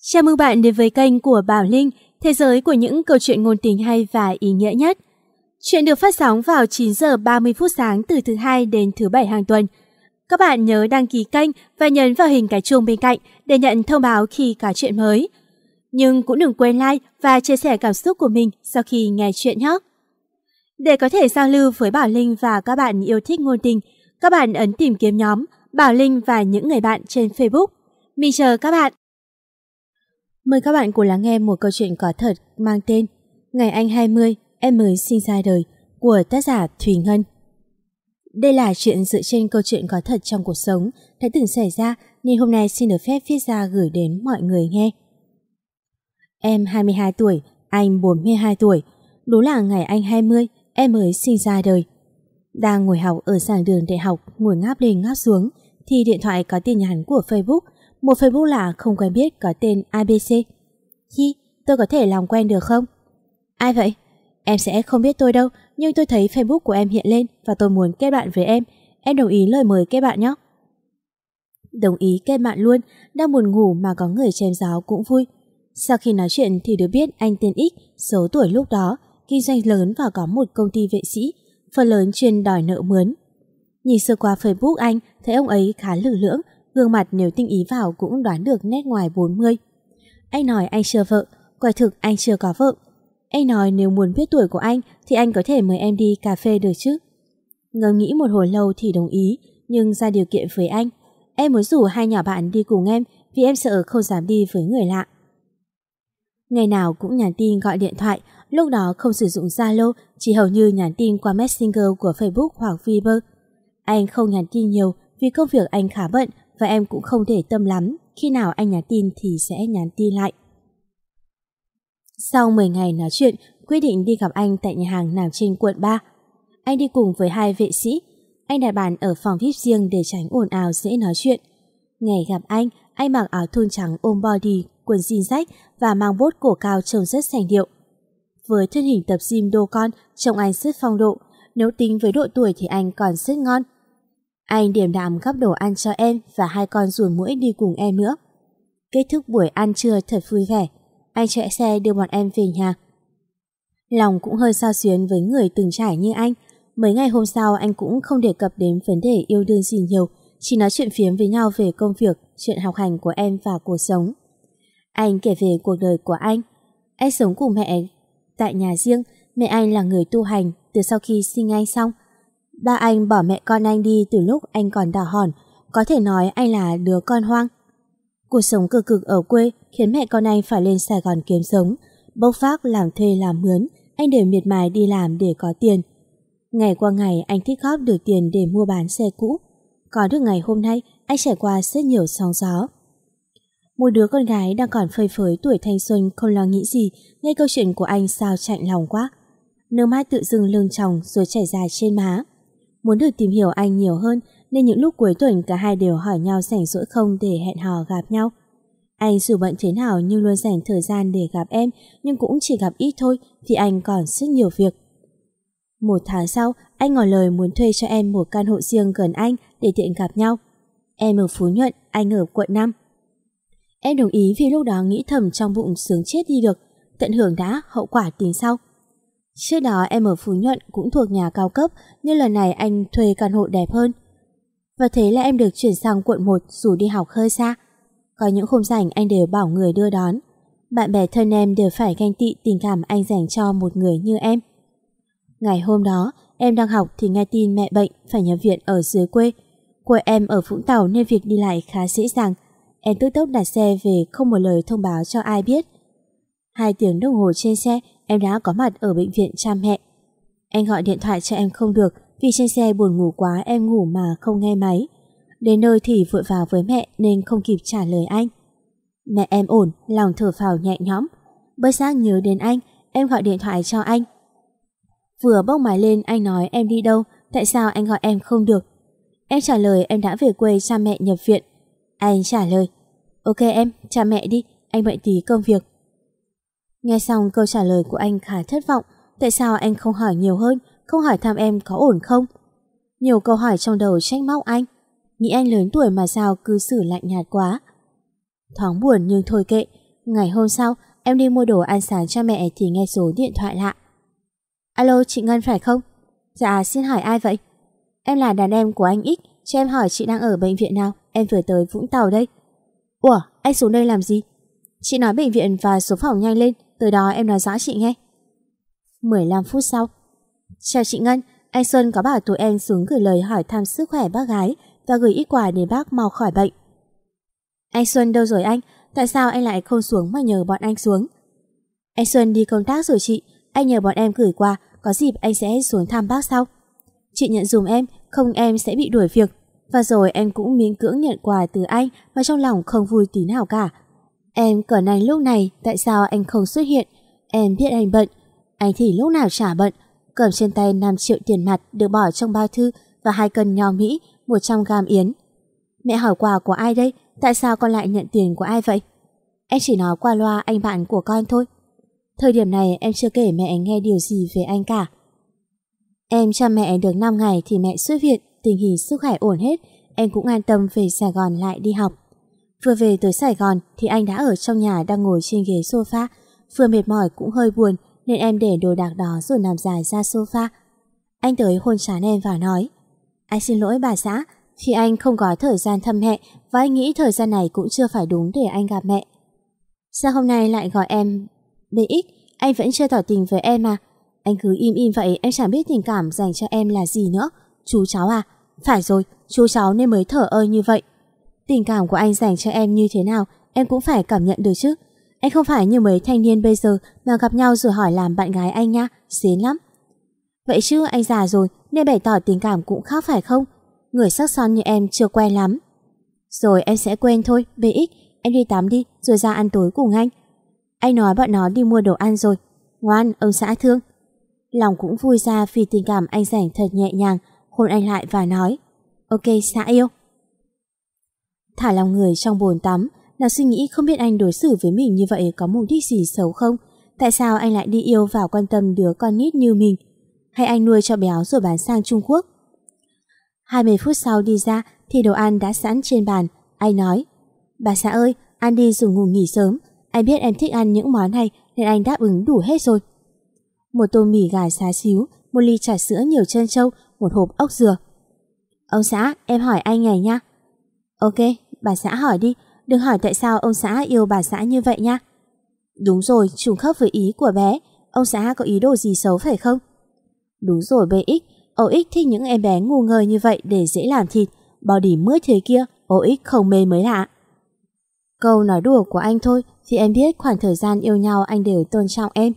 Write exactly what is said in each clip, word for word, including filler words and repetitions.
Chào mừng bạn đến với kênh của Bảo Linh, thế giới của những câu chuyện ngôn tình hay và ý nghĩa nhất. Chuyện được phát sóng vào chín giờ ba mươi phút sáng từ thứ hai đến thứ bảy hàng tuần. Các bạn nhớ đăng ký kênh và nhấn vào hình cái chuông bên cạnh để nhận thông báo khi có chuyện mới. Nhưng cũng đừng quên like và chia sẻ cảm xúc của mình sau khi nghe chuyện nhé. Để có thể giao lưu với Bảo Linh và các bạn yêu thích ngôn tình, các bạn ấn tìm kiếm nhóm Bảo Linh và những người bạn trên Facebook. Mình chờ các bạn. Mời các bạn cùng lắng nghe một câu chuyện có thật mang tên Ngày anh hai mươi, em mới sinh ra đời của tác giả Thùy Ngân. Đây là chuyện dựa trên câu chuyện có thật trong cuộc sống đã từng xảy ra nên hôm nay xin được phép viết ra gửi đến mọi người nghe. Em hai mươi hai tuổi, anh bốn mươi hai tuổi. Đúng là ngày anh hai mươi, em mới sinh ra đời. Đang ngồi học ở giảng đường đại học, ngồi ngáp lên ngáp xuống thì điện thoại có tin nhắn của Facebook. Một Facebook lạ không quen biết có tên a bê xê. Hi, tôi có thể làm quen được không? Ai vậy? Em sẽ không biết tôi đâu, nhưng tôi thấy Facebook của em hiện lên và tôi muốn kết bạn với em. Em đồng ý lời mời kết bạn nhé. Đồng ý kết bạn luôn, đang buồn ngủ mà có người chém gió cũng vui. Sau khi nói chuyện thì được biết anh tên X, số tuổi lúc đó, kinh doanh lớn và có một công ty vệ sĩ, phần lớn chuyên đòi nợ mướn. Nhìn sơ qua Facebook anh, thấy ông ấy khá lử lưỡng, gương mặt nếu tinh ý vào cũng đoán được nét ngoài bốn mươi. Anh nói anh chưa vợ, quả thực anh chưa có vợ. Anh nói nếu muốn biết tuổi của anh thì anh có thể mời em đi cà phê được chứ. Ngẫm nghĩ một hồi lâu thì đồng ý, nhưng ra điều kiện với anh. Em muốn rủ hai nhỏ bạn đi cùng em vì em sợ không dám đi với người lạ. Ngày nào cũng nhắn tin gọi điện thoại, lúc đó không sử dụng Zalo, chỉ hầu như nhắn tin qua Messenger của Facebook hoặc Viber. Anh không nhắn tin nhiều vì công việc anh khá bận và em cũng không để tâm lắm, khi nào anh nhắn tin thì sẽ nhắn tin lại. Sau mười ngày nói chuyện, quyết định đi gặp anh tại nhà hàng nằm trên quận ba. Anh đi cùng với hai vệ sĩ. Anh đặt bàn ở phòng vi ai pi riêng để tránh ồn ào dễ nói chuyện. Ngày gặp anh, anh mặc áo thun trắng ôm body, quần jean rách và mang bốt cổ cao trông rất sành điệu. Với thân hình tập gym đô con, trông anh rất phong độ, nếu tính với độ tuổi thì anh còn rất ngon. Anh điềm đạm gắp đồ ăn cho em và hai con ruồi muỗi đi cùng em nữa. Kết thúc buổi ăn trưa thật vui vẻ, anh chạy xe đưa bọn em về nhà. Lòng cũng hơi xao xuyến với người từng trải như anh. Mấy ngày hôm sau anh cũng không đề cập đến vấn đề yêu đương gì nhiều, chỉ nói chuyện phiếm với nhau về công việc, chuyện học hành của em và cuộc sống. Anh kể về cuộc đời của anh. Anh sống cùng mẹ tại nhà riêng, mẹ anh là người tu hành từ sau khi sinh anh xong. Ba anh bỏ mẹ con anh đi từ lúc anh còn đỏ hòn, có thể nói anh là đứa con hoang. Cuộc sống cực cực ở quê khiến mẹ con anh phải lên Sài Gòn kiếm sống, bốc vác làm thuê làm mướn, anh đều miệt mài đi làm để có tiền. Ngày qua ngày anh tích góp được tiền để mua bán xe cũ. Có được ngày hôm nay, anh trải qua rất nhiều sóng gió. Một đứa con gái đang còn phơi phới tuổi thanh xuân không lo nghĩ gì, nghe câu chuyện của anh sao chạnh lòng quá. Nước mắt tự dưng lưng tròng rồi chảy dài trên má. Muốn được tìm hiểu anh nhiều hơn nên những lúc cuối tuần cả hai đều hỏi nhau rảnh rỗi không để hẹn hò gặp nhau. Anh dù bận thế nào nhưng luôn dành thời gian để gặp em, nhưng cũng chỉ gặp ít thôi vì anh còn rất nhiều việc. Một tháng sau, anh ngỏ lời muốn thuê cho em một căn hộ riêng gần anh để tiện gặp nhau. Em ở Phú Nhuận, anh ở quận năm. Em đồng ý vì lúc đó nghĩ thầm trong bụng sướng chết đi được, tận hưởng đã, hậu quả tính sau. Trước đó em ở Phú Nhuận cũng thuộc nhà cao cấp, nhưng lần này anh thuê căn hộ đẹp hơn. Và thế là em được chuyển sang quận một dù đi học hơi xa. Có những hôm rảnh anh đều bảo người đưa đón. Bạn bè thân em đều phải ganh tị tình cảm anh dành cho một người như em. Ngày hôm đó, em đang học thì nghe tin mẹ bệnh phải nhập viện ở dưới quê. Quê em ở Vũng Tàu nên việc đi lại khá dễ dàng. Em tức tốc đặt xe về không một lời thông báo cho ai biết. Hai tiếng đồng hồ trên xe, em đã có mặt ở bệnh viện cha mẹ. Anh gọi điện thoại cho em không được vì trên xe buồn ngủ quá em ngủ mà không nghe máy. Đến nơi thì vội vào với mẹ nên không kịp trả lời anh. Mẹ em ổn, lòng thở phào nhẹ nhõm. Bất giác nhớ đến anh, em gọi điện thoại cho anh. Vừa bốc máy lên anh nói em đi đâu, tại sao anh gọi em không được. Em trả lời em đã về quê cha mẹ nhập viện. Anh trả lời, ok em, cha mẹ đi, anh bận tí công việc. Nghe xong câu trả lời của anh khá thất vọng. Tại sao anh không hỏi nhiều hơn, không hỏi thăm em có ổn không? Nhiều câu hỏi trong đầu trách móc anh. Nghĩ anh lớn tuổi mà sao cư xử lạnh nhạt quá. Thoáng buồn nhưng thôi kệ. Ngày hôm sau, em đi mua đồ ăn sáng cho mẹ thì nghe số điện thoại lạ. Alo, chị Ngân phải không? Dạ, xin hỏi ai vậy? Em là đàn em của anh X, cho em hỏi chị đang ở bệnh viện nào, em vừa tới Vũng Tàu đây. Ủa, anh xuống đây làm gì? Chị nói bệnh viện và số phòng nhanh lên, từ đó em nói rõ chị nghe. mười lăm phút sau. Chào chị Ngân, anh Xuân có bảo tụi em xuống gửi lời hỏi thăm sức khỏe bác gái và gửi ít quà để bác mau khỏi bệnh. Anh Xuân đâu rồi anh? Tại sao anh lại không xuống mà nhờ bọn anh xuống? Anh Xuân đi công tác rồi chị, anh nhờ bọn em gửi quà, có dịp anh sẽ xuống thăm bác sau. Chị nhận dùm em, không em sẽ bị đuổi việc. Và rồi em cũng miễn cưỡng nhận quà từ anh mà trong lòng không vui tí nào cả. Em cần anh lúc này, tại sao anh không xuất hiện? Em biết anh bận, anh thì lúc nào chả bận. Cầm trên tay năm triệu tiền mặt được bỏ trong bao thư và hai cân nho Mỹ, một trăm gam yến. Mẹ hỏi quà của ai đây? Tại sao con lại nhận tiền của ai vậy? Em chỉ nói qua loa anh bạn của con thôi. Thời điểm này em chưa kể mẹ nghe điều gì về anh cả. Em chăm mẹ được năm ngày thì mẹ xuất viện, tình hình sức khỏe ổn hết, em cũng an tâm về Sài Gòn lại đi học. Vừa về tới Sài Gòn thì anh đã ở trong nhà đang ngồi trên ghế sofa, vừa mệt mỏi cũng hơi buồn nên em để đồ đạc đó rồi nằm dài ra sofa. Anh tới hôn trán em và nói: Anh xin lỗi bà xã, vì anh không có thời gian thăm mẹ và anh nghĩ thời gian này cũng chưa phải đúng để anh gặp mẹ. Sao hôm nay lại gọi em bê ích, anh vẫn chưa tỏ tình với em à? Anh cứ im im vậy, em chẳng biết tình cảm dành cho em là gì nữa. Chú cháu à? Phải rồi, chú cháu nên mới thở ơ như vậy. Tình cảm của anh dành cho em như thế nào em cũng phải cảm nhận được chứ. Anh không phải như mấy thanh niên bây giờ mà gặp nhau rồi hỏi làm bạn gái anh nha, xến lắm. Vậy chứ anh già rồi nên bày tỏ tình cảm cũng khác phải không? Người sắc son như em chưa quen lắm. Rồi em sẽ quên thôi, bê ích, em đi tắm đi rồi ra ăn tối cùng anh. Anh nói bọn nó đi mua đồ ăn rồi. Ngoan, ông xã thương. Lòng cũng vui ra vì tình cảm anh dành thật nhẹ nhàng, hôn anh lại và nói: Ok xã yêu. Thả lòng người trong bồn tắm, nào suy nghĩ không biết anh đối xử với mình như vậy có mục đích gì xấu không? Tại sao anh lại đi yêu và quan tâm đứa con nít như mình? Hay anh nuôi cho béo rồi bán sang Trung Quốc? hai mươi phút sau đi ra thì đồ ăn đã sẵn trên bàn. Anh nói: Bà xã ơi, ăn đi rồi ngủ nghỉ sớm. Anh biết em thích ăn những món này nên anh đáp ứng đủ hết rồi. Một tô mì gà xá xíu, một ly trà sữa nhiều trân châu, một hộp ốc dừa. Ông xã, em hỏi anh này nha. Ok, bà xã hỏi đi, đừng hỏi tại sao ông xã yêu bà xã như vậy nha. Đúng rồi, trùng khớp với ý của bé. Ông xã có ý đồ gì xấu phải không? Đúng rồi bê ích, ô ích thích những em bé ngu ngơ như vậy để dễ làm thịt, body mướt thế kia, ô ích không mê mới lạ. Câu nói đùa của anh thôi, vì em biết khoảng thời gian yêu nhau anh đều tôn trọng em.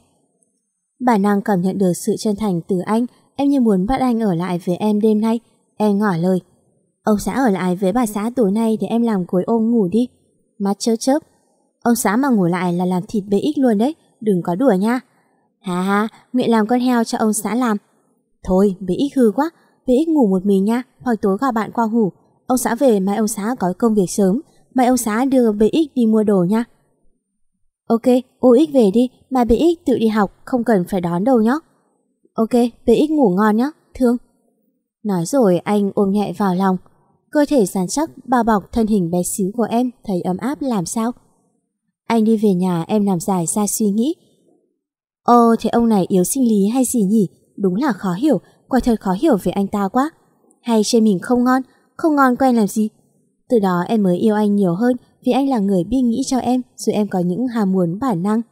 Bản năng cảm nhận được sự chân thành từ anh, em như muốn bắt anh ở lại với em đêm nay. Em ngỏ lời: Ông xã ở lại với bà xã tối nay để em làm gối ôm ngủ đi. Mắt chớp chớp: Ông xã mà ngủ lại là làm thịt bê ích luôn đấy, đừng có đùa nha. Hà hà, nguyện làm con heo cho ông xã làm. Thôi, bê ích hư quá, bê ích ngủ một mình nha, hoặc tối gọi bạn qua ngủ. Ông xã về mai ông xã có công việc sớm, mai ông xã đưa bê ích đi mua đồ nha. Ok, ô ích về đi, mà bê ích tự đi học, không cần phải đón đâu nhé. Ok, bê ích ngủ ngon nhé, thương. Nói rồi anh ôm nhẹ vào lòng. Cơ thể rắn chắc bao bọc thân hình bé xíu của em thấy ấm áp làm sao. Anh đi về nhà, em nằm dài ra suy nghĩ. Ồ, thế ông này yếu sinh lý hay gì nhỉ? Đúng là khó hiểu, quả thật khó hiểu về anh ta quá. Hay chê mình không ngon, không ngon quen làm gì? Từ đó em mới yêu anh nhiều hơn, vì anh là người biết nghĩ cho em, rồi em có những ham muốn bản năng.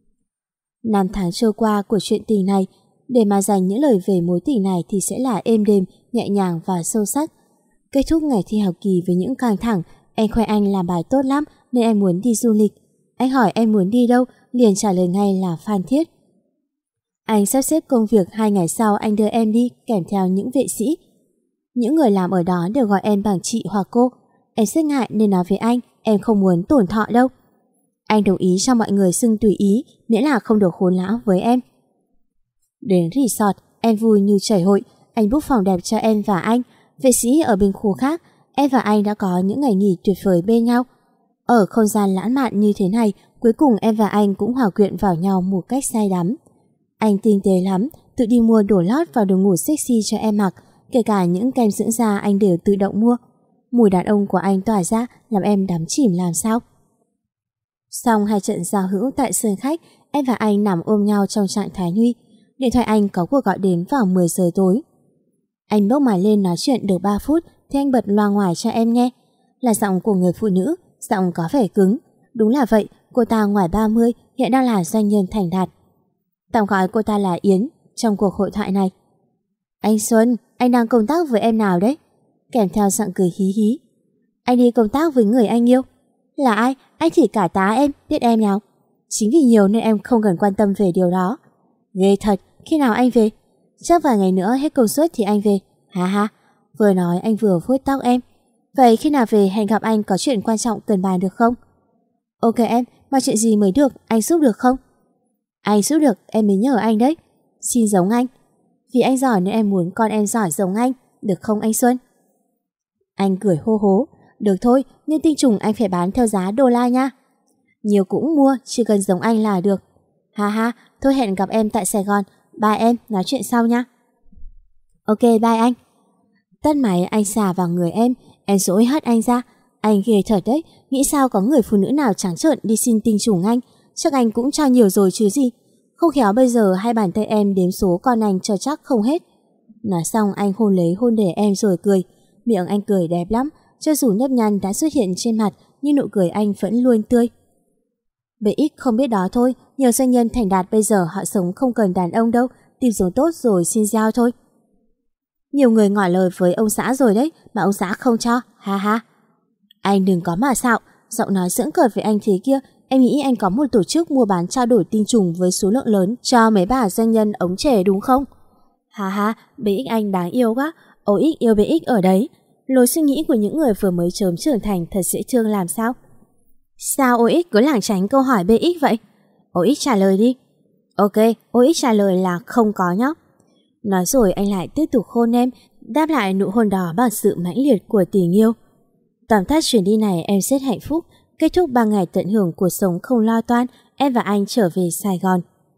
Năm tháng trôi qua của chuyện tình này, để mà dành những lời về mối tình này thì sẽ là êm đềm, nhẹ nhàng và sâu sắc. Kết thúc ngày thi học kỳ với những căng thẳng, em khoe anh làm bài tốt lắm nên em muốn đi du lịch. Anh hỏi em muốn đi đâu, liền trả lời ngay là Phan Thiết. Anh sắp xếp công việc, hai ngày sau anh đưa em đi kèm theo những vệ sĩ. Những người làm ở đó đều gọi em bằng chị hoặc cô. Em rất ngại nên nói với anh, em không muốn tổn thọ đâu. Anh đồng ý cho mọi người xưng tùy ý, miễn là không được hôn lão với em. Đến resort, em vui như chảy hội. Anh book phòng đẹp cho em và anh. Vệ sĩ ở bên khu khác, em và anh đã có những ngày nghỉ tuyệt vời bên nhau. Ở không gian lãng mạn như thế này, cuối cùng em và anh cũng hòa quyện vào nhau một cách say đắm. Anh tinh tế lắm, tự đi mua đồ lót và đồ ngủ sexy cho em mặc, kể cả những kem dưỡng da anh đều tự động mua. Mùi đàn ông của anh tỏa ra làm em đắm chìm làm sao. Xong hai trận giao hữu tại sân khách, em và anh nằm ôm nhau trong trạng thái nguy. Điện thoại anh có cuộc gọi đến vào mười giờ tối. Anh bốc máy lên nói chuyện được ba phút thì anh bật loa ngoài cho em nghe. Là giọng của người phụ nữ, giọng có vẻ cứng. Đúng là vậy, cô ta ngoài ba mươi, hiện đang là doanh nhân thành đạt. Tạm gọi cô ta là Yến trong cuộc hội thoại này. Anh Xuân, anh đang công tác với em nào đấy? Kèm theo giọng cười hí hí. Anh đi công tác với người anh yêu. Là ai? Anh chỉ cả tá em, biết em nào. Chính vì nhiều nên em không cần quan tâm về điều đó. Ghê thật, khi nào anh về? Chắc vài ngày nữa hết công suất thì anh về. Ha ha, vừa nói anh vừa vuốt tóc em. Vậy khi nào về hẹn gặp anh, có chuyện quan trọng cần bàn được không? Ok em, mà chuyện gì mới được, anh giúp được không? Anh giúp được, em mới nhờ anh đấy. Xin giống anh. Vì anh giỏi nên em muốn con em giỏi giống anh, được không anh Xuân? Anh cười hô hố. Được thôi, nhưng tinh trùng anh phải bán theo giá đô la nha. Nhiều cũng mua, chỉ cần giống anh là được. Ha ha, thôi hẹn gặp em tại Sài Gòn. Bye em, nói chuyện sau nha. Ok, bye anh. Tắt máy anh xà vào người em. Em dỗi hất anh ra. Anh ghê thật đấy, nghĩ sao có người phụ nữ nào trắng trợn đi xin tinh trùng anh. Chắc anh cũng cho nhiều rồi chứ gì. Không khéo bây giờ hai bàn tay em đếm số con anh cho chắc không hết. Nói xong anh hôn lấy hôn để em rồi cười. Miệng anh cười đẹp lắm, cho dù nếp nhăn đã xuất hiện trên mặt nhưng nụ cười anh vẫn luôn tươi. bê ích không biết đó thôi, nhiều doanh nhân thành đạt bây giờ họ sống không cần đàn ông đâu, tìm giống tốt rồi xin giao thôi. Nhiều người ngỏ lời với ông xã rồi đấy, mà ông xã không cho, ha ha. Anh đừng có mà xạo, giọng nói giỡn cợt với anh thế kia. Em nghĩ anh có một tổ chức mua bán trao đổi tinh trùng với số lượng lớn cho mấy bà doanh nhân ống trẻ đúng không? Ha ha, bê ích anh đáng yêu quá, ô ích yêu bê ích ở đấy. Lối suy nghĩ của những người vừa mới chớm trưởng thành thật dễ thương làm sao? Sao ô ích cứ lảng tránh câu hỏi bê ích vậy? ô ích trả lời đi. Ok, ô ích trả lời là không có nhá. Nói rồi anh lại tiếp tục hôn em, đáp lại nụ hôn đó bằng sự mãnh liệt của tình yêu. Tóm tắt chuyến đi này em rất hạnh phúc. Kết thúc ba ngày tận hưởng cuộc sống không lo toan, em và anh trở về Sài Gòn.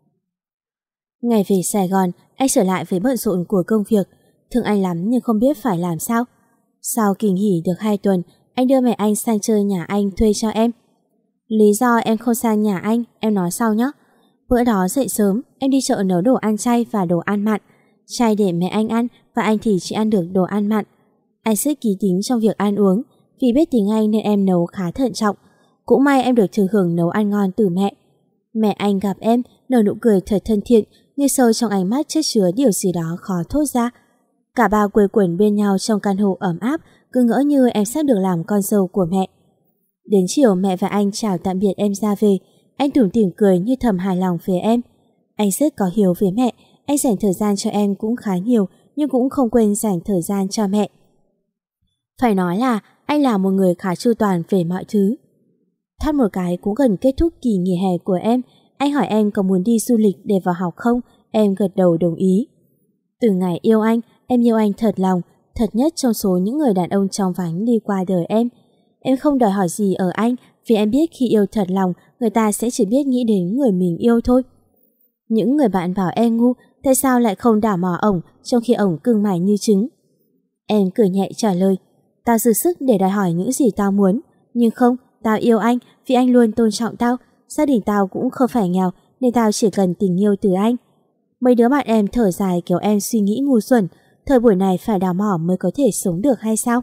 Ngày về Sài Gòn, anh trở lại với bận rộn của công việc. Thương anh lắm nhưng không biết phải làm sao. Sau kỳ nghỉ được hai tuần, anh đưa mẹ anh sang chơi nhà anh thuê cho em. Lý do em không sang nhà anh, em nói sau nhé. Bữa đó dậy sớm, em đi chợ nấu đồ ăn chay và đồ ăn mặn. Chay để mẹ anh ăn và anh thì chỉ ăn được đồ ăn mặn. Anh rất kỹ tính trong việc ăn uống. Vì biết tiếng Anh nên em nấu khá thận trọng. Cũng may em được thừa hưởng nấu ăn ngon từ mẹ. Mẹ anh gặp em, nở nụ cười thật thân thiện, như sâu trong ánh mắt chất chứa điều gì đó khó thốt ra. Cả ba quây quần bên nhau trong căn hộ ấm áp, cứ ngỡ như em sắp được làm con dâu của mẹ. Đến chiều mẹ và anh chào tạm biệt em ra về. Anh tủm tỉm cười như thầm hài lòng về em. Anh rất có hiếu với mẹ. Anh dành thời gian cho em cũng khá nhiều, nhưng cũng không quên dành thời gian cho mẹ. Phải nói là anh là một người khá chu toàn về mọi thứ. Thắt một cái cũng gần kết thúc kỳ nghỉ hè của em. Anh hỏi em có muốn đi du lịch để vào học không. Em gật đầu đồng ý. Từ ngày yêu anh, em yêu anh thật lòng, thật nhất trong số những người đàn ông trong vánh đi qua đời em. Em không đòi hỏi gì ở anh, vì em biết khi yêu thật lòng, người ta sẽ chỉ biết nghĩ đến người mình yêu thôi. Những người bạn bảo em ngu, tại sao lại không đảo mò ổng trong khi ổng cưng mải như trứng? Em cười nhẹ trả lời, tao dư sức để đòi hỏi những gì tao muốn. Nhưng không, tao yêu anh vì anh luôn tôn trọng tao. Gia đình tao cũng không phải nghèo nên tao chỉ cần tình yêu từ anh. Mấy đứa bạn em thở dài kiểu em suy nghĩ ngu xuẩn. Thời buổi này phải đào mỏ mới có thể sống được hay sao?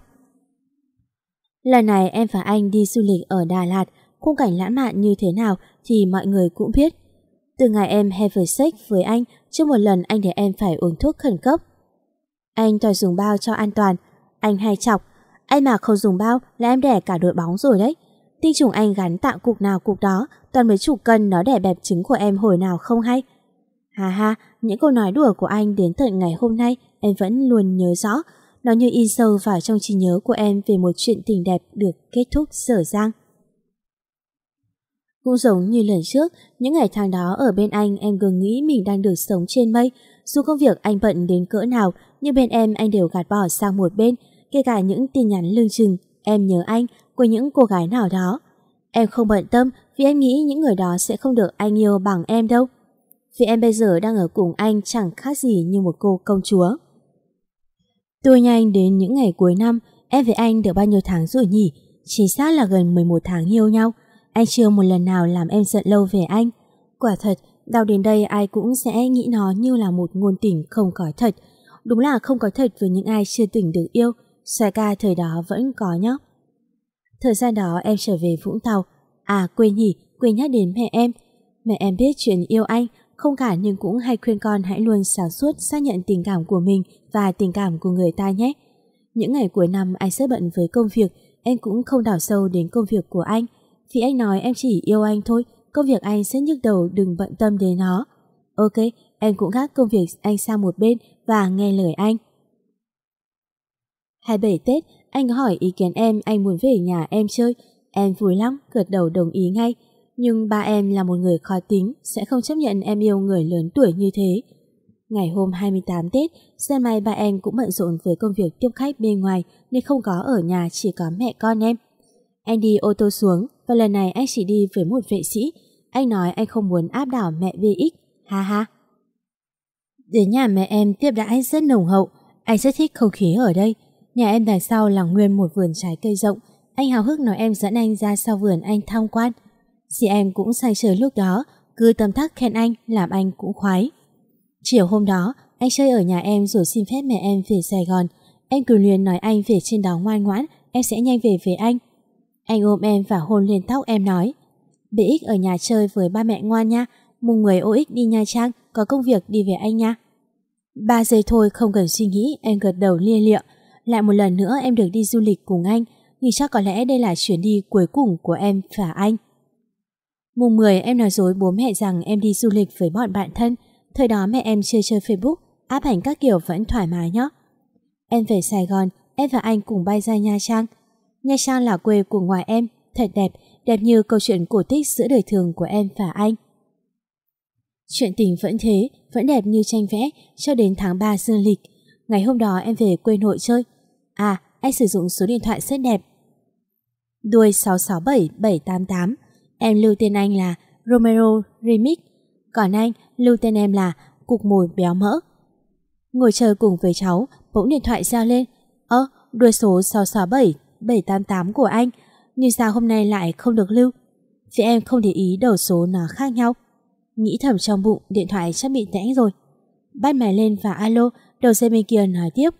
Lần này em và anh đi du lịch ở Đà Lạt, khung cảnh lãng mạn như thế nào thì mọi người cũng biết. Từ ngày em have sex với anh, chưa một lần anh để em phải uống thuốc khẩn cấp. Anh toàn dùng bao cho an toàn. Anh hay chọc. Anh mà không dùng bao là em đẻ cả đội bóng rồi đấy. Tinh trùng anh gắn tạo cục nào cục đó, toàn mấy chục cân nó đẻ bẹp trứng của em hồi nào không hay. Ha ha, những câu nói đùa của anh đến tận ngày hôm nay em vẫn luôn nhớ rõ. Nó như in sâu vào trong trí nhớ của em về một chuyện tình đẹp được kết thúc dở dang. Cũng giống như lần trước, những ngày tháng đó ở bên anh em cứ nghĩ mình đang được sống trên mây. Dù công việc anh bận đến cỡ nào, nhưng bên em anh đều gạt bỏ sang một bên. Kể cả những tin nhắn lưng chừng, em nhớ anh của những cô gái nào đó. Em không bận tâm vì em nghĩ những người đó sẽ không được anh yêu bằng em đâu. Vì em bây giờ đang ở cùng anh chẳng khác gì như một cô công chúa. Tôi nhanh đến những ngày cuối năm, em với anh được bao nhiêu tháng rồi nhỉ? Chính xác là gần mười một tháng yêu nhau. Anh chưa một lần nào làm em giận lâu về anh. Quả thật, đau đến đây ai cũng sẽ nghĩ nó như là một ngôn tình không có thật. Đúng là không có thật với những ai chưa từng được yêu. Xoài ca thời đó vẫn có nhá. Thời gian đó em trở về Vũng Tàu. À quên nhỉ, quên nhắc đến mẹ em. Mẹ em biết chuyện yêu anh, không cả nhưng cũng hay khuyên con hãy luôn sáng suốt xác nhận tình cảm của mình và tình cảm của người ta nhé. Những ngày cuối năm anh rất bận với công việc, em cũng không đào sâu đến công việc của anh. Vì anh nói em chỉ yêu anh thôi, công việc anh sẽ nhức đầu, đừng bận tâm đến nó. Ok, em cũng gác công việc anh sang một bên và nghe lời anh. hai mươi bảy Tết, anh có hỏi ý kiến em anh muốn về nhà em chơi. Em vui lắm, gật đầu đồng ý ngay. Nhưng ba em là một người khó tính, sẽ không chấp nhận em yêu người lớn tuổi như thế. Ngày hôm hai mươi tám Tết, xe may ba em cũng bận rộn với công việc tiếp khách bên ngoài nên không có ở nhà, chỉ có mẹ con em. Anh đi ô tô xuống và lần này anh chỉ đi với một vệ sĩ. Anh nói anh không muốn áp đảo mẹ vê ích, ha ha. Đến nhà mẹ em tiếp đãi rất nồng hậu, anh rất thích không khí ở đây. Nhà em đằng sau là nguyên một vườn trái cây rộng. Anh háo hức nói em dẫn anh ra sau vườn anh tham quan. Dì em cũng say sưa lúc đó, cứ tấm tắc khen anh làm anh cũng khoái. Chiều hôm đó, anh chơi ở nhà em rồi xin phép mẹ em về Sài Gòn. Em cứ luyến nói anh về trên đó ngoan ngoãn, em sẽ nhanh về với anh. Anh ôm em và hôn lên tóc em nói: bê ích ở nhà chơi với ba mẹ ngoan nha, mùng mười ô ích đi Nha Trang, có công việc đi về anh nha. Ba giây thôi không cần suy nghĩ, em gật đầu lia lịa. Lại một lần nữa em được đi du lịch cùng anh, nhưng chắc có lẽ đây là chuyến đi cuối cùng của em và anh. Mùng mười em nói dối bố mẹ rằng em đi du lịch với bọn bạn thân. Thời đó mẹ em chưa chơi Facebook, áp ảnh các kiểu vẫn thoải mái nhé. Em về Sài Gòn, em và anh cùng bay ra Nha Trang. Nha Trang là quê của ngoại em, thật đẹp, đẹp như câu chuyện cổ tích giữa đời thường của em và anh. Chuyện tình vẫn thế, vẫn đẹp như tranh vẽ cho đến tháng ba dương lịch. Ngày hôm đó em về quê nội chơi. À, anh sử dụng số điện thoại rất đẹp, đuôi sáu sáu bảy bảy tám tám. Em lưu tên anh là Romero Remix, còn anh lưu tên em là Cục Mồi Béo Mỡ. Ngồi chơi cùng với cháu, bỗng điện thoại reo lên. Ơ, đuôi số sáu sáu bảy bảy tám tám của anh, nhưng sao hôm nay lại không được lưu? Vì em không để ý đầu số nó khác nhau. Nghĩ thầm trong bụng, điện thoại chắc bị tẽn rồi. Bắt máy lên và alo, đầu dây bên kia nói tiếp.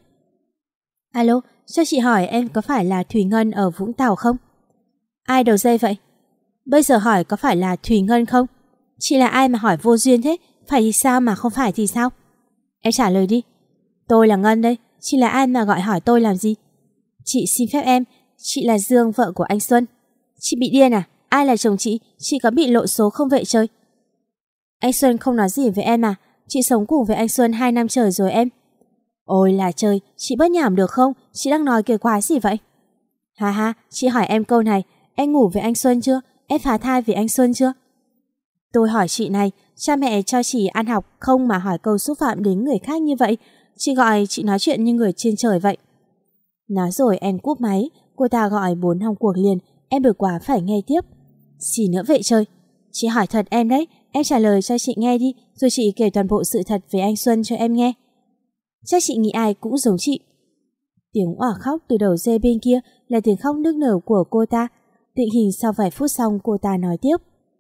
Alo, cho chị hỏi em có phải là Thùy Ngân ở Vũng Tàu không? Ai đầu dây vậy? Bây giờ hỏi có phải là Thùy Ngân không? Chị là ai mà hỏi vô duyên thế? Phải thì sao mà không phải thì sao? Em trả lời đi. Tôi là Ngân đây, chị là ai mà gọi hỏi tôi làm gì? Chị xin phép em, chị là Dương, vợ của anh Xuân. Chị bị điên à? Ai là chồng chị? Chị có bị lộ số không vậy trời? Anh Xuân không nói gì với em à? Chị sống cùng với anh Xuân hai năm trời rồi em. Ôi là trời, chị bớt nhảm được không? Chị đang nói kìa quái gì vậy? Ha ha, chị hỏi em câu này, em ngủ với anh Xuân chưa? Em phá thai vì anh Xuân chưa? Tôi hỏi chị này, cha mẹ cho chị ăn học không mà hỏi câu xúc phạm đến người khác như vậy? Chị gọi chị nói chuyện như người trên trời vậy. Nói rồi em cúp máy, cô ta gọi bốn năm cuộc liền, em bực quá phải nghe tiếp. Gì nữa vậy trời? Chị hỏi thật em đấy, em trả lời cho chị nghe đi, rồi chị kể toàn bộ sự thật về anh Xuân cho em nghe. Chắc chị nghĩ ai cũng giống chị. Tiếng òa khóc từ đầu dây bên kia là tiếng khóc nức nở của cô ta. Định hình sau vài phút xong cô ta nói tiếp.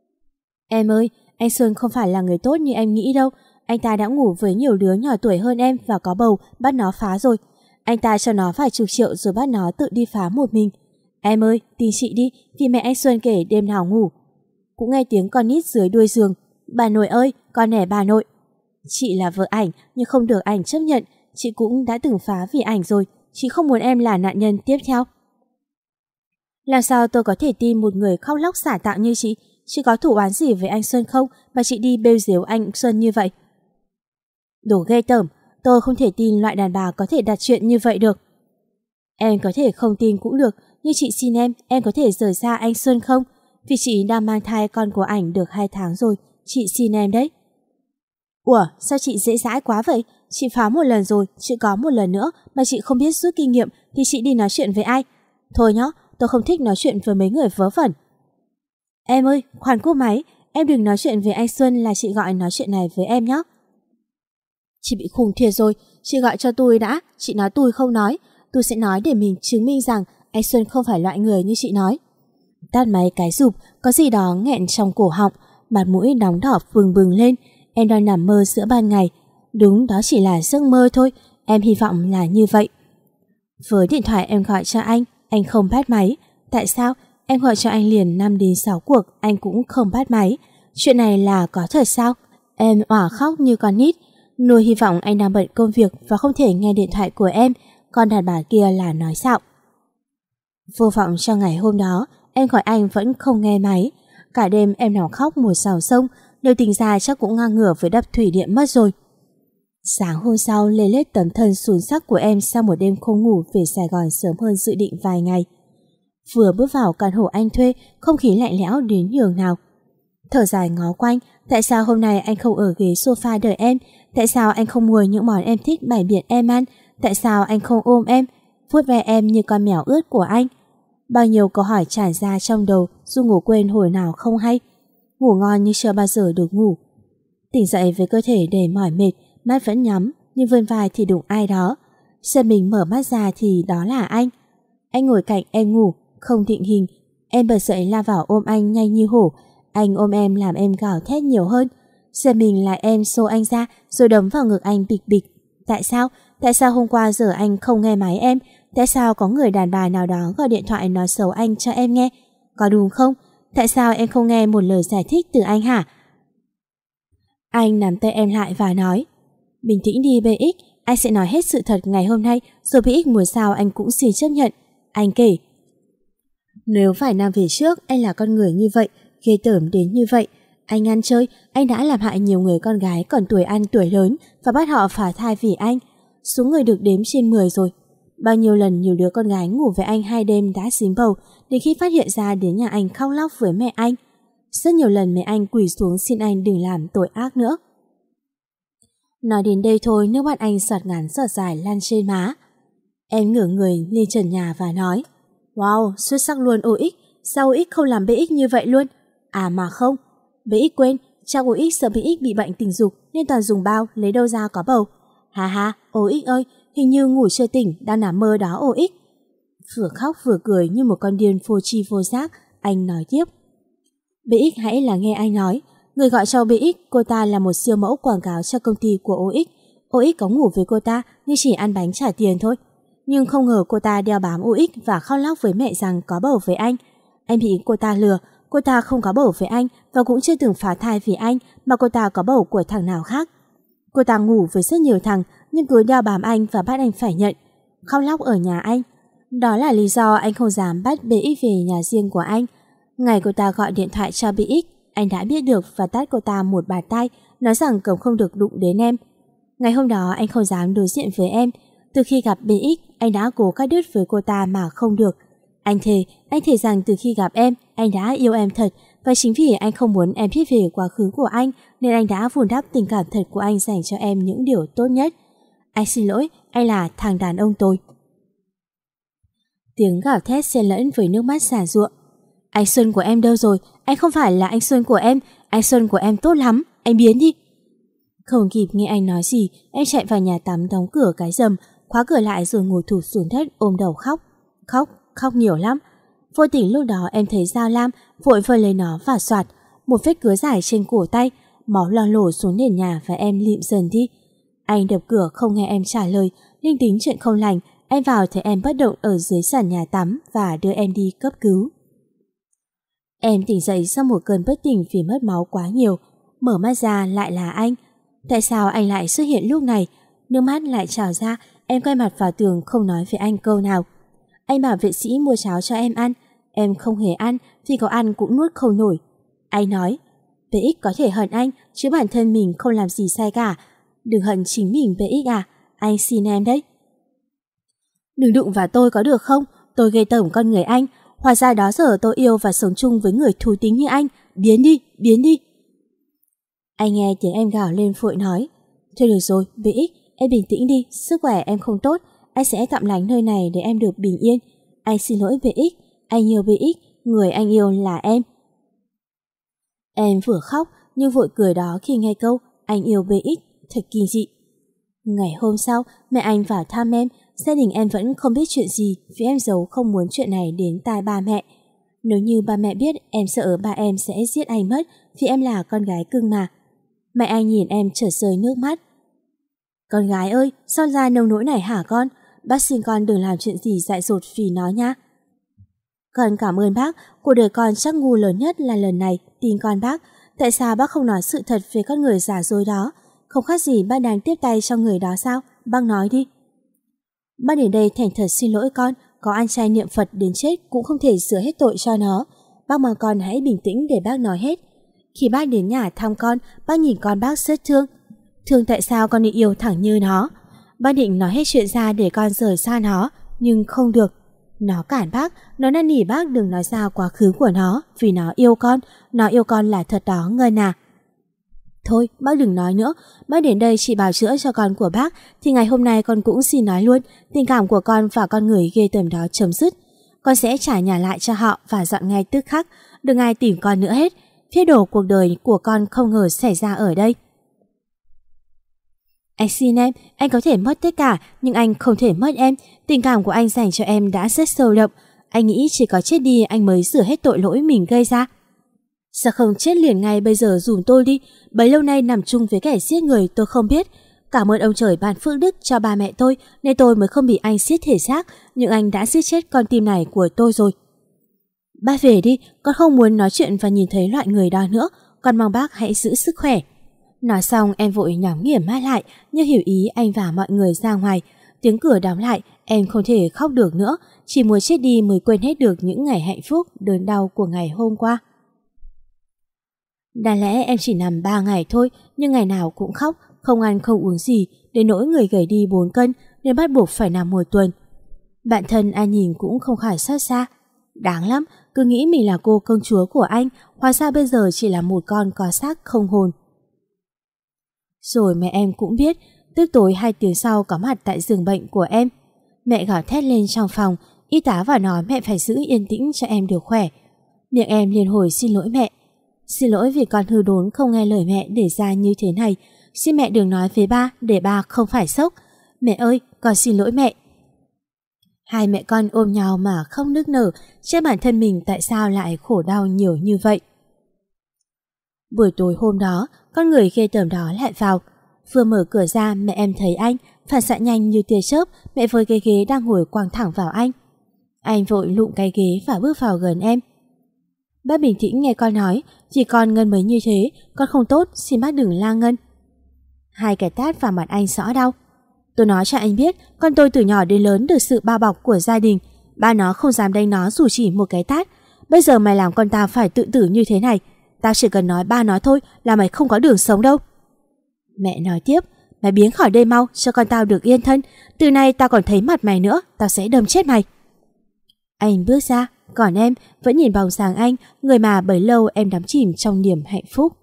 Em ơi, anh Xuân không phải là người tốt như em nghĩ đâu. Anh ta đã ngủ với nhiều đứa nhỏ tuổi hơn em và có bầu, bắt nó phá rồi. Anh ta cho nó vài chục triệu rồi bắt nó tự đi phá một mình. Em ơi, tin chị đi, vì mẹ anh Xuân kể đêm nào ngủ cũng nghe tiếng con nít dưới đuôi giường. Bà nội ơi, con nể bà nội. Chị là vợ ảnh nhưng không được ảnh chấp nhận. Chị cũng đã từng phá vì ảnh rồi. Chị không muốn em là nạn nhân tiếp theo. Làm sao tôi có thể tin một người khóc lóc xả tạo như chị? Chị có thủ oán gì với anh Xuân không mà chị đi bêu dếu anh Xuân như vậy? Đồ ghê tởm, tôi không thể tin loại đàn bà có thể đặt chuyện như vậy được. Em có thể không tin cũng được, nhưng chị xin em, em có thể rời xa anh Xuân không? Vì chị đang mang thai con của ảnh được hai tháng rồi, chị xin em đấy. Ủa, sao chị dễ dãi quá vậy? Chị phá một lần rồi, chị có một lần nữa mà chị không biết rút kinh nghiệm thì chị đi nói chuyện với ai? Thôi nhá, tôi không thích nói chuyện với mấy người vớ vẩn. Em ơi, khoan cúp máy, em đừng nói chuyện với anh Xuân là chị gọi nói chuyện này với em nhé. Chị bị khùng thiệt rồi, chị gọi cho tôi đã, chị nói tôi không nói. Tôi sẽ nói để mình chứng minh rằng anh Xuân không phải loại người như chị nói. Tắt máy cái rụp, có gì đó nghẹn trong cổ họng, mặt mũi nóng đỏ bừng bừng lên. Em đang nằm mơ giữa ban ngày. Đúng, đó chỉ là giấc mơ thôi. Em hy vọng là như vậy. Với điện thoại em gọi cho anh, anh không bắt máy. Tại sao? Em gọi cho anh liền năm đến sáu cuộc, anh cũng không bắt máy. Chuyện này là có thật sao? Em òa khóc như con nít. Nuôi hy vọng anh đang bận công việc và không thể nghe điện thoại của em. Con đàn bà kia là nói xạo. Vô vọng cho ngày hôm đó, em gọi anh vẫn không nghe máy. Cả đêm em nằm khóc một dòng sông. Nếu tỉnh ra chắc cũng ngang ngửa với đập thủy điện mất rồi. Sáng hôm sau lê lết tấm thân xuống sắc của em sau một đêm không ngủ về Sài Gòn sớm hơn dự định vài ngày. Vừa bước vào căn hộ anh thuê, không khí lạnh lẽo đến nhường nào. Thở dài ngó quanh, tại sao hôm nay anh không ở ghế sofa đợi em? Tại sao anh không mua những món em thích bày biện em ăn? Tại sao anh không ôm em, vuốt ve em như con mèo ướt của anh? Bao nhiêu câu hỏi tràn ra trong đầu, dù ngủ quên hồi nào không hay. Ngủ ngon như chưa bao giờ được ngủ. Tỉnh dậy với cơ thể đầy mỏi mệt, mắt vẫn nhắm, nhưng vươn vai thì đụng ai đó. Giờ mình mở mắt ra thì đó là anh. Anh ngồi cạnh em ngủ, không định hình. Em bật dậy lao vào ôm anh nhanh như hổ. Anh ôm em làm em gào thét nhiều hơn. Giờ mình lại em xô anh ra rồi đấm vào ngực anh bịch bịch. Tại sao? Tại sao hôm qua giờ anh không nghe máy em? Tại sao có người đàn bà nào đó gọi điện thoại nói xấu anh cho em nghe? Có đúng không? Tại sao em không nghe một lời giải thích từ anh hả? Anh nắm tay em lại và nói: bình tĩnh đi bê ích, anh sẽ nói hết sự thật ngày hôm nay, rồi bê ích muốn sao anh cũng xin chấp nhận. Anh kể: nếu vài năm về trước anh là con người như vậy, ghê tởm đến như vậy, anh ăn chơi, anh đã làm hại nhiều người con gái còn tuổi ăn tuổi lớn và bắt họ phá thai vì anh. Số người được đếm trên mười rồi. Bao nhiêu lần nhiều đứa con gái ngủ với anh hai đêm đã dính bầu, đến khi phát hiện ra đến nhà anh khóc lóc với mẹ anh. Rất nhiều lần mẹ anh quỳ xuống xin anh đừng làm tội ác nữa. Nói đến đây thôi, nước mắt anh giọt ngắn giọt dài lăn trên má. Em ngửa người lên trần nhà và nói: wow, xuất sắc luôn ô ích, sao ô ích không làm bê ích như vậy luôn? À mà không, bê ích quên, chắc ô ích sợ bê ích bị bệnh tình dục nên toàn dùng bao, lấy đâu ra có bầu. Hà hà, ô ích ơi, hình như ngủ chưa tỉnh, đang nằm mơ đó ô ích. Vừa khóc vừa cười như một con điên vô tri vô giác, anh nói tiếp: bê ích hãy là nghe anh nói. Người gọi cho bê ích, cô ta là một siêu mẫu quảng cáo cho công ty của ô ích. ô ích có ngủ với cô ta nhưng chỉ ăn bánh trả tiền thôi. Nhưng không ngờ cô ta đeo bám ô ích và khóc lóc với mẹ rằng có bầu với anh. Anh bị cô ta lừa, cô ta không có bầu với anh và cũng chưa từng phá thai vì anh, mà cô ta có bầu của thằng nào khác. Cô ta ngủ với rất nhiều thằng nhưng cứ đeo bám anh và bắt anh phải nhận. Khóc lóc ở nhà anh. Đó là lý do anh không dám bắt bê ích về nhà riêng của anh. Ngày cô ta gọi điện thoại cho bê ích, anh đã biết được và tát cô ta một bạt tai, nói rằng cậu không được đụng đến em. Ngày hôm đó anh không dám đối diện với em. Từ khi gặp bê ích, anh đã cố cắt đứt với cô ta mà không được. Anh thề, anh thề rằng từ khi gặp em, anh đã yêu em thật, và chính vì anh không muốn em biết về quá khứ của anh nên anh đã vun đắp tình cảm thật của anh dành cho em những điều tốt nhất. Anh xin lỗi, anh là thằng đàn ông tồi. Tiếng gào thét xen lẫn với nước mắt giàn giụa. Anh Xuân của em đâu rồi? Anh không phải là anh Xuân của em. Anh Xuân của em tốt lắm, anh biến đi. Không kịp nghe anh nói gì, em chạy vào nhà tắm đóng cửa cái rầm, khóa cửa lại rồi ngồi thụp xuống đất ôm đầu khóc. Khóc, khóc nhiều lắm. Vô tình lúc đó em thấy dao lam, vội vơi lấy nó và soạt. Một vết cứa dài trên cổ tay, máu loang lổ xuống nền nhà và em lịm dần đi. Anh đập cửa không nghe em trả lời, linh tính chuyện không lành. Anh vào thấy em bất động ở dưới sàn nhà tắm và đưa em đi cấp cứu. Em tỉnh dậy sau một cơn bất tỉnh vì mất máu quá nhiều. Mở mắt ra lại là anh. Tại sao anh lại xuất hiện lúc này? Nước mắt lại trào ra. Em quay mặt vào tường không nói với anh câu nào. Anh bảo vệ sĩ mua cháo cho em ăn. Em không hề ăn, vì có ăn cũng nuốt không nổi. Anh nói: bê ích có thể hận anh, chứ bản thân mình không làm gì sai cả. Đừng hận chính mình bê ích à, anh xin em đấy. Đừng đụng vào tôi có được không? Tôi ghê tởm con người anh. Hóa ra đó giờ tôi yêu và sống chung với người thú tính như anh. Biến đi, biến đi. Anh nghe tiếng em gào lên vội nói: thôi được rồi, bê ích, em bình tĩnh đi, sức khỏe em không tốt. Anh sẽ tạm lánh nơi này để em được bình yên. Anh xin lỗi bê ích, anh yêu bê ích, người anh yêu là em. Em vừa khóc nhưng vội cười đó khi nghe câu anh yêu bê ích, thật kỳ dị. Ngày hôm sau, mẹ anh vào thăm em. Gia đình em vẫn không biết chuyện gì vì em giấu không muốn chuyện này đến tai ba mẹ. Nếu như ba mẹ biết, em sợ ba em sẽ giết anh mất, vì em là con gái cưng mà. Mẹ anh nhìn em chợt rơi nước mắt. Con gái ơi, sao ra nông nỗi này hả con? Bác xin con đừng làm chuyện gì dại dột vì nó nha. Con cảm ơn bác, cuộc đời con chắc ngu lớn nhất là lần này, tin con bác. Tại sao bác không nói sự thật về con người giả dối đó? Không khác gì bác đang tiếp tay cho người đó sao? Bác nói đi. Bác đến đây thành thật xin lỗi con, có ăn chay niệm Phật đến chết cũng không thể sửa hết tội cho nó. Bác mong con hãy bình tĩnh để bác nói hết. Khi bác đến nhà thăm con, bác nhìn con bác rất thương. Thương tại sao con định yêu thẳng như nó. Bác định nói hết chuyện ra để con rời xa nó, nhưng không được. Nó cản bác, nó năn nỉ bác đừng nói ra quá khứ của nó, vì nó yêu con, nó yêu con là thật đó Ngân à. Thôi, bác đừng nói nữa, bác đến đây chỉ bào chữa cho con của bác, thì ngày hôm nay con cũng xin nói luôn, tình cảm của con và con người ghê tởm đó chấm dứt. Con sẽ trả nhà lại cho họ và dọn ngay tức khắc, đừng ai tìm con nữa hết. Phía đổ cuộc đời của con không ngờ xảy ra ở đây. Anh xin em, anh có thể mất tất cả, nhưng anh không thể mất em. Tình cảm của anh dành cho em đã rất sâu đậm. Anh nghĩ chỉ có chết đi anh mới rửa hết tội lỗi mình gây ra. Sao không chết liền ngay bây giờ dùm tôi đi? Bấy lâu nay nằm chung với kẻ giết người tôi không biết. Cảm ơn ông trời ban phước đức cho ba mẹ tôi, nên tôi mới không bị anh giết thể xác, nhưng anh đã giết chết con tim này của tôi rồi. Ba về đi, con không muốn nói chuyện và nhìn thấy loại người đó nữa. Con mong bác hãy giữ sức khỏe. Nói xong em vội nhắm nghiền mắt lại, như hiểu ý anh và mọi người ra ngoài. Tiếng cửa đóng lại, em không thể khóc được nữa, chỉ muốn chết đi mới quên hết được những ngày hạnh phúc, đớn đau của ngày hôm qua. Đáng lẽ em chỉ nằm ba ngày thôi, nhưng ngày nào cũng khóc, không ăn không uống gì, đến nỗi người gầy đi bốn cân nên bắt buộc phải nằm một tuần. Bạn thân ai nhìn cũng không khỏi xót xa. Đáng lắm, cứ nghĩ mình là cô công chúa của anh, hóa ra bây giờ chỉ là một con có xác không hồn. Rồi mẹ em cũng biết, tức tối hai tiếng sau có mặt tại giường bệnh của em. Mẹ gào thét lên trong phòng, y tá vào nói mẹ phải giữ yên tĩnh cho em được khỏe. Miệng em liền hồi xin lỗi mẹ. Xin lỗi vì con hư đốn không nghe lời mẹ để ra như thế này. Xin mẹ đừng nói với ba để ba không phải sốc. Mẹ ơi, con xin lỗi mẹ. Hai mẹ con ôm nhau mà không nức nở, chứ bản thân mình tại sao lại khổ đau nhiều như vậy. Buổi tối hôm đó, con người ghê tởm đó lại vào. Vừa mở cửa ra mẹ em thấy anh, phản xạ nhanh như tia chớp, mẹ với cái ghế đang ngồi quăng thẳng vào anh. Anh vội lụm cái ghế và bước vào gần em. Bác bình tĩnh nghe con nói, vì con Ngân mới như thế, con không tốt, xin bác đừng la Ngân. Hai cái tát vào mặt anh rõ đau. Tôi nói cho anh biết, con tôi từ nhỏ đến lớn được sự bao bọc của gia đình. Ba nó không dám đánh nó dù chỉ một cái tát. Bây giờ mày làm con tao phải tự tử như thế này. Tao chỉ cần nói ba nói thôi là mày không có đường sống đâu. Mẹ nói tiếp, mày biến khỏi đây mau cho con tao được yên thân. Từ nay tao còn thấy mặt mày nữa, tao sẽ đâm chết mày. Anh bước ra, còn em vẫn nhìn bóng dáng anh, người mà bấy lâu em đắm chìm trong niềm hạnh phúc.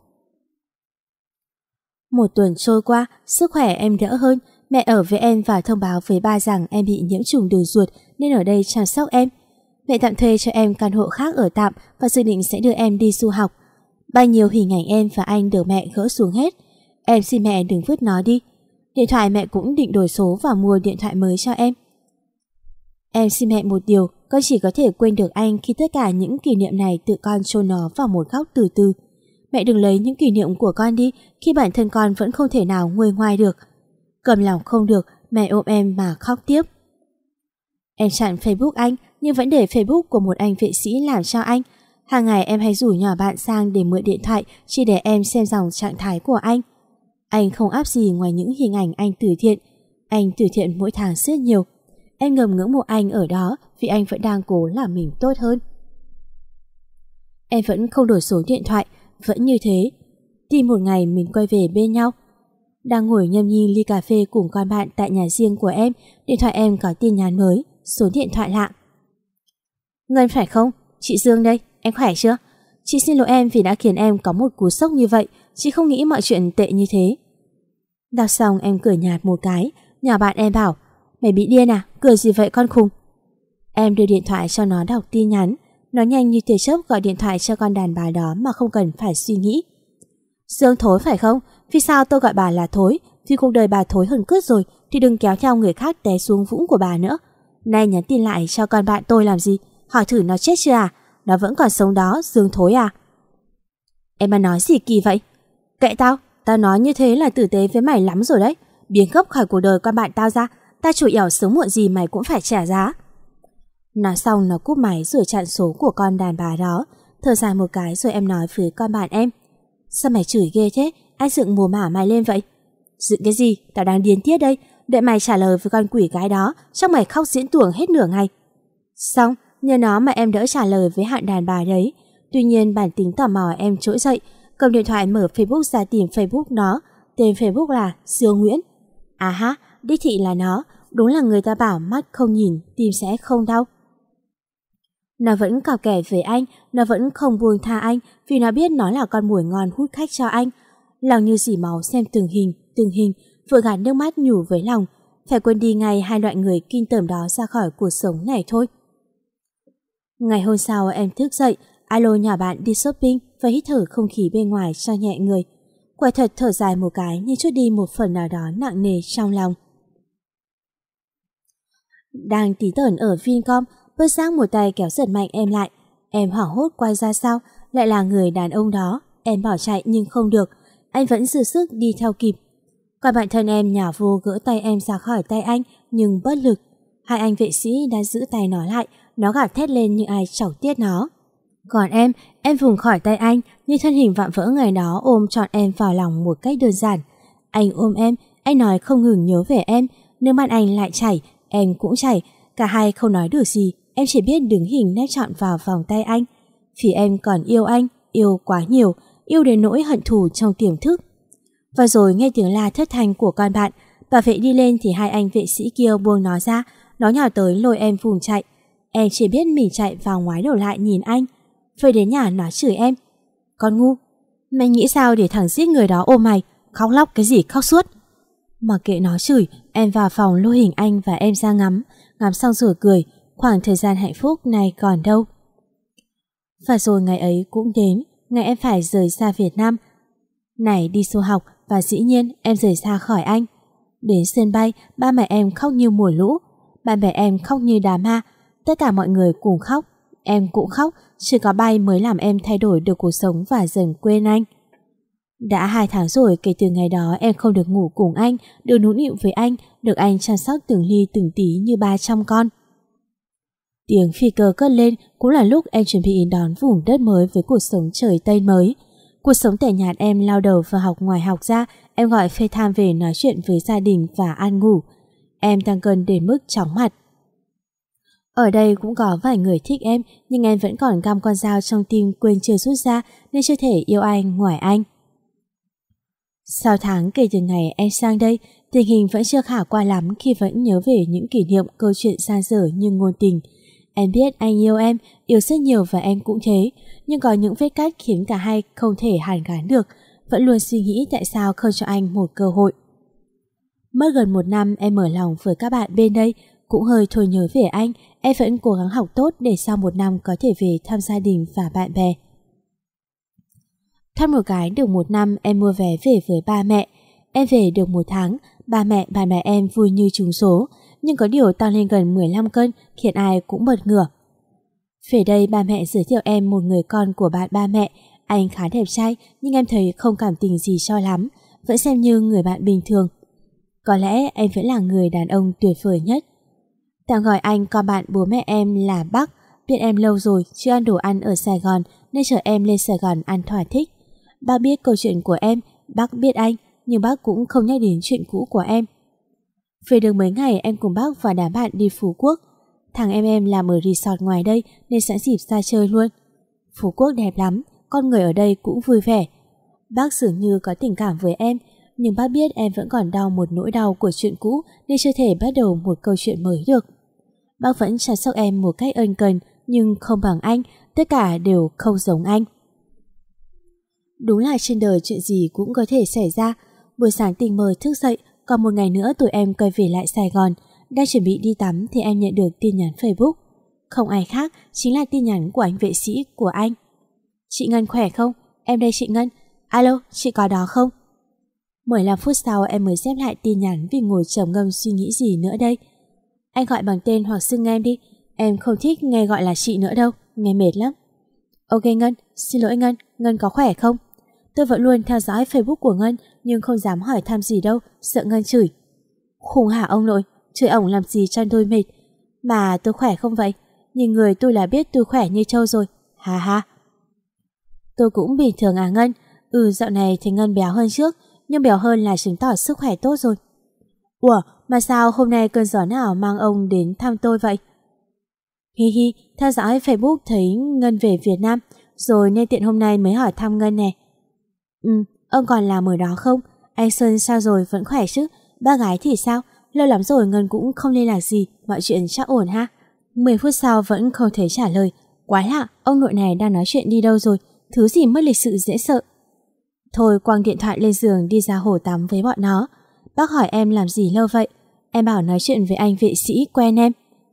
Một tuần trôi qua, sức khỏe em đỡ hơn. Mẹ ở với em và thông báo với ba rằng em bị nhiễm trùng đường ruột nên ở đây chăm sóc em. Mẹ tạm thuê cho em căn hộ khác ở tạm và dự định sẽ đưa em đi du học. Bao nhiêu hình ảnh em và anh được mẹ gỡ xuống hết. Em xin mẹ đừng vứt nó đi. Điện thoại mẹ cũng định đổi số và mua điện thoại mới cho em. Em xin mẹ một điều, con chỉ có thể quên được anh khi tất cả những kỷ niệm này tự con chôn nó vào một góc từ từ. Mẹ đừng lấy những kỷ niệm của con đi khi bản thân con vẫn không thể nào nguôi ngoai được. Cầm lòng không được, mẹ ôm em mà khóc tiếp. Em chặn Facebook anh, nhưng vẫn để Facebook của một anh vệ sĩ làm cho anh. Hàng ngày em hay rủ nhỏ bạn sang để mượn điện thoại chỉ để em xem dòng trạng thái của anh. Anh không áp gì ngoài những hình ảnh anh từ thiện. Anh từ thiện mỗi tháng rất nhiều. Em ngầm ngưỡng mộ anh ở đó vì anh vẫn đang cố làm mình tốt hơn. Em vẫn không đổi số điện thoại, vẫn như thế. Thì một ngày mình quay về bên nhau. Đang ngồi nhâm nhi ly cà phê cùng con bạn tại nhà riêng của em, điện thoại em có tin nhắn mới, số điện thoại lạ. Ngân phải không? Chị Dương đây, em khỏe chưa? Chị xin lỗi em vì đã khiến em có một cú sốc như vậy, chị không nghĩ mọi chuyện tệ như thế. Đọc xong em cười nhạt một cái, nhỏ bạn em bảo, mày bị điên à, cười gì vậy con khùng? Em đưa điện thoại cho nó đọc tin nhắn, nó nhanh như tia chớp gọi điện thoại cho con đàn bà đó mà không cần phải suy nghĩ. Dương thối phải không? Vì sao tôi gọi bà là thối? Vì cuộc đời bà thối hơn cướp rồi thì đừng kéo theo người khác té xuống vũng của bà nữa. Nay nhắn tin lại cho con bạn tôi làm gì? Hỏi thử nó chết chưa à? Nó vẫn còn sống đó, Dương thối à. Em mà nói gì kỳ vậy? Kệ tao, tao nói như thế là tử tế với mày lắm rồi đấy. Biến gấp khỏi cuộc đời con bạn tao ra, ta chủ yếu sớm muộn gì mày cũng phải trả giá. Nói xong nó cúp máy rồi chặn số của con đàn bà đó. Thở dài một cái rồi em nói với con bạn em: Sao mày chửi ghê thế? Ai dựng mùa mả mày lên vậy? Dựng cái gì? Tao đang điên tiết đây. Đợi mày trả lời với con quỷ cái đó, chắc mày khóc diễn tuồng hết nửa ngày. Xong, nhờ nó mà em đỡ trả lời với hạng đàn bà đấy. Tuy nhiên bản tính tò mò em trỗi dậy, cầm điện thoại mở Facebook ra tìm Facebook nó. Tên Facebook là Dương Nguyễn. À ha, đích thị là nó. Đúng là người ta bảo mắt không nhìn, tim sẽ không đau. Nó vẫn cào kè với anh, nó vẫn không buông tha anh vì nó biết nó là con mồi ngon hút khách cho anh. Lòng như dỉ máu xem từng hình, từng hình, vừa gạt nước mắt nhủ với lòng, phải quên đi ngay hai loại người kinh tởm đó ra khỏi cuộc sống này thôi. Ngày hôm sau em thức dậy, alo nhà bạn đi shopping và hít thở không khí bên ngoài cho nhẹ người. Quả thật thở dài một cái như chút đi một phần nào đó nặng nề trong lòng. Đang tí tởn ở Vincom, bất giác một tay kéo giật mạnh em lại. Em hoảng hốt quay ra sau, lại là người đàn ông đó. Em bỏ chạy nhưng không được, anh vẫn dư sức đi theo kịp. Còn bạn thân em nhào vô gỡ tay em ra khỏi tay anh nhưng bất lực. Hai anh vệ sĩ đã giữ tay nó lại, nó gào thét lên như ai chọc tiết nó. Còn em, em vùng khỏi tay anh như thân hình vạm vỡ ngày đó ôm trọn em vào lòng một cách đơn giản. Anh ôm em, anh nói không ngừng nhớ về em, nước mắt anh lại chảy, em cũng chảy. Cả hai không nói được gì, em chỉ biết đứng hình nép trọn vào vòng tay anh. Vì em còn yêu anh, yêu quá nhiều, yêu đến nỗi hận thù trong tiềm thức. Và rồi nghe tiếng la thất thanh của con bạn, bảo vệ đi lên thì hai anh vệ sĩ kia buông nó ra, nó nhào tới lôi em vùng chạy. Em chỉ biết mình chạy vào ngoái đầu lại nhìn anh. Về đến nhà nó chửi em: Con ngu, mày nghĩ sao để thằng giết người đó ôm mày, khóc lóc cái gì khóc suốt. Mặc kệ nó chửi, em vào phòng lôi hình anh và em ra ngắm. Ngắm xong rồi cười, khoảng thời gian hạnh phúc này còn đâu. Và rồi ngày ấy cũng đến, ngày em phải rời xa Việt Nam này đi du học, và dĩ nhiên em rời xa khỏi anh. Đến sân bay, ba mẹ em khóc như mùa lũ, bạn bè em khóc như đám ma, tất cả mọi người cùng khóc, em cũng khóc, chỉ có bay mới làm em thay đổi được cuộc sống và dần quên anh. Đã hai tháng rồi kể từ ngày đó em không được ngủ cùng anh, được nũng nịu với anh, được anh chăm sóc từng ly từng tí như ba trăm con. Tiếng phi cơ cất lên cũng là lúc em chuẩn bị đón vùng đất mới với cuộc sống trời Tây mới. Cuộc sống tẻ nhạt em lao đầu vào học ngoài học ra, em gọi FaceTime về nói chuyện với gia đình và ăn ngủ. Em tăng cân đến mức chóng mặt. Ở đây cũng có vài người thích em, nhưng em vẫn còn găm con dao trong tim quên chưa rút ra nên chưa thể yêu ai ngoài anh. Sau tháng kể từ ngày em sang đây, tình hình vẫn chưa khả quan lắm khi vẫn nhớ về những kỷ niệm câu chuyện san dở như ngôn tình. Em biết anh yêu em, yêu rất nhiều và em cũng thế, nhưng có những vết cắt khiến cả hai không thể hàn gắn được, vẫn luôn suy nghĩ tại sao không cho anh một cơ hội. Mất gần một năm em mở lòng với các bạn bên đây, cũng hơi thôi nhớ về anh, em vẫn cố gắng học tốt để sau một năm có thể về thăm gia đình và bạn bè. Thăm một cái được một năm em mua vé về với ba mẹ. Em về được một tháng, ba mẹ bạn bè em vui như trúng số, nhưng có điều tăng lên gần mười lăm cân khiến ai cũng bật ngửa. Về đây ba mẹ giới thiệu em một người con của bạn ba mẹ, anh khá đẹp trai nhưng em thấy không cảm tình gì cho lắm, vẫn xem như người bạn bình thường. Có lẽ em vẫn là người đàn ông tuyệt vời nhất. Tạm gọi anh con bạn bố mẹ em là Bắc, biết em lâu rồi chưa ăn đồ ăn ở Sài Gòn nên chở em lên Sài Gòn ăn thỏa thích. Bác biết câu chuyện của em, bác biết anh, nhưng bác cũng không nhắc đến chuyện cũ của em. Về được mấy ngày em cùng bác và đám bạn đi Phú Quốc. Thằng em em làm ở resort ngoài đây nên sẵn dịp ra chơi luôn. Phú Quốc đẹp lắm, con người ở đây cũng vui vẻ. Bác dường như có tình cảm với em, nhưng bác biết em vẫn còn đau một nỗi đau của chuyện cũ nên chưa thể bắt đầu một câu chuyện mới được. Bác vẫn chăm sóc em một cách ân cần, nhưng không bằng anh, tất cả đều không giống anh. Đúng là trên đời chuyện gì cũng có thể xảy ra. Buổi sáng tình mơ thức dậy, còn một ngày nữa tụi em quay về lại Sài Gòn. Đang chuẩn bị đi tắm thì em nhận được tin nhắn Facebook. Không ai khác, chính là tin nhắn của anh vệ sĩ của anh. Chị Ngân khỏe không? Em đây chị Ngân. Alo, chị có đó không? mười lăm phút sau em mới xếp lại tin nhắn vì ngồi trầm ngâm suy nghĩ gì nữa đây. Anh gọi bằng tên hoặc xưng em đi. Em không thích nghe gọi là chị nữa đâu, nghe mệt lắm. Ok Ngân, xin lỗi Ngân, Ngân có khỏe không? Tôi vẫn luôn theo dõi Facebook của Ngân nhưng không dám hỏi thăm gì đâu, sợ Ngân chửi. Khùng hả ông nội, chửi ổng làm gì cho tôi mệt. Mà tôi khỏe không vậy? Nhìn người tôi là biết tôi khỏe như trâu rồi. Ha ha. Tôi cũng bình thường à Ngân. Ừ, dạo này thì Ngân béo hơn trước, nhưng béo hơn là chứng tỏ sức khỏe tốt rồi. Ủa, mà sao hôm nay cơn gió nào mang ông đến thăm tôi vậy? Hi hi, theo dõi Facebook thấy Ngân về Việt Nam, rồi nên tiện hôm nay mới hỏi thăm Ngân nè. Ừ, ông còn làm ở đó không? Anh Xuân sao rồi, vẫn khỏe chứ? Ba gái thì sao? Lâu lắm rồi Ngân cũng không liên lạc gì, mọi chuyện chắc ổn ha? mười phút sau vẫn không thấy trả lời. Quái lạ, ông nội này đang nói chuyện đi đâu rồi? Thứ gì mất lịch sự dễ sợ. Thôi quăng điện thoại lên giường đi ra hồ tắm với bọn nó. Bác hỏi em làm gì lâu vậy? Em bảo nói chuyện với anh vệ sĩ quen em.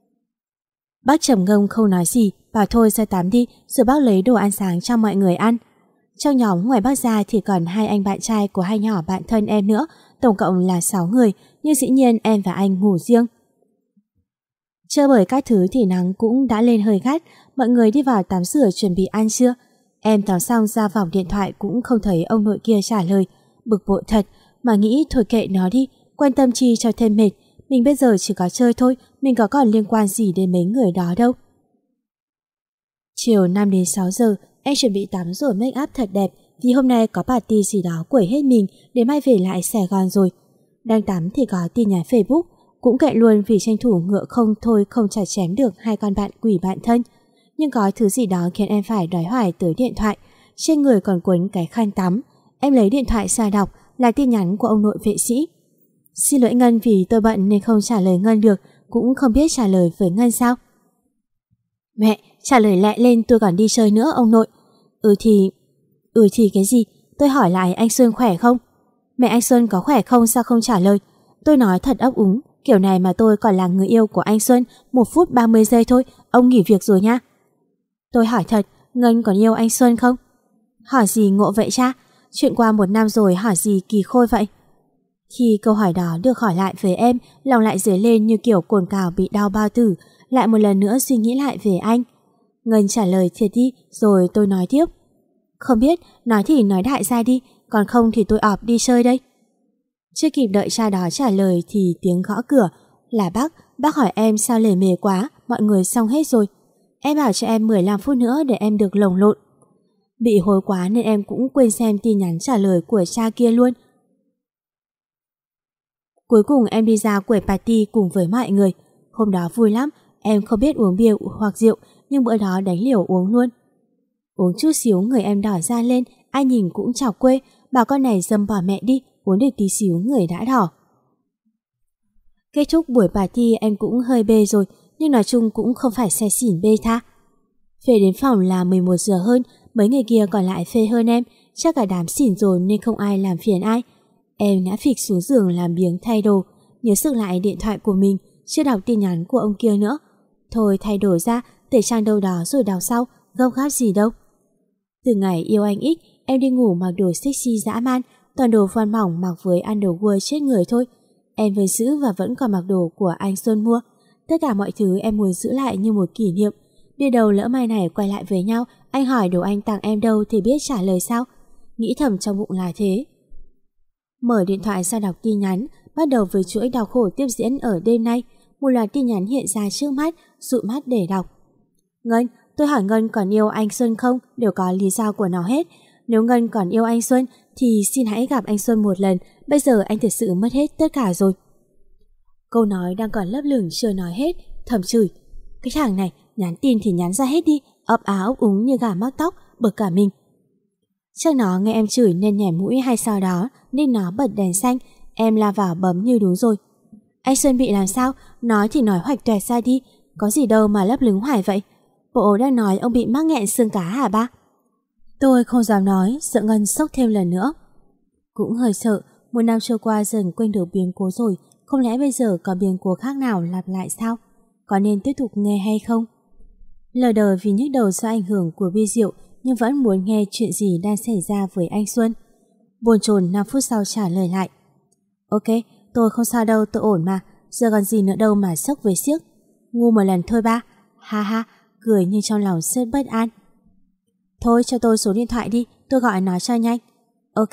Bác trầm ngâm không nói gì, bảo thôi ra tắm đi, rồi bác lấy đồ ăn sáng cho mọi người ăn. Trong nhóm ngoài bác ra thì còn hai anh bạn trai của hai nhỏ bạn thân em nữa, tổng cộng là sáu người, nhưng dĩ nhiên em và anh ngủ riêng. Chơi bởi các thứ thì nắng cũng đã lên hơi gắt, mọi người đi vào tắm rửa chuẩn bị ăn trưa. Em tắm xong ra vòng điện thoại cũng không thấy ông nội kia trả lời, bực bội thật, mà nghĩ thôi kệ nó đi, quan tâm chi cho thêm mệt, mình bây giờ chỉ có chơi thôi, mình có còn liên quan gì đến mấy người đó đâu. Chiều năm đến sáu giờ, em chuẩn bị tắm rồi make up thật đẹp, vì hôm nay có party gì đó quẩy hết mình để mai về lại Sài Gòn rồi. Đang tắm thì có tin nhắn Facebook, cũng kệ luôn vì tranh thủ ngựa không thôi không chả chém được hai con bạn quỷ bạn thân. Nhưng có thứ gì đó khiến em phải đói hoài tới điện thoại, trên người còn quấn cái khăn tắm. Em lấy điện thoại ra đọc, là tin nhắn của ông nội vệ sĩ. Xin lỗi Ngân vì tôi bận nên không trả lời Ngân được, cũng không biết trả lời với Ngân sao. Mẹ, trả lời lẹ lên, tôi còn đi chơi nữa ông nội. Ừ thì... Ừ thì cái gì? Tôi hỏi lại anh Xuân khỏe không? Mẹ anh Xuân có khỏe không sao không trả lời? Tôi nói thật ấp úng, kiểu này mà tôi còn là người yêu của anh Xuân, một phút ba mươi giây thôi, ông nghỉ việc rồi nha. Tôi hỏi thật, Ngân còn yêu anh Xuân không? Hỏi gì ngộ vậy cha? Chuyện qua một năm rồi hỏi gì kỳ khôi vậy? Khi câu hỏi đó được hỏi lại với em, lòng lại dấy lên như kiểu cồn cào bị đau bao tử, lại một lần nữa suy nghĩ lại về anh. Ngân trả lời thiệt đi, rồi tôi nói tiếp. Không biết, nói thì nói đại ra đi, còn không thì tôi ọp đi chơi đây. Chưa kịp đợi cha đó trả lời thì tiếng gõ cửa. Là bác, bác hỏi em sao lề mề quá, mọi người xong hết rồi. Em bảo cho em mười lăm phút nữa để em được lồng lộn. Bị hối quá nên em cũng quên xem tin nhắn trả lời của cha kia luôn. Cuối cùng em đi ra quẩy party cùng với mọi người. Hôm đó vui lắm, em không biết uống bia hoặc rượu, nhưng bữa đó đánh liều uống luôn. Uống chút xíu người em đỏ ra lên, ai nhìn cũng chọc quê, bảo con này dâm bỏ mẹ đi, uống được tí xíu người đã đỏ. Kết thúc buổi party em cũng hơi bê rồi, nhưng nói chung cũng không phải xe xỉn bê tha. Về đến phòng là mười một giờ hơn, mấy người kia còn lại phê hơn em, chắc cả đám xỉn rồi nên không ai làm phiền ai. Em ngã phịch xuống giường làm biếng thay đồ, nhớ sức lại điện thoại của mình, chưa đọc tin nhắn của ông kia nữa. Thôi thay đổi ra, tẩy trang đâu đó rồi đọc sau, gấp gáp gì đâu. Từ ngày yêu anh X, em đi ngủ mặc đồ sexy dã man, toàn đồ voan mỏng mặc với underwear chết người thôi. Em vẫn giữ và vẫn còn mặc đồ của anh Xuân mua. Tất cả mọi thứ em muốn giữ lại như một kỷ niệm. Biết đâu lỡ mai này quay lại với nhau, anh hỏi đồ anh tặng em đâu thì biết trả lời sao. Nghĩ thầm trong bụng là thế. Mở điện thoại ra đọc tin nhắn, bắt đầu với chuỗi đau khổ tiếp diễn ở đêm nay. Một loạt tin nhắn hiện ra trước mắt, dụi mắt để đọc. Ngân, tôi hỏi Ngân còn yêu anh Xuân không, đều có lý do của nó hết. Nếu Ngân còn yêu anh Xuân thì xin hãy gặp anh Xuân một lần, bây giờ anh thực sự mất hết tất cả rồi. Câu nói đang còn lấp lửng chưa nói hết, thầm chửi. Cái thằng này, nhắn tin thì nhắn ra hết đi, ấp á ấp úng như gà mắc tóc, bực cả mình. Chắc nó nghe em chửi nên nhảy mũi hay sao đó, nên nó bật đèn xanh, em la vào bấm như đúng rồi. Anh Xuân bị làm sao, nói thì nói hoạch toẹt ra đi, có gì đâu mà lấp lửng hoài vậy. Bộ đang nói ông bị mắc nghẹn xương cá hả ba? Tôi không dám nói, sợ Ngân sốc thêm lần nữa. Cũng hơi sợ, một năm trôi qua dần quên được biến cố rồi, không lẽ bây giờ có biến cố khác nào lặp lại sao? Có nên tiếp tục nghe hay không? Lờ đờ vì nhức đầu do ảnh hưởng của bia rượu, nhưng vẫn muốn nghe chuyện gì đang xảy ra với anh Xuân. Bồn chồn năm phút sau trả lời lại. Ok, tôi không sao đâu, tôi ổn mà, giờ còn gì nữa đâu mà sốc với siếc. Ngu một lần thôi ba, ha ha, cười nhưng trong lòng rất bất an. thôi cho tôi số điện thoại đi, tôi gọi nó cho nhanh. Ok.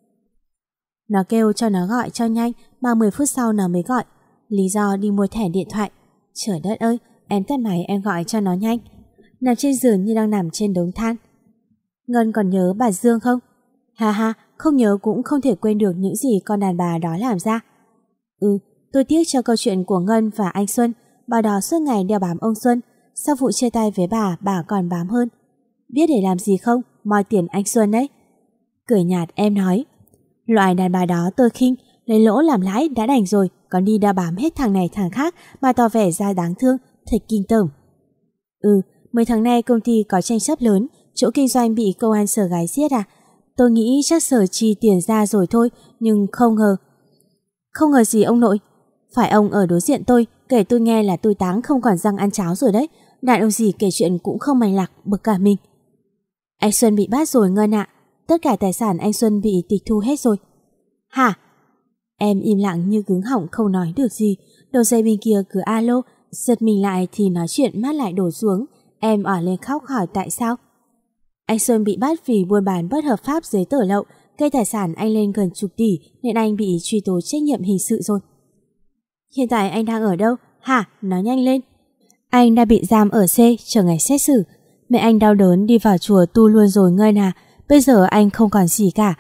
Nó kêu cho nó gọi cho nhanh, mà mười phút sau nó mới gọi. Lý do đi mua thẻ điện thoại. Trời đất ơi, em tắt máy em gọi cho nó nhanh. Nằm trên giường như đang nằm trên đống than. Ngân còn nhớ bà Dương không? Ha ha, không nhớ cũng không thể quên được những gì con đàn bà đó làm ra. Ừ, tôi tiếc cho câu chuyện của Ngân và anh Xuân. Bà đó suốt ngày đeo bám ông Xuân. Sau vụ chia tay với bà, bà còn bám hơn. Biết để làm gì không? Moi tiền anh Xuân đấy. Cười nhạt em nói, loại đàn bà đó tôi khinh, lấy lỗ làm lãi đã đành rồi, còn đi đeo bám hết thằng này thằng khác mà tỏ vẻ ra đáng thương, thật kinh tởm. Ừ, mấy tháng nay công ty có tranh chấp lớn, chỗ kinh doanh bị công an Sở gái giết à? Tôi nghĩ chắc Sở chi tiền ra rồi thôi, nhưng không ngờ. Không ngờ gì ông nội? Phải ông ở đối diện tôi, kể tôi nghe là tôi táng không còn răng ăn cháo rồi đấy. Đàn ông gì kể chuyện cũng không mạch lạc, bực cả mình. Anh Xuân bị bắt rồi Ngân ạ. Tất cả tài sản anh Xuân bị tịch thu hết rồi. Hả? Em im lặng như cứng họng không nói được gì. Đầu dây bên kia cứ alo, giật mình lại thì nói chuyện mát lại đổ xuống. Em ỏ lên khóc hỏi tại sao. Anh Xuân bị bắt vì buôn bán bất hợp pháp giấy tờ lậu, gây tài sản anh lên gần chục tỷ nên anh bị truy tố trách nhiệm hình sự rồi. Hiện tại anh đang ở đâu? Hả? Nói nhanh lên. Anh đã bị giam ở C chờ ngày xét xử. Mẹ anh đau đớn đi vào chùa tu luôn rồi Ngân à. Bây giờ anh không còn gì cả.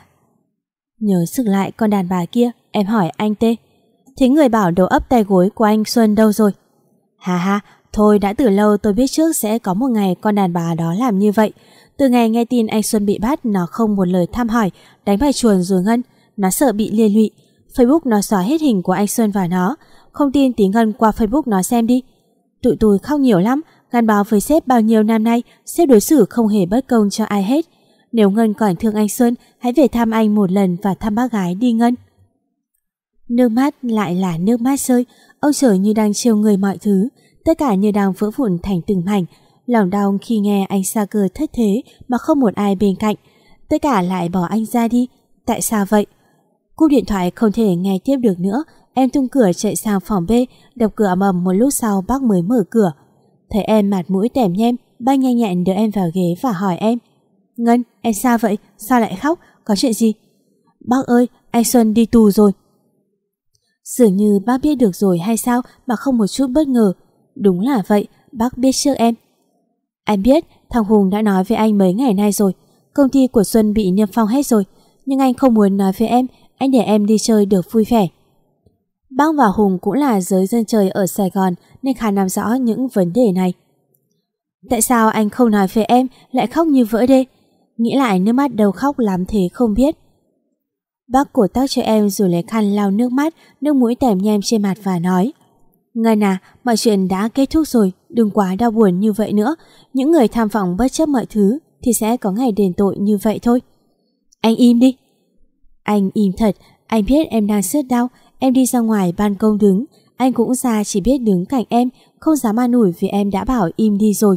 Nhớ sực lại con đàn bà kia, em hỏi anh Tê. Thế người bảo đầu ấp tay gối của anh Xuân đâu rồi? Hà ha, thôi đã từ lâu tôi biết trước sẽ có một ngày con đàn bà đó làm như vậy. Từ ngày nghe tin anh Xuân bị bắt, nó không một lời thăm hỏi, đánh bài chuồn rồi Ngân. Nó sợ bị liên lụy. Facebook nó xóa hết hình của anh Xuân và nó. Không tin tí Ngân qua Facebook nó xem đi. Tụi tôi khóc nhiều lắm, gắn bó với sếp bao nhiêu năm nay, sếp đối xử không hề bất công cho ai hết. Nếu Ngân còn thương anh Xuân, hãy về thăm anh một lần và thăm bác gái đi Ngân. Nước mắt lại là nước mắt rơi, ông trời như đang trêu người mọi thứ, tất cả như đang vỡ vụn thành từng mảnh. Lòng đau khi nghe anh xa cơ thất thế mà không một ai bên cạnh, tất cả lại bỏ anh ra đi. Tại sao vậy? Cúp điện thoại không thể nghe tiếp được nữa, em tung cửa chạy sang phòng B, đập cửa ầm ầm. Một lúc sau bác mới mở cửa. Thấy em mặt mũi tẻm nhem, bác nhanh nhẹn đỡ em vào ghế và hỏi em: Ngân, em sao vậy? Sao lại khóc? Có chuyện gì? Bác ơi, anh Xuân đi tù rồi. Dường như bác biết được rồi hay sao mà không một chút bất ngờ. Đúng là vậy, bác biết trước em. Anh biết, thằng Hùng đã nói với anh mấy ngày nay rồi. Công ty của Xuân bị niêm phong hết rồi. Nhưng anh không muốn nói với em, anh để em đi chơi được vui vẻ. Bác và Hùng cũng là giới dân chơi ở Sài Gòn nên khá nắm rõ những vấn đề này. Tại sao anh không nói với em, lại khóc như vỡ đê? Nghĩ lại nước mắt đâu khóc lắm thế không biết. Bác cổ tắc cho em rồi lấy khăn lau nước mắt, nước mũi tèm nhem trên mặt và nói: Ngân à, mọi chuyện đã kết thúc rồi, đừng quá đau buồn như vậy nữa. Những người tham vọng bất chấp mọi thứ thì sẽ có ngày đền tội như vậy thôi. Anh im đi. Anh im thật, anh biết em đang sướt đau. Em đi ra ngoài ban công đứng, anh cũng ra chỉ biết đứng cạnh em, không dám an ủi vì em đã bảo im đi rồi.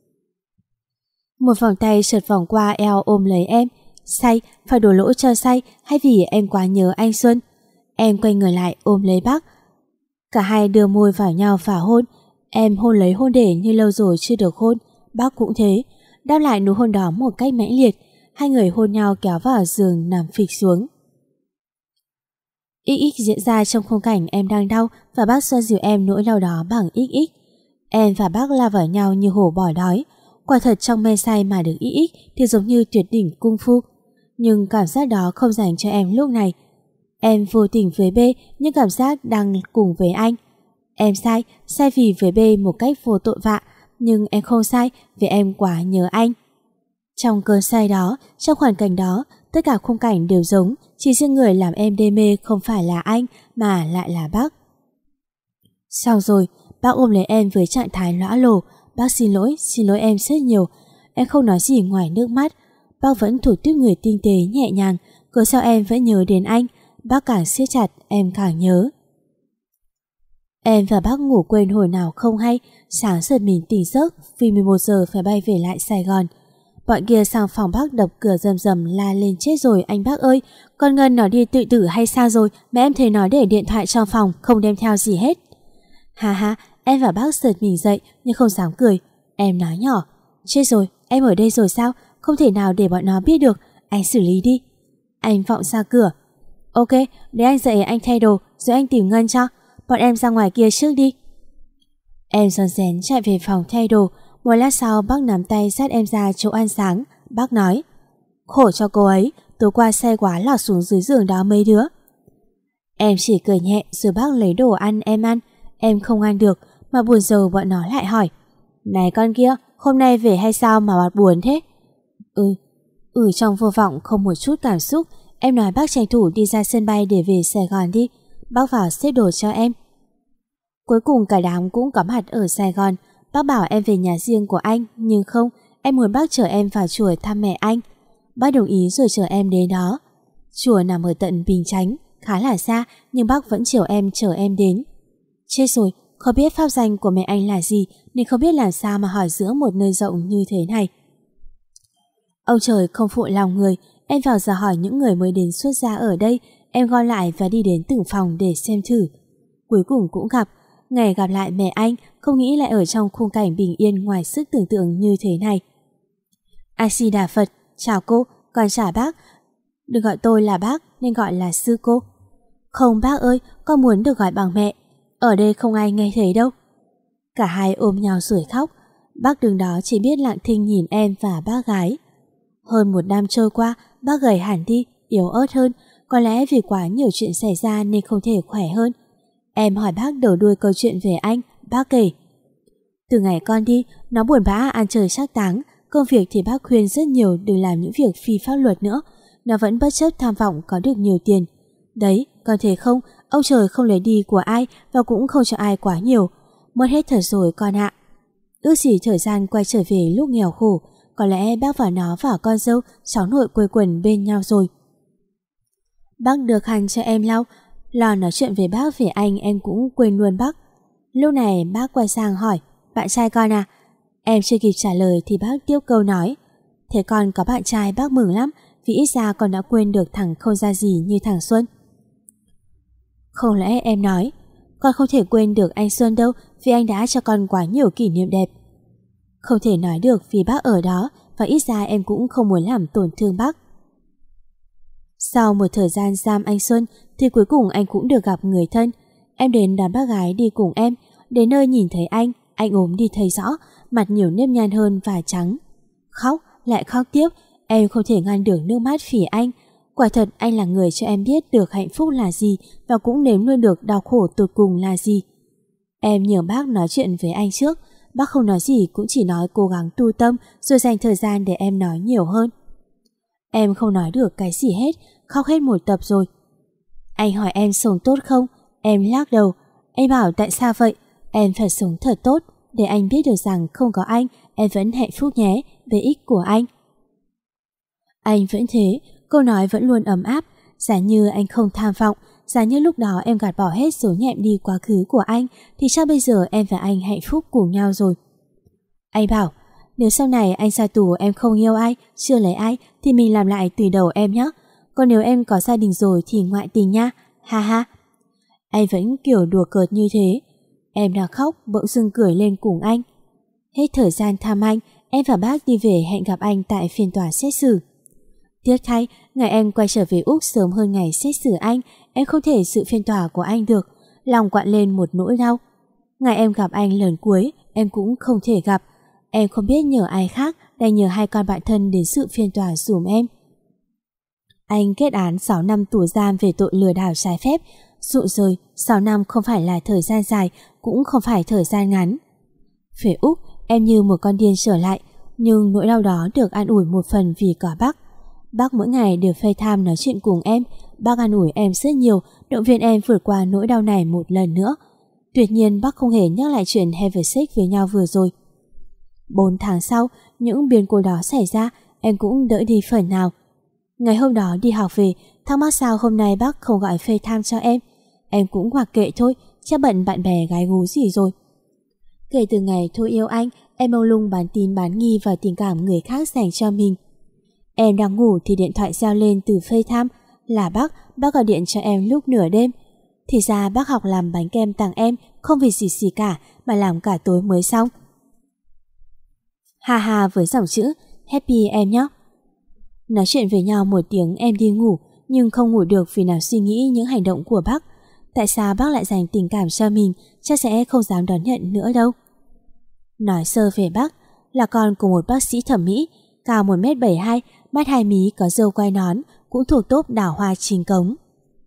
Một vòng tay chợt vòng qua eo ôm lấy em. Say, phải đổ lỗi cho say hay vì em quá nhớ anh Xuân? Em quay người lại ôm lấy bác. Cả hai đưa môi vào nhau và hôn. Em hôn lấy hôn để như lâu rồi chưa được hôn. Bác cũng thế, đáp lại nụ hôn đó một cách mãnh liệt. Hai người hôn nhau kéo vào giường nằm phịch xuống. ích ích diễn ra trong khung cảnh em đang đau và bác xoa dịu em nỗi đau đó bằng ích ích. Em và bác lao vào nhau như hổ bỏ đói. Quả thật trong mê say mà được ích ích thì giống như tuyệt đỉnh cung phu. Nhưng cảm giác đó không dành cho em lúc này. Em vô tình với B nhưng cảm giác đang cùng với anh. Em sai, sai vì với B một cách vô tội vạ. Nhưng em không sai vì em quá nhớ anh. Trong cơn say đó, trong hoàn cảnh đó, tất cả khung cảnh đều giống, chỉ riêng người làm em đê mê không phải là anh mà lại là bác. Xong rồi, bác ôm lấy em với trạng thái lõa lồ. Bác xin lỗi, xin lỗi em rất nhiều. Em không nói gì ngoài nước mắt. Bác vẫn thủ tiếp người tinh tế nhẹ nhàng. Cớ sao em vẫn nhớ đến anh? Bác càng siết chặt, em càng nhớ. Em và bác ngủ quên hồi nào không hay. Sáng giật mình tỉnh giấc vì mười một giờ phải bay về lại Sài Gòn. Bọn kia sang phòng bác đập cửa rầm rầm la lên: chết rồi anh bác ơi, con Ngân nó đi tự tử hay sao rồi mà em thấy nó để điện thoại trong phòng, không đem theo gì hết. Ha ha, em và bác giật mình dậy nhưng không dám cười. Em nói nhỏ: chết rồi, em ở đây rồi sao? không thể nào để bọn nó biết được, anh xử lý đi. Anh vọng ra cửa. Ok, để anh dậy anh thay đồ rồi anh tìm Ngân cho. Bọn em ra ngoài kia trước đi. Em rón rén chạy về phòng thay đồ. Một lát sau bác nắm tay dắt em ra chỗ ăn sáng. Bác nói, khổ cho cô ấy, tối qua say quá lọt xuống dưới giường đó mấy đứa. Em chỉ cười nhẹ rồi bác lấy đồ ăn em ăn. Em không ăn được mà buồn rầu bọn nó lại hỏi, này con kia, hôm nay về hay sao mà mặt buồn thế? Ừ, ừ trong vô vọng không một chút cảm xúc. Em nói bác tranh thủ đi ra sân bay để về Sài Gòn đi. Bác vào xếp đồ cho em. Cuối cùng cả đám cũng có mặt ở Sài Gòn. Bác bảo em về nhà riêng của anh, nhưng không, em muốn bác chở em vào chùa thăm mẹ anh. Bác đồng ý rồi chở em đến đó. Chùa nằm ở tận Bình Chánh, khá là xa, nhưng bác vẫn chiều em chở em đến. Chết rồi, không biết pháp danh của mẹ anh là gì nên không biết làm sao mà hỏi giữa một nơi rộng như thế này. Ông trời không phụ lòng người. Em vào giờ hỏi những người mới đến xuất gia ở đây. Em gom lại và đi đến từng phòng để xem thử. Cuối cùng cũng gặp. Ngày gặp lại mẹ anh, không nghĩ lại ở trong khung cảnh bình yên ngoài sức tưởng tượng như thế này. A Di Đà Phật, chào cô, con chào bác. Đừng gọi tôi là bác nên gọi là sư cô. Không bác ơi, con muốn được gọi bằng mẹ. Ở đây không ai nghe thấy đâu. Cả hai ôm nhau rồi khóc. Bác đứng đó chỉ biết lặng thinh nhìn em và bác gái. Hơn một năm trôi qua, bác gầy hẳn đi, yếu ớt hơn. Có lẽ vì quá nhiều chuyện xảy ra nên không thể khỏe hơn. Em hỏi bác đầu đuôi câu chuyện về anh. Bác kể, từ ngày con đi, nó buồn bã ăn chơi trác táng. Công việc thì bác khuyên rất nhiều đừng làm những việc phi pháp luật nữa. Nó vẫn bất chấp tham vọng có được nhiều tiền. Đấy, con thấy không, ông trời không lấy đi của ai và cũng không cho ai quá nhiều. Mất hết thật rồi con ạ. Ước gì thời gian quay trở về lúc nghèo khổ. Có lẽ bác và nó và con dâu, cháu nội quây quần bên nhau rồi. Bác đưa khăn cho em lau. Lo nói chuyện về bác về anh em cũng quên luôn bác. Lúc này bác quay sang hỏi, bạn trai con à? Em chưa kịp trả lời thì bác tiếp câu nói, thế con có bạn trai bác mừng lắm, vì ít ra con đã quên được thằng không ra gì như thằng Xuân. Không lẽ em nói, con không thể quên được anh Xuân đâu, vì anh đã cho con quá nhiều kỷ niệm đẹp. Không thể nói được vì bác ở đó, và ít ra em cũng không muốn làm tổn thương bác. Sau một thời gian giam anh Xuân thì cuối cùng anh cũng được gặp người thân. Em đến đón bác gái đi cùng em. Đến nơi nhìn thấy anh, anh ốm đi thấy rõ, mặt nhiều nếp nhăn hơn và trắng. Khóc, lại khóc tiếp. Em không thể ngăn được nước mắt vì anh. Quả thật anh là người cho em biết được hạnh phúc là gì và cũng nếm luôn được đau khổ tột cùng là gì. Em nhờ bác nói chuyện với anh trước. Bác không nói gì, cũng chỉ nói cố gắng tu tâm rồi dành thời gian để em nói nhiều hơn. Em không nói được cái gì hết, khóc hết một tập rồi. Anh hỏi em sống tốt không? Em lắc đầu. Anh bảo tại sao vậy? Em phải sống thật tốt để anh biết được rằng không có anh em vẫn hạnh phúc nhé, về ích của anh. Anh vẫn thế, câu nói vẫn luôn ấm áp. Giả như anh không tham vọng, giả như lúc đó em gạt bỏ hết dấu nhẹm đi quá khứ của anh, thì chắc bây giờ em và anh hạnh phúc cùng nhau rồi. Anh bảo, nếu sau này anh ra tù em không yêu ai, chưa lấy ai, thì mình làm lại từ đầu em nhé. Còn nếu em có gia đình rồi thì ngoại tình nha, ha ha. Anh vẫn kiểu đùa cợt như thế. Em đã khóc, bỗng dưng cười lên cùng anh. Hết thời gian thăm anh, em và bác đi về hẹn gặp anh tại phiên tòa xét xử. Tiếc thay, ngày em quay trở về Úc sớm hơn ngày xét xử anh, em không thể dự phiên tòa của anh được, lòng quặn lên một nỗi đau. Ngày em gặp anh lần cuối, em cũng không thể gặp. Em không biết nhờ ai khác, đành nhờ hai con bạn thân đến dự phiên tòa dùm em. Anh kết án sáu năm tù giam về tội lừa đảo trái phép. Dụ rồi, sáu năm không phải là thời gian dài, cũng không phải thời gian ngắn. Về Úc, em như một con điên trở lại, nhưng nỗi đau đó được an ủi một phần vì có bác. Bác mỗi ngày đều FaceTime nói chuyện cùng em. Bác an ủi em rất nhiều, động viên em vượt qua nỗi đau này một lần nữa. Tuyệt nhiên bác không hề nhắc lại chuyện have sex với nhau vừa rồi. Bốn tháng sau, những biến cố đó xảy ra, em cũng đỡ đi phần nào. Ngày hôm đó đi học về, thắc mắc sao hôm nay bác không gọi FaceTime cho em. Em cũng mặc kệ thôi, chắc bận bạn bè gái gú gì rồi. Kể từ ngày thôi yêu anh, em mông lung bán tín bán nghi vào tình cảm người khác dành cho mình. Em đang ngủ thì điện thoại reo lên từ FaceTime. Là bác, bác gọi điện cho em lúc nửa đêm. Thì ra bác học làm bánh kem tặng em, không vì gì gì cả, mà làm cả tối mới xong. Ha ha với dòng chữ Happy em nhé. Nói chuyện với nhau một tiếng em đi ngủ, nhưng không ngủ được vì nào suy nghĩ những hành động của bác. Tại sao bác lại dành tình cảm cho mình, chắc sẽ không dám đón nhận nữa đâu. Nói sơ về bác, là con của một bác sĩ thẩm mỹ, cao một mét bảy mươi hai, mắt hai mí, có râu quai nón, cũng thuộc tốp đảo hoa chính cống.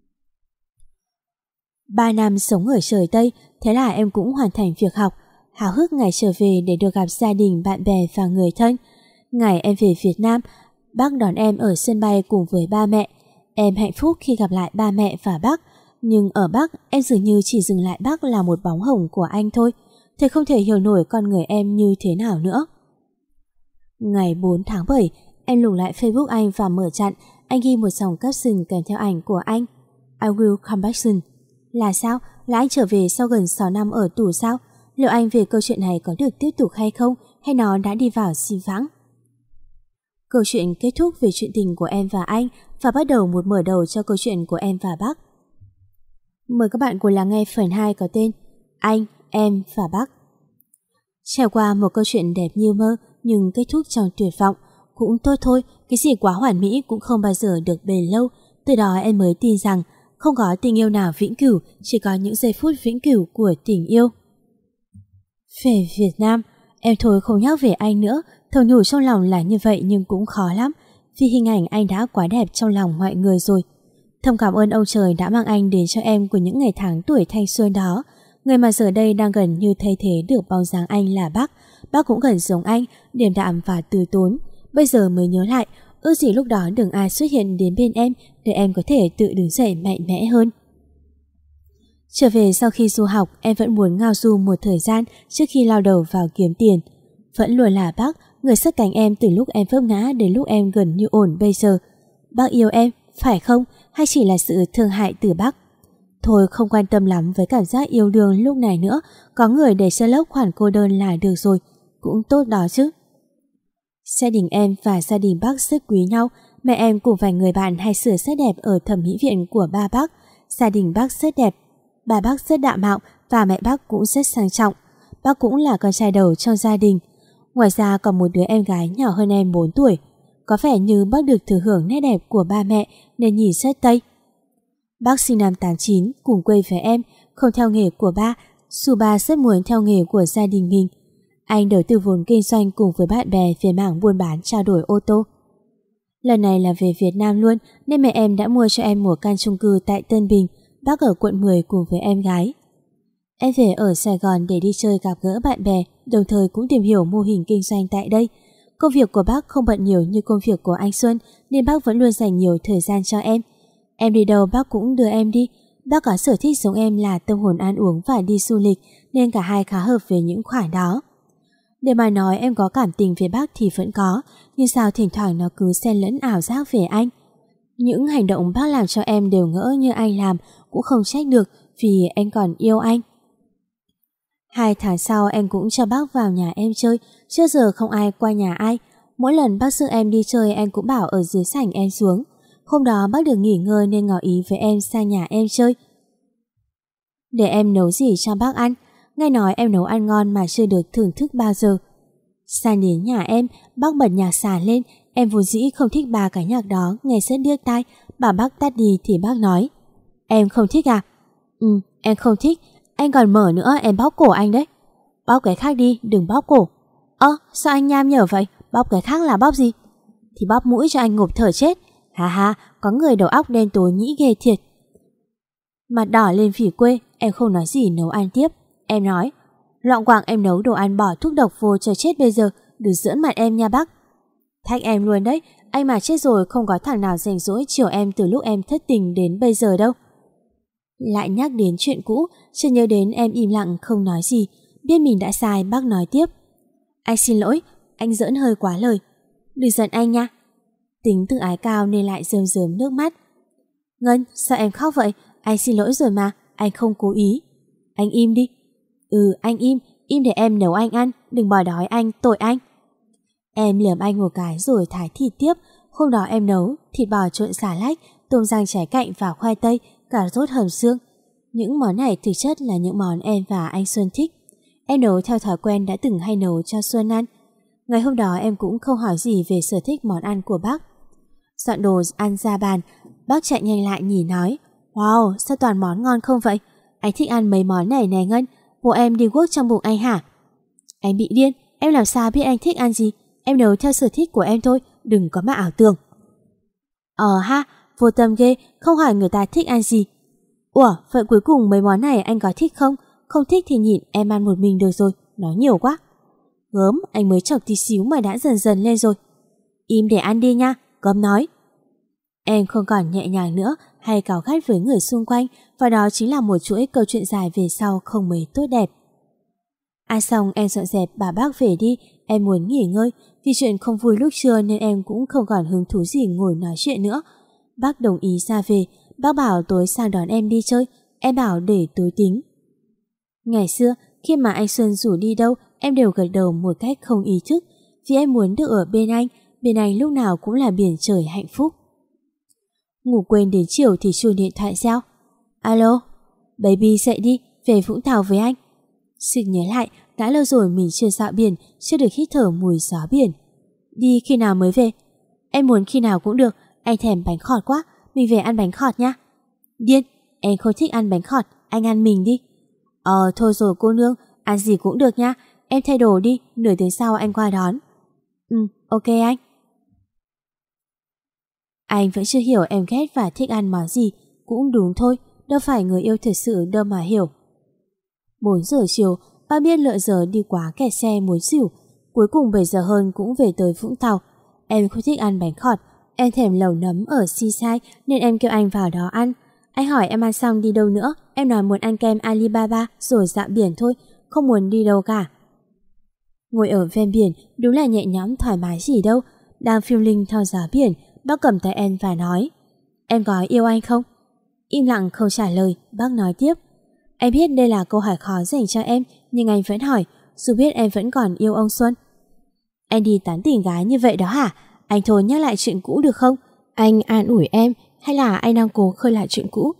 Ba năm sống ở trời Tây, thế là em cũng hoàn thành việc học, háo hức ngày trở về để được gặp gia đình, bạn bè và người thân. Ngày em về Việt Nam, bác đón em ở sân bay cùng với ba mẹ. Em hạnh phúc khi gặp lại ba mẹ và bác, nhưng ở bác em dường như chỉ dừng lại bác là một bóng hồng của anh thôi. Thầy không thể hiểu nổi con người em như thế nào nữa. Ngày bốn tháng bảy, em lùng lại Facebook anh và mở chặn. Anh ghi một dòng caption kèm theo ảnh của anh: I will come back soon. Là sao? Là anh trở về sau gần sáu năm ở tù sao? Liệu anh về câu chuyện này có được tiếp tục hay không, hay nó đã đi vào xi vãng? Câu chuyện kết thúc về chuyện tình của em và anh và bắt đầu một mở đầu cho câu chuyện của em và bác. Mời các bạn cùng lắng nghe phần hai có tên Anh, Em và Bác. Trải qua một câu chuyện đẹp như mơ nhưng kết thúc trong tuyệt vọng. Cũng tốt thôi, cái gì quá hoàn mỹ cũng không bao giờ được bền lâu. Từ đó em mới tin rằng không có tình yêu nào vĩnh cửu, chỉ có những giây phút vĩnh cửu của tình yêu. Về Việt Nam, em thôi không nhắc về anh nữa. Thầm nhủ trong lòng là như vậy nhưng cũng khó lắm, vì hình ảnh anh đã quá đẹp trong lòng mọi người rồi. Thầm cảm ơn ông trời đã mang anh đến cho em của những ngày tháng tuổi thanh xuân đó. Người mà giờ đây đang gần như thay thế được bóng dáng anh là bác. Bác cũng gần giống anh, điềm đạm và từ tốn. Bây giờ mới nhớ lại, ước gì lúc đó đừng ai xuất hiện đến bên em để em có thể tự đứng dậy mạnh mẽ hơn. Trở về sau khi du học, em vẫn muốn ngao du một thời gian trước khi lao đầu vào kiếm tiền. Vẫn luôn là bác, người sát cánh em từ lúc em vấp ngã đến lúc em gần như ổn bây giờ. Bác yêu em, phải không? Hay chỉ là sự thương hại từ bác? Thôi không quan tâm lắm với cảm giác yêu đương lúc này nữa, có người để che lấp khoản cô đơn là được rồi, cũng tốt đó chứ. Gia đình em và gia đình bác rất quý nhau. Mẹ em cùng vài người bạn hay sửa sắc đẹp ở thẩm mỹ viện của ba bác. Gia đình bác rất đẹp, ba bác rất đạm mạo và mẹ bác cũng rất sang trọng. Bác cũng là con trai đầu trong gia đình. Ngoài ra còn một đứa em gái nhỏ hơn em bốn tuổi. Có vẻ như bác được thừa hưởng nét đẹp của ba mẹ nên nhìn rất Tây. Bác sinh năm tám chín, cùng quê với em, không theo nghề của ba, dù ba rất muốn theo nghề của gia đình mình. Anh đầu tư vốn kinh doanh cùng với bạn bè về mảng buôn bán trao đổi ô tô. Lần này là về Việt Nam luôn nên mẹ em đã mua cho em một căn chung cư tại Tân Bình, bác ở quận mười cùng với em gái. Em về ở Sài Gòn để đi chơi gặp gỡ bạn bè, đồng thời cũng tìm hiểu mô hình kinh doanh tại đây. Công việc của bác không bận nhiều như công việc của anh Xuân nên bác vẫn luôn dành nhiều thời gian cho em. Em đi đâu bác cũng đưa em đi. Bác có sở thích giống em là tâm hồn ăn uống và đi du lịch nên cả hai khá hợp về những khoản đó. Để mà nói em có cảm tình về bác thì vẫn có, nhưng sao thỉnh thoảng nó cứ xen lẫn ảo giác về anh. Những hành động bác làm cho em đều ngỡ như anh làm cũng không trách được vì em còn yêu anh. Hai tháng sau em cũng cho bác vào nhà em chơi, trước giờ không ai qua nhà ai. Mỗi lần bác đưa em đi chơi em cũng bảo ở dưới sảnh em xuống. Hôm đó bác được nghỉ ngơi nên ngỏ ý với em sang nhà em chơi. Để em nấu gì cho bác ăn. Nghe nói em nấu ăn ngon mà chưa được thưởng thức bao giờ. Sang đến nhà em, bác bật nhạc xả lên. Em vốn dĩ không thích ba cái nhạc đó, nghe rất điếc tai. Bảo bác tắt đi thì bác nói: Em không thích à? Ừ, em không thích. Anh còn mở nữa, em bóp cổ anh đấy. Bóp cái khác đi, đừng bóp cổ. Ơ, sao anh nham nhở vậy? Bóp cái khác là bóp gì? Thì bóp mũi cho anh ngộp thở chết. Hà hà, có người đầu óc đen tối nhĩ ghê thiệt. Mặt đỏ lên phỉ quê, em không nói gì nấu ăn tiếp. Em nói: Loạng quạng em nấu đồ ăn bỏ thuốc độc vô cho chết bây giờ, đừng giỡn mặt em nha bác. Thách em luôn đấy, anh mà chết rồi không có thằng nào rảnh rỗi chiều em từ lúc em thất tình đến bây giờ đâu. Lại nhắc đến chuyện cũ, chợt nhớ đến em im lặng không nói gì. Biết mình đã sai, bác nói tiếp: Anh xin lỗi, anh giỡn hơi quá lời. Đừng giận anh nha. Tính tự ái cao nên lại rơm rớm nước mắt. Ngân, sao em khóc vậy? Anh xin lỗi rồi mà, anh không cố ý. Anh im đi. Ừ, anh im, im để em nấu anh ăn, đừng bỏ đói anh, tội anh. Em liềm anh một cái rồi thái thịt tiếp. Hôm đó em nấu thịt bò trộn xà lách, tôm rang trái cạnh và khoai tây, cà rốt hầm xương. Những món này thực chất là những món em và anh Xuân thích. Em nấu theo thói quen đã từng hay nấu cho Xuân ăn. Ngày hôm đó em cũng không hỏi gì về sở thích món ăn của bác. Dọn đồ ăn ra bàn, bác chạy nhanh lại nhìn nói, wow, sao toàn món ngon không vậy? Anh thích ăn mấy món này nè Ngân, bộ em đi guốc trong bụng anh hả? Anh bị điên, em làm sao biết anh thích ăn gì? Em nấu theo sở thích của em thôi, đừng có mà ảo tưởng. Ờ ha, vô tâm ghê, không hỏi người ta thích ăn gì. Ủa, vậy cuối cùng mấy món này anh có thích không? Không thích thì nhịn, em ăn một mình được rồi, nói nhiều quá. Gớm, anh mới chọc tí xíu mà đã dần dần lên rồi. Im để ăn đi nha, Gớm nói. Em không còn nhẹ nhàng nữa hay cáu gắt với người xung quanh, và đó chính là một chuỗi câu chuyện dài về sau không mấy tốt đẹp. Ăn xong em dọn dẹp bà bác về đi, em muốn nghỉ ngơi, vì chuyện không vui lúc trưa nên em cũng không còn hứng thú gì ngồi nói chuyện nữa. Bác đồng ý ra về, bác bảo tối sang đón em đi chơi, em bảo để tối tính. Ngày xưa, khi mà anh Xuân rủ đi đâu, em đều gật đầu một cách không ý thức, vì em muốn được ở bên anh, bên anh lúc nào cũng là biển trời hạnh phúc. Ngủ quên đến chiều thì chuông điện thoại reo. Alo, baby dậy đi, về Vũng Tàu với anh. Sực nhớ lại, đã lâu rồi mình chưa dạo biển, chưa được hít thở mùi gió biển. Đi khi nào mới về? Em muốn khi nào cũng được, anh thèm bánh khọt quá, mình về ăn bánh khọt nha. Điên, em không thích ăn bánh khọt, anh ăn mình đi. Ờ, thôi rồi cô nương, ăn gì cũng được nha, em thay đồ đi, nửa tiếng sau anh qua đón. Ừ, ok anh. Anh vẫn chưa hiểu em ghét và thích ăn món gì, cũng đúng thôi, đâu phải người yêu thật sự đâu mà hiểu. Bốn giờ chiều, ba biết lỡ giờ đi quá kẹt xe muốn xỉu, cuối cùng bảy giờ hơn cũng về tới Vũng Tàu. Em không thích ăn bánh khọt, em thèm lẩu nấm ở Seaside nên em kêu anh vào đó ăn. Anh hỏi em ăn xong đi đâu nữa, em nói muốn ăn kem Alibaba rồi dạo biển thôi, không muốn đi đâu cả. Ngồi ở ven biển đúng là nhẹ nhõm thoải mái gì đâu, đang phiêu linh theo gió biển. Bác cầm tay em và nói, em có yêu anh không? Im lặng không trả lời, bác nói tiếp, em biết đây là câu hỏi khó dành cho em, nhưng anh vẫn hỏi, dù biết em vẫn còn yêu ông Xuân. Anh đi tán tỉnh gái như vậy đó hả? Anh thôi nhắc lại chuyện cũ được không? Anh an ủi em, hay là anh đang cố khơi lại chuyện cũ?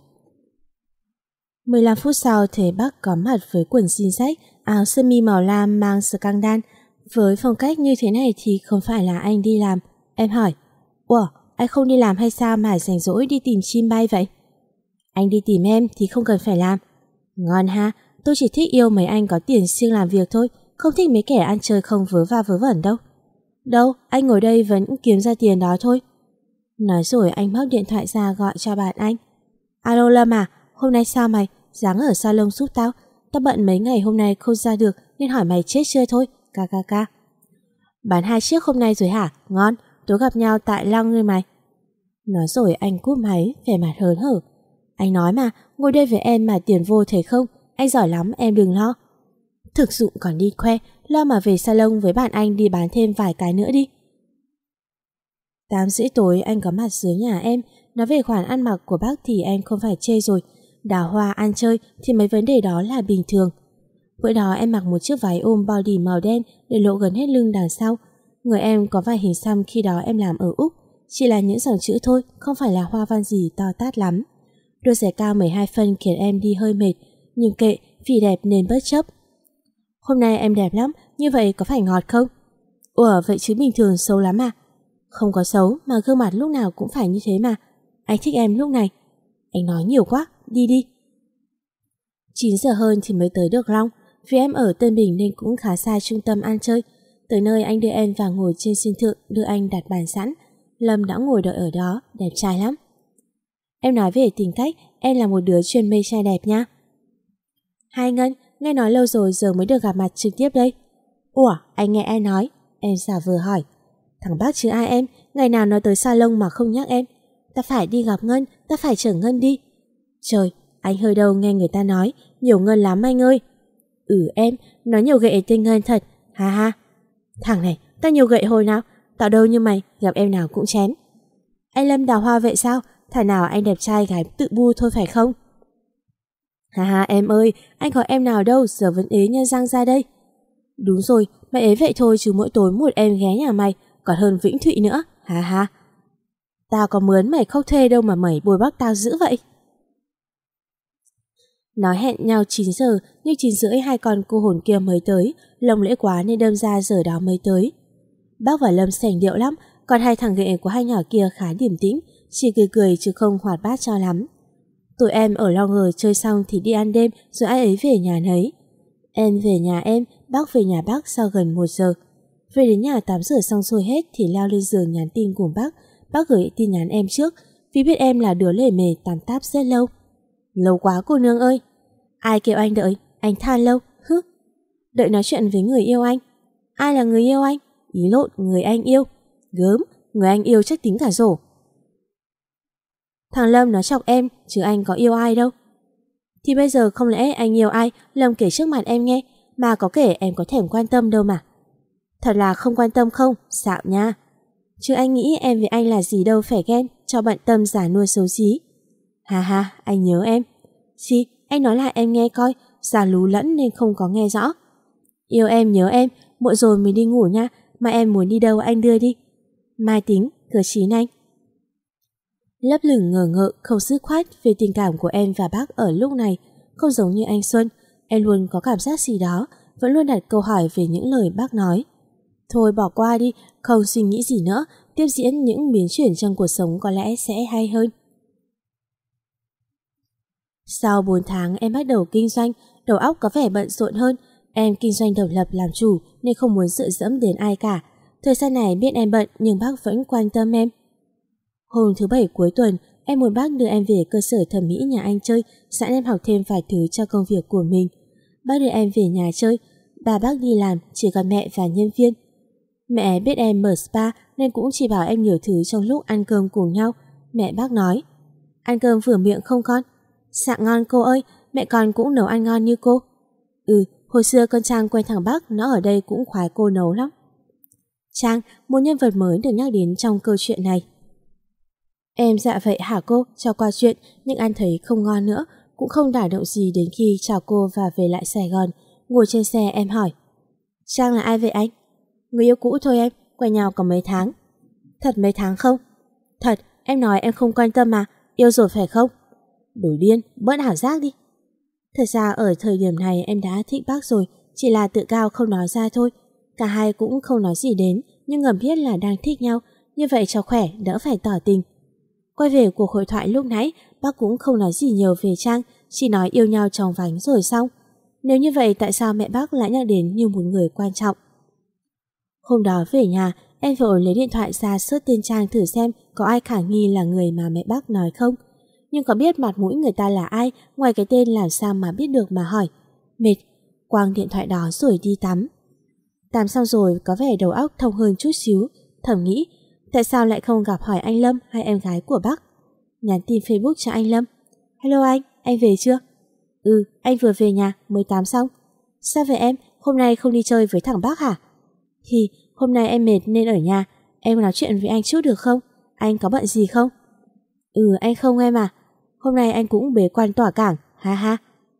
mười lăm phút sau thấy bác có mặt với quần jean rách, áo sơ mi màu lam mang scandal. Với phong cách như thế này thì không phải là anh đi làm. Em hỏi, ủa, anh không đi làm hay sao mà rảnh rỗi đi tìm chim bay vậy? Anh đi tìm em thì không cần phải làm. Ngon ha, tôi chỉ thích yêu mấy anh có tiền siêng làm việc thôi, không thích mấy kẻ ăn chơi không vớ va vớ vẩn đâu. Đâu, anh ngồi đây vẫn kiếm ra tiền đó thôi. Nói rồi anh móc điện thoại ra gọi cho bạn anh. Alo Lâm à, hôm nay sao mày? Dáng ở salon giúp tao. Tao bận mấy ngày hôm nay không ra được nên hỏi mày chết chưa thôi. Ca ca ca. Bán hai chiếc hôm nay rồi hả? Ngon, tối gặp nhau tại Long ngươi mày. Nói rồi anh cúp máy, vẻ mặt hớn hở. Anh nói mà, ngồi đây với em mà tiền vô thấy không? Anh giỏi lắm, em đừng lo. Thực dụng còn đi khoe, lo mà về salon với bạn anh đi bán thêm vài cái nữa đi. Tám rưỡi tối anh có mặt dưới nhà em. Nói về khoản ăn mặc của bác thì em không phải chê rồi. Đào hoa ăn chơi thì mấy vấn đề đó là bình thường. Bữa đó em mặc một chiếc váy ôm body màu đen để lộ gần hết lưng đằng sau. Người em có vài hình xăm khi đó em làm ở Úc, chỉ là những dòng chữ thôi, không phải là hoa văn gì to tát lắm. Đôi giày cao mười hai phân khiến em đi hơi mệt, nhưng kệ, vì đẹp nên bất chấp. Hôm nay em đẹp lắm, như vậy có phải ngọt không? Ủa, vậy chứ bình thường xấu lắm à? Không có xấu, mà gương mặt lúc nào cũng phải như thế mà. Anh thích em lúc này. Anh nói nhiều quá, đi đi. chín giờ hơn thì mới tới được Long, vì em ở Tân Bình nên cũng khá xa trung tâm ăn chơi. Tới nơi anh đưa em vào ngồi trên sân thượng, đưa anh đặt bàn sẵn. Lâm đã ngồi đợi ở đó, đẹp trai lắm. Em nói về tính cách, em là một đứa chuyên mê trai đẹp nha. Hai Ngân, nghe nói lâu rồi giờ mới được gặp mặt trực tiếp đây. Ủa, anh nghe ai nói? Em giả vờ hỏi. Thằng bác chứ ai em, ngày nào nói tới salon mà không nhắc em. Ta phải đi gặp Ngân, ta phải chở Ngân đi. Trời, anh hơi đâu nghe người ta nói, nhiều Ngân lắm anh ơi. Ừ em, nói nhiều gậy tên Ngân thật, ha ha. Thằng này, ta nhiều gậy hồi nào, tao đâu như mày, gặp em nào cũng chém. Anh Lâm đào hoa vậy sao? Thảo nào anh đẹp trai gái tự bu thôi phải không? Ha ha em ơi, anh có em nào đâu, giờ vẫn ế nhân răng ra đây. Đúng rồi, mày ế vậy thôi chứ mỗi tối một em ghé nhà mày, còn hơn Vĩnh Thụy nữa, ha ha. Tao có mướn mày không thuê đâu mà mày bồi bác tao dữ vậy. Nói hẹn nhau chín giờ, nhưng chín rưỡi hai con cô hồn kia mới tới, lồng lễ quá nên đâm ra giờ đó mới tới. Bác và Lâm sành điệu lắm, Còn hai thằng ghệ của hai nhỏ kia khá điềm tĩnh, chỉ cười cười chứ không hoạt bát cho lắm. Tụi em ở lo ngờ chơi xong thì đi ăn đêm rồi ai ấy về nhà nấy. Em về nhà em, bác về nhà bác sau gần một giờ. Về đến nhà tắm rửa xong xuôi hết thì lao lên giường nhắn tin cùng bác. Bác gửi tin nhắn em trước vì biết em là đứa lề mề tán táp rất lâu. Lâu quá cô nương ơi. Ai kêu anh đợi, anh than lâu, hứ. Đợi nói chuyện với người yêu anh. Ai là người yêu anh? Ý lộn, người anh yêu. Gớm, người anh yêu chắc tính cả rổ. Thằng Lâm nó chọc em, chứ anh có yêu ai đâu. Thì bây giờ không lẽ anh yêu ai, Lâm kể trước mặt em nghe, mà có kể em có thèm quan tâm đâu mà. Thật là không quan tâm không, xạo nha. Chứ anh nghĩ em với anh là gì đâu phải ghen, cho bận tâm giả nuôi xấu xí. Hà hà, anh nhớ em. Gì, anh nói lại em nghe coi, giả lú lẫn nên không có nghe rõ. Yêu em nhớ em, muộn rồi mình đi ngủ nha, mà em muốn đi đâu anh đưa đi. Mai tính, cửa chín anh. Lấp lửng ngờ ngợ không dứt khoát về tình cảm của em và bác ở lúc này. Không giống như anh Xuân, em luôn có cảm giác gì đó, vẫn luôn đặt câu hỏi về những lời bác nói. Thôi bỏ qua đi, không suy nghĩ gì nữa, tiếp diễn những biến chuyển trong cuộc sống có lẽ sẽ hay hơn. Sau bốn tháng em bắt đầu kinh doanh, đầu óc có vẻ bận rộn hơn. Em kinh doanh độc lập làm chủ nên không muốn dựa dẫm đến ai cả. Thời gian này biết em bận nhưng bác vẫn quan tâm em. Hôm thứ bảy cuối tuần, em muốn bác đưa em về cơ sở thẩm mỹ nhà anh chơi, sẵn em học thêm vài thứ cho công việc của mình. Bác đưa em về nhà chơi, bà bác đi làm, chỉ còn mẹ và nhân viên. Mẹ biết em mở spa nên cũng chỉ bảo em nhiều thứ trong lúc ăn cơm cùng nhau. Mẹ bác nói, ăn cơm vừa miệng không con? Dạ ngon cô ơi, mẹ con cũng nấu ăn ngon như cô. Ừ, hồi xưa con Trang quen thằng Bắc, nó ở đây cũng khoái cô nấu lắm. Trang, một nhân vật mới được nhắc đến trong câu chuyện này. Em dạ vậy hả cô, cho qua chuyện, nhưng anh thấy không ngon nữa, cũng không đả động gì đến khi chào cô và về lại Sài Gòn. Ngồi trên xe em hỏi, Trang là ai vậy anh? Người yêu cũ thôi em, quen nhau có mấy tháng. Thật mấy tháng không? Thật, em nói em không quan tâm mà, yêu rồi phải không? Đổi điên, bớt ảo giác đi. Thật ra ở thời điểm này em đã thích bác rồi, chỉ là tự cao không nói ra thôi. Cả hai cũng không nói gì đến, nhưng ngầm biết là đang thích nhau, như vậy cho khỏe, đỡ phải tỏ tình. Quay về cuộc hội thoại lúc nãy, bác cũng không nói gì nhiều về Trang, chỉ nói yêu nhau trong vánh rồi xong. Nếu như vậy tại sao mẹ bác lại nhắc đến như một người quan trọng? Hôm đó về nhà, em vội lấy điện thoại ra search tên Trang thử xem có ai khả nghi là người mà mẹ bác nói không. Nhưng có biết mặt mũi người ta là ai, ngoài cái tên làm sao mà biết được mà hỏi. Mệt, quăng điện thoại đó rồi đi tắm. Tắm xong rồi có vẻ đầu óc thông hơn chút xíu, thầm nghĩ, tại sao lại không gặp hỏi anh Lâm hay em gái của bác? Nhắn tin Facebook cho anh Lâm. Hello anh, anh về chưa? Ừ, anh vừa về nhà, mới tắm xong. Sao vậy em, hôm nay không đi chơi với thằng bác hả? Thì hôm nay em mệt nên ở nhà, em nói chuyện với anh chút được không? Anh có bận gì không? Ừ, anh không em à. Hôm nay anh cũng bế quan tỏa cảng, ha ha.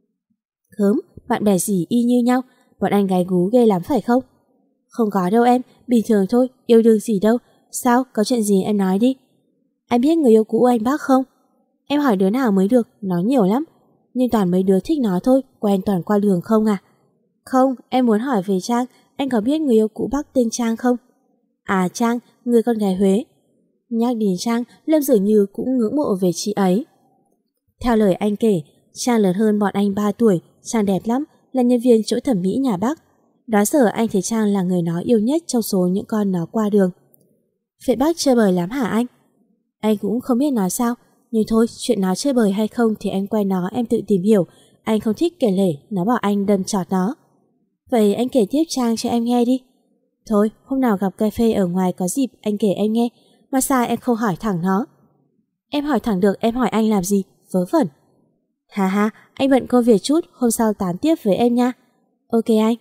Khớm, bạn bè gì y như nhau, bọn anh gái gú ghê lắm phải không? Không có đâu em, bình thường thôi, yêu đương gì đâu. Sao, có chuyện gì em nói đi. Anh biết người yêu cũ anh bác không? Em hỏi đứa nào mới được, nói nhiều lắm. Nhưng toàn mấy đứa thích nó thôi, quen toàn qua đường không à? Không, em muốn hỏi về Trang, anh có biết người yêu cũ bác tên Trang không? À Trang, người con gái Huế. Nhắc đến Trang, Lâm dường như cũng ngưỡng mộ về chị ấy. Theo lời anh kể, Trang lớn hơn bọn anh ba tuổi, Trang đẹp lắm, là nhân viên chỗ thẩm mỹ nhà bác. Đó giờ anh thấy Trang là người nó yêu nhất trong số những con nó qua đường. Vậy bác chơi bời lắm hả anh? Anh cũng không biết nói sao, nhưng thôi, chuyện nó chơi bời hay không thì anh quen nó em tự tìm hiểu. Anh không thích kể lể, nó bảo anh đâm chọt nó. Vậy anh kể tiếp Trang cho em nghe đi. Thôi, hôm nào gặp cà phê ở ngoài có dịp anh kể em nghe, mà sao em không hỏi thẳng nó? Em hỏi thẳng được, em hỏi anh làm gì, vớ vẩn. Hà hà, anh bận công việc chút, hôm sau tán tiếp với em nha. Ok anh.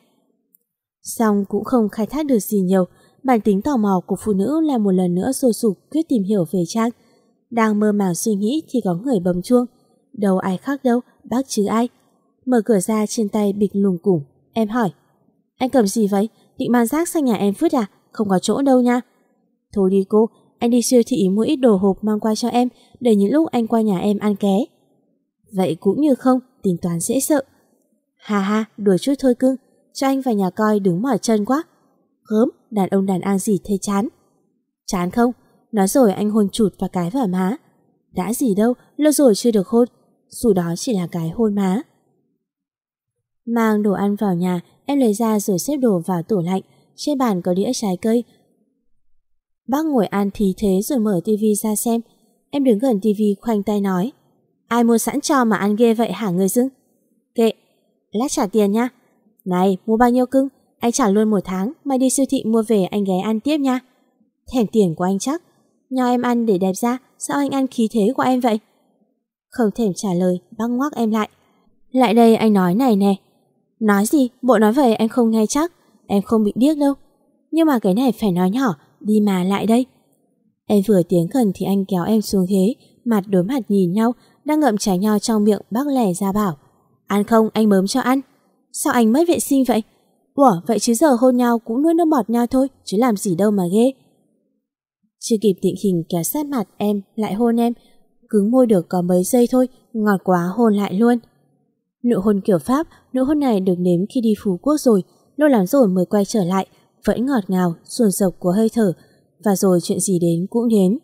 Xong cũng không khai thác được gì nhiều, bản tính tò mò của phụ nữ là một lần nữa sôi sục quyết tìm hiểu về Trang. Đang mơ màng suy nghĩ thì có người bấm chuông. Đâu ai khác đâu, bác chứ ai. Mở cửa ra trên tay bịch lùng củng. Em hỏi, anh cầm gì vậy? Định mang rác sang nhà em vứt à? Không có chỗ đâu nha. Thôi đi cô, anh đi siêu thị mua ít đồ hộp mang qua cho em, để những lúc anh qua nhà em ăn ké. Vậy cũng như không, tính toán dễ sợ. Hà ha, đùa chút thôi cưng, cho anh vào nhà coi đứng mỏi chân quá. Gớm, đàn ông đàn an gì thế chán. Chán không? Nói rồi anh hôn chụt và cái vào má. Đã gì đâu, lâu rồi chưa được hôn, dù đó chỉ là cái hôn má. Mang đồ ăn vào nhà, em lấy ra rồi xếp đồ vào tủ lạnh. Trên bàn có đĩa trái cây. Bác ngồi ăn thì thế rồi mở tivi ra xem. Em đứng gần tivi khoanh tay nói: ai mua sẵn cho mà ăn ghê vậy hả người dưng? Kệ, lát trả tiền nha. Này, mua bao nhiêu cưng? Anh trả luôn một tháng, mai đi siêu thị mua về anh ghé ăn tiếp nha. Thèm tiền của anh chắc. Nho em ăn để đẹp ra, sao anh ăn khí thế của em vậy? Không thèm trả lời, bác ngoắc em lại. Lại đây anh nói này nè. Nói gì? Bộ nói vậy anh không nghe chắc. Em không bị điếc đâu. Nhưng mà cái này phải nói nhỏ, đi mà lại đây. Em vừa tiến gần thì anh kéo em xuống ghế, mặt đối mặt nhìn nhau, đang ngậm trái nho trong miệng bác lẻ ra bảo: ăn không, anh bớm cho ăn. Sao anh mất vệ sinh vậy? Ủa, vậy chứ giờ hôn nhau cũng nuốt nước bọt nhau thôi, chứ làm gì đâu mà ghê. Chưa kịp định hình kéo sát mặt em, lại hôn em. Cứng môi được có mấy giây thôi, ngọt quá hôn lại luôn. Nụ hôn kiểu Pháp, nụ hôn này được nếm khi đi Phú Quốc rồi, lâu lắm rồi mới quay trở lại, vẫn ngọt ngào, dồn dập của hơi thở, và rồi chuyện gì đến cũng đến.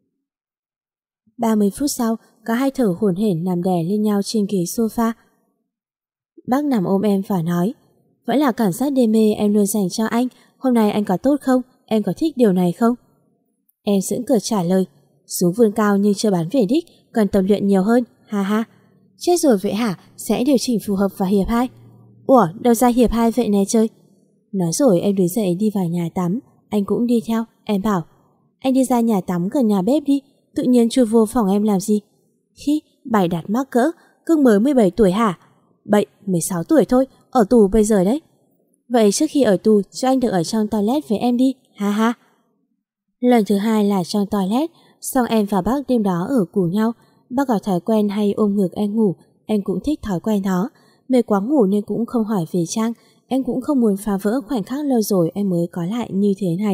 ba mươi phút sau, cả hai thở hổn hển nằm đè lên nhau trên ghế sofa. Bác nằm ôm em và nói: vẫn là cảm giác đê mê em luôn dành cho anh, hôm nay anh có tốt không? Em có thích điều này không? Em sững cửa trả lời: xuống vươn cao nhưng chưa bắn về đích, cần tập luyện nhiều hơn, ha ha. Chết rồi vậy hả? Sẽ điều chỉnh phù hợp vào hiệp hai. Ủa, đâu ra hiệp hai vậy nè chơi? Nói rồi em đứng dậy đi vào nhà tắm, anh cũng đi theo. Em bảo: anh đi ra nhà tắm gần nhà bếp đi, tự nhiên chui vô phòng em làm gì? Khi bày đặt mắc cỡ, cưng mới mười bảy tuổi hả? Bậy, mười sáu tuổi thôi, ở tù bây giờ đấy. Vậy trước khi ở tù, cho anh được ở trong toilet với em đi, ha ha. Lần thứ hai là trong toilet, xong em và bác đêm đó ở cùng nhau. Bác có thói quen hay ôm ngực em ngủ, em cũng thích thói quen đó. Mệt quá ngủ nên cũng không hỏi về Trang, em cũng không muốn phá vỡ khoảnh khắc lâu rồi em mới có lại như thế này.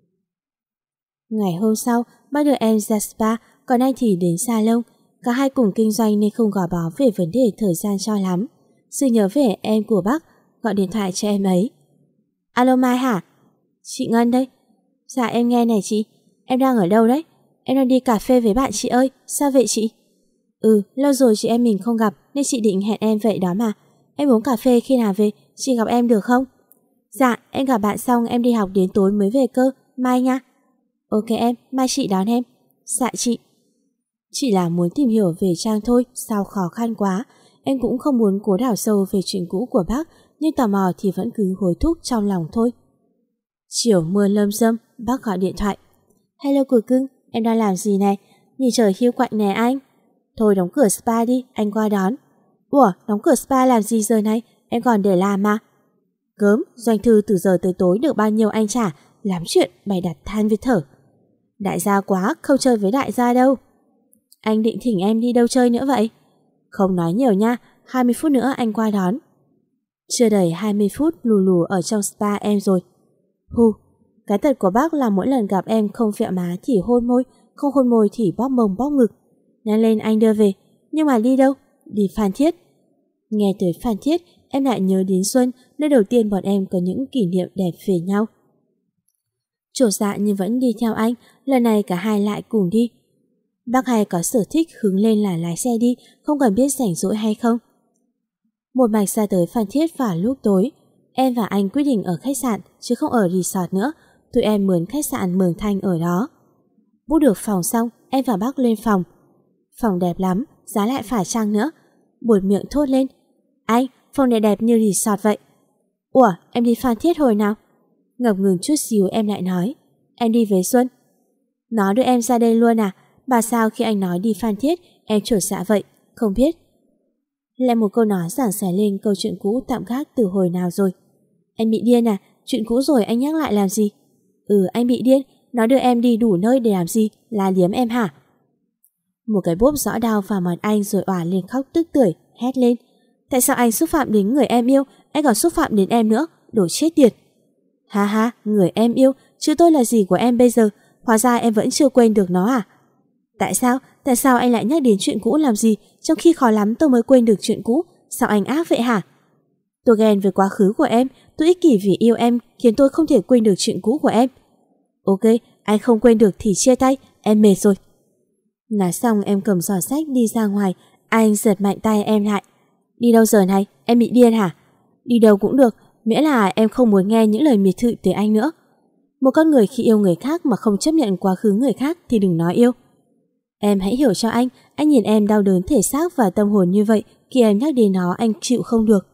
Ngày hôm sau, bác đưa em ra spa, còn anh thì đến salon. Cả hai cùng kinh doanh nên không gò bó về vấn đề thời gian cho lắm. Sự nhớ về em của bác, gọi điện thoại cho em ấy. Alo Mai hả? Chị Ngân đây. Dạ em nghe này chị, em đang ở đâu đấy? Em đang đi cà phê với bạn chị ơi, sao vậy chị? Ừ, lâu rồi chị em mình không gặp nên chị định hẹn em vậy đó mà. Em uống cà phê khi nào về, chị gặp em được không? Dạ, em gặp bạn xong em đi học đến tối mới về cơ, mai nha. Ok em, mai chị đón em. Dạ chị. Chỉ là muốn tìm hiểu về Trang thôi, sao khó khăn quá. Em cũng không muốn cố đào sâu về chuyện cũ của bác, nhưng tò mò thì vẫn cứ hối thúc trong lòng thôi. Chiều mưa lâm râm, bác gọi điện thoại. Hello của cưng, em đang làm gì này? Nhìn trời hiu quạnh nè anh. Thôi đóng cửa spa đi, anh qua đón. Ủa, đóng cửa spa làm gì giờ này? Em còn để làm mà. Gớm, doanh thư từ giờ tới tối được bao nhiêu anh trả, lắm chuyện bày đặt than với thở. Đại gia quá, không chơi với đại gia đâu. Anh định thỉnh em đi đâu chơi nữa vậy? Không nói nhiều nha, hai mươi phút nữa anh qua đón. Chưa đầy hai mươi phút lù lù ở trong spa em rồi. Hu, cái tật của bác là mỗi lần gặp em không phẹo má thì hôn môi, không hôn môi thì bóp mông bóp ngực. Nhanh lên anh đưa về, nhưng mà đi đâu? Đi Phan Thiết. Nghe tới Phan Thiết, em lại nhớ đến Xuân, nơi đầu tiên bọn em có những kỷ niệm đẹp về nhau. Chột dạ nhưng vẫn đi theo anh, lần này cả hai lại cùng đi. Bác hay có sở thích hứng lên là lái xe đi, không cần biết rảnh rỗi hay không. Một mạch ra tới Phan Thiết vào lúc tối, em và anh quyết định ở khách sạn chứ không ở resort nữa. Tụi em mướn khách sạn Mường Thanh ở đó. Book được phòng xong, em và bác lên phòng. Phòng đẹp lắm, giá lại phải chăng nữa. Buột miệng thốt lên: anh, phòng này đẹp như resort vậy. Ủa, em đi Phan Thiết hồi nào? Ngập ngừng chút xíu em lại nói: em đi với Xuân. Nó đưa em ra đây luôn à? Bà sao khi anh nói đi Phan Thiết em chột dạ vậy? Không biết. Lại một câu nói giảng xẻ lên câu chuyện cũ tạm gác từ hồi nào rồi. Em bị điên à? Chuyện cũ rồi anh nhắc lại làm gì? Ừ, anh bị điên. Nó đưa em đi đủ nơi để làm gì? Là liếm em hả? Một cái bốp rõ đau vào mặt anh rồi òa lên khóc tức tưởi, hét lên: tại sao anh xúc phạm đến người em yêu? Anh còn xúc phạm đến em nữa, đồ chết tiệt. Ha ha, người em yêu, chứ tôi là gì của em bây giờ? Hóa ra em vẫn chưa quên được nó à? Tại sao? Tại sao anh lại nhắc đến chuyện cũ làm gì, trong khi khó lắm tôi mới quên được chuyện cũ? Sao anh ác vậy hả? Tôi ghen về quá khứ của em, tôi ích kỷ vì yêu em khiến tôi không thể quên được chuyện cũ của em. Ok, Anh không quên được thì chia tay, em mệt rồi. Nói xong em cầm giỏ sách đi ra ngoài. Anh giật mạnh tay em lại. Đi đâu giờ này, em bị điên hả? Đi đâu cũng được, miễn là em không muốn nghe những lời miệt thị từ anh nữa. Một con người khi yêu người khác mà không chấp nhận quá khứ người khác thì đừng nói yêu. Em hãy hiểu cho anh, anh nhìn em đau đớn thể xác và tâm hồn như vậy, khi em nhắc đến nó anh chịu không được.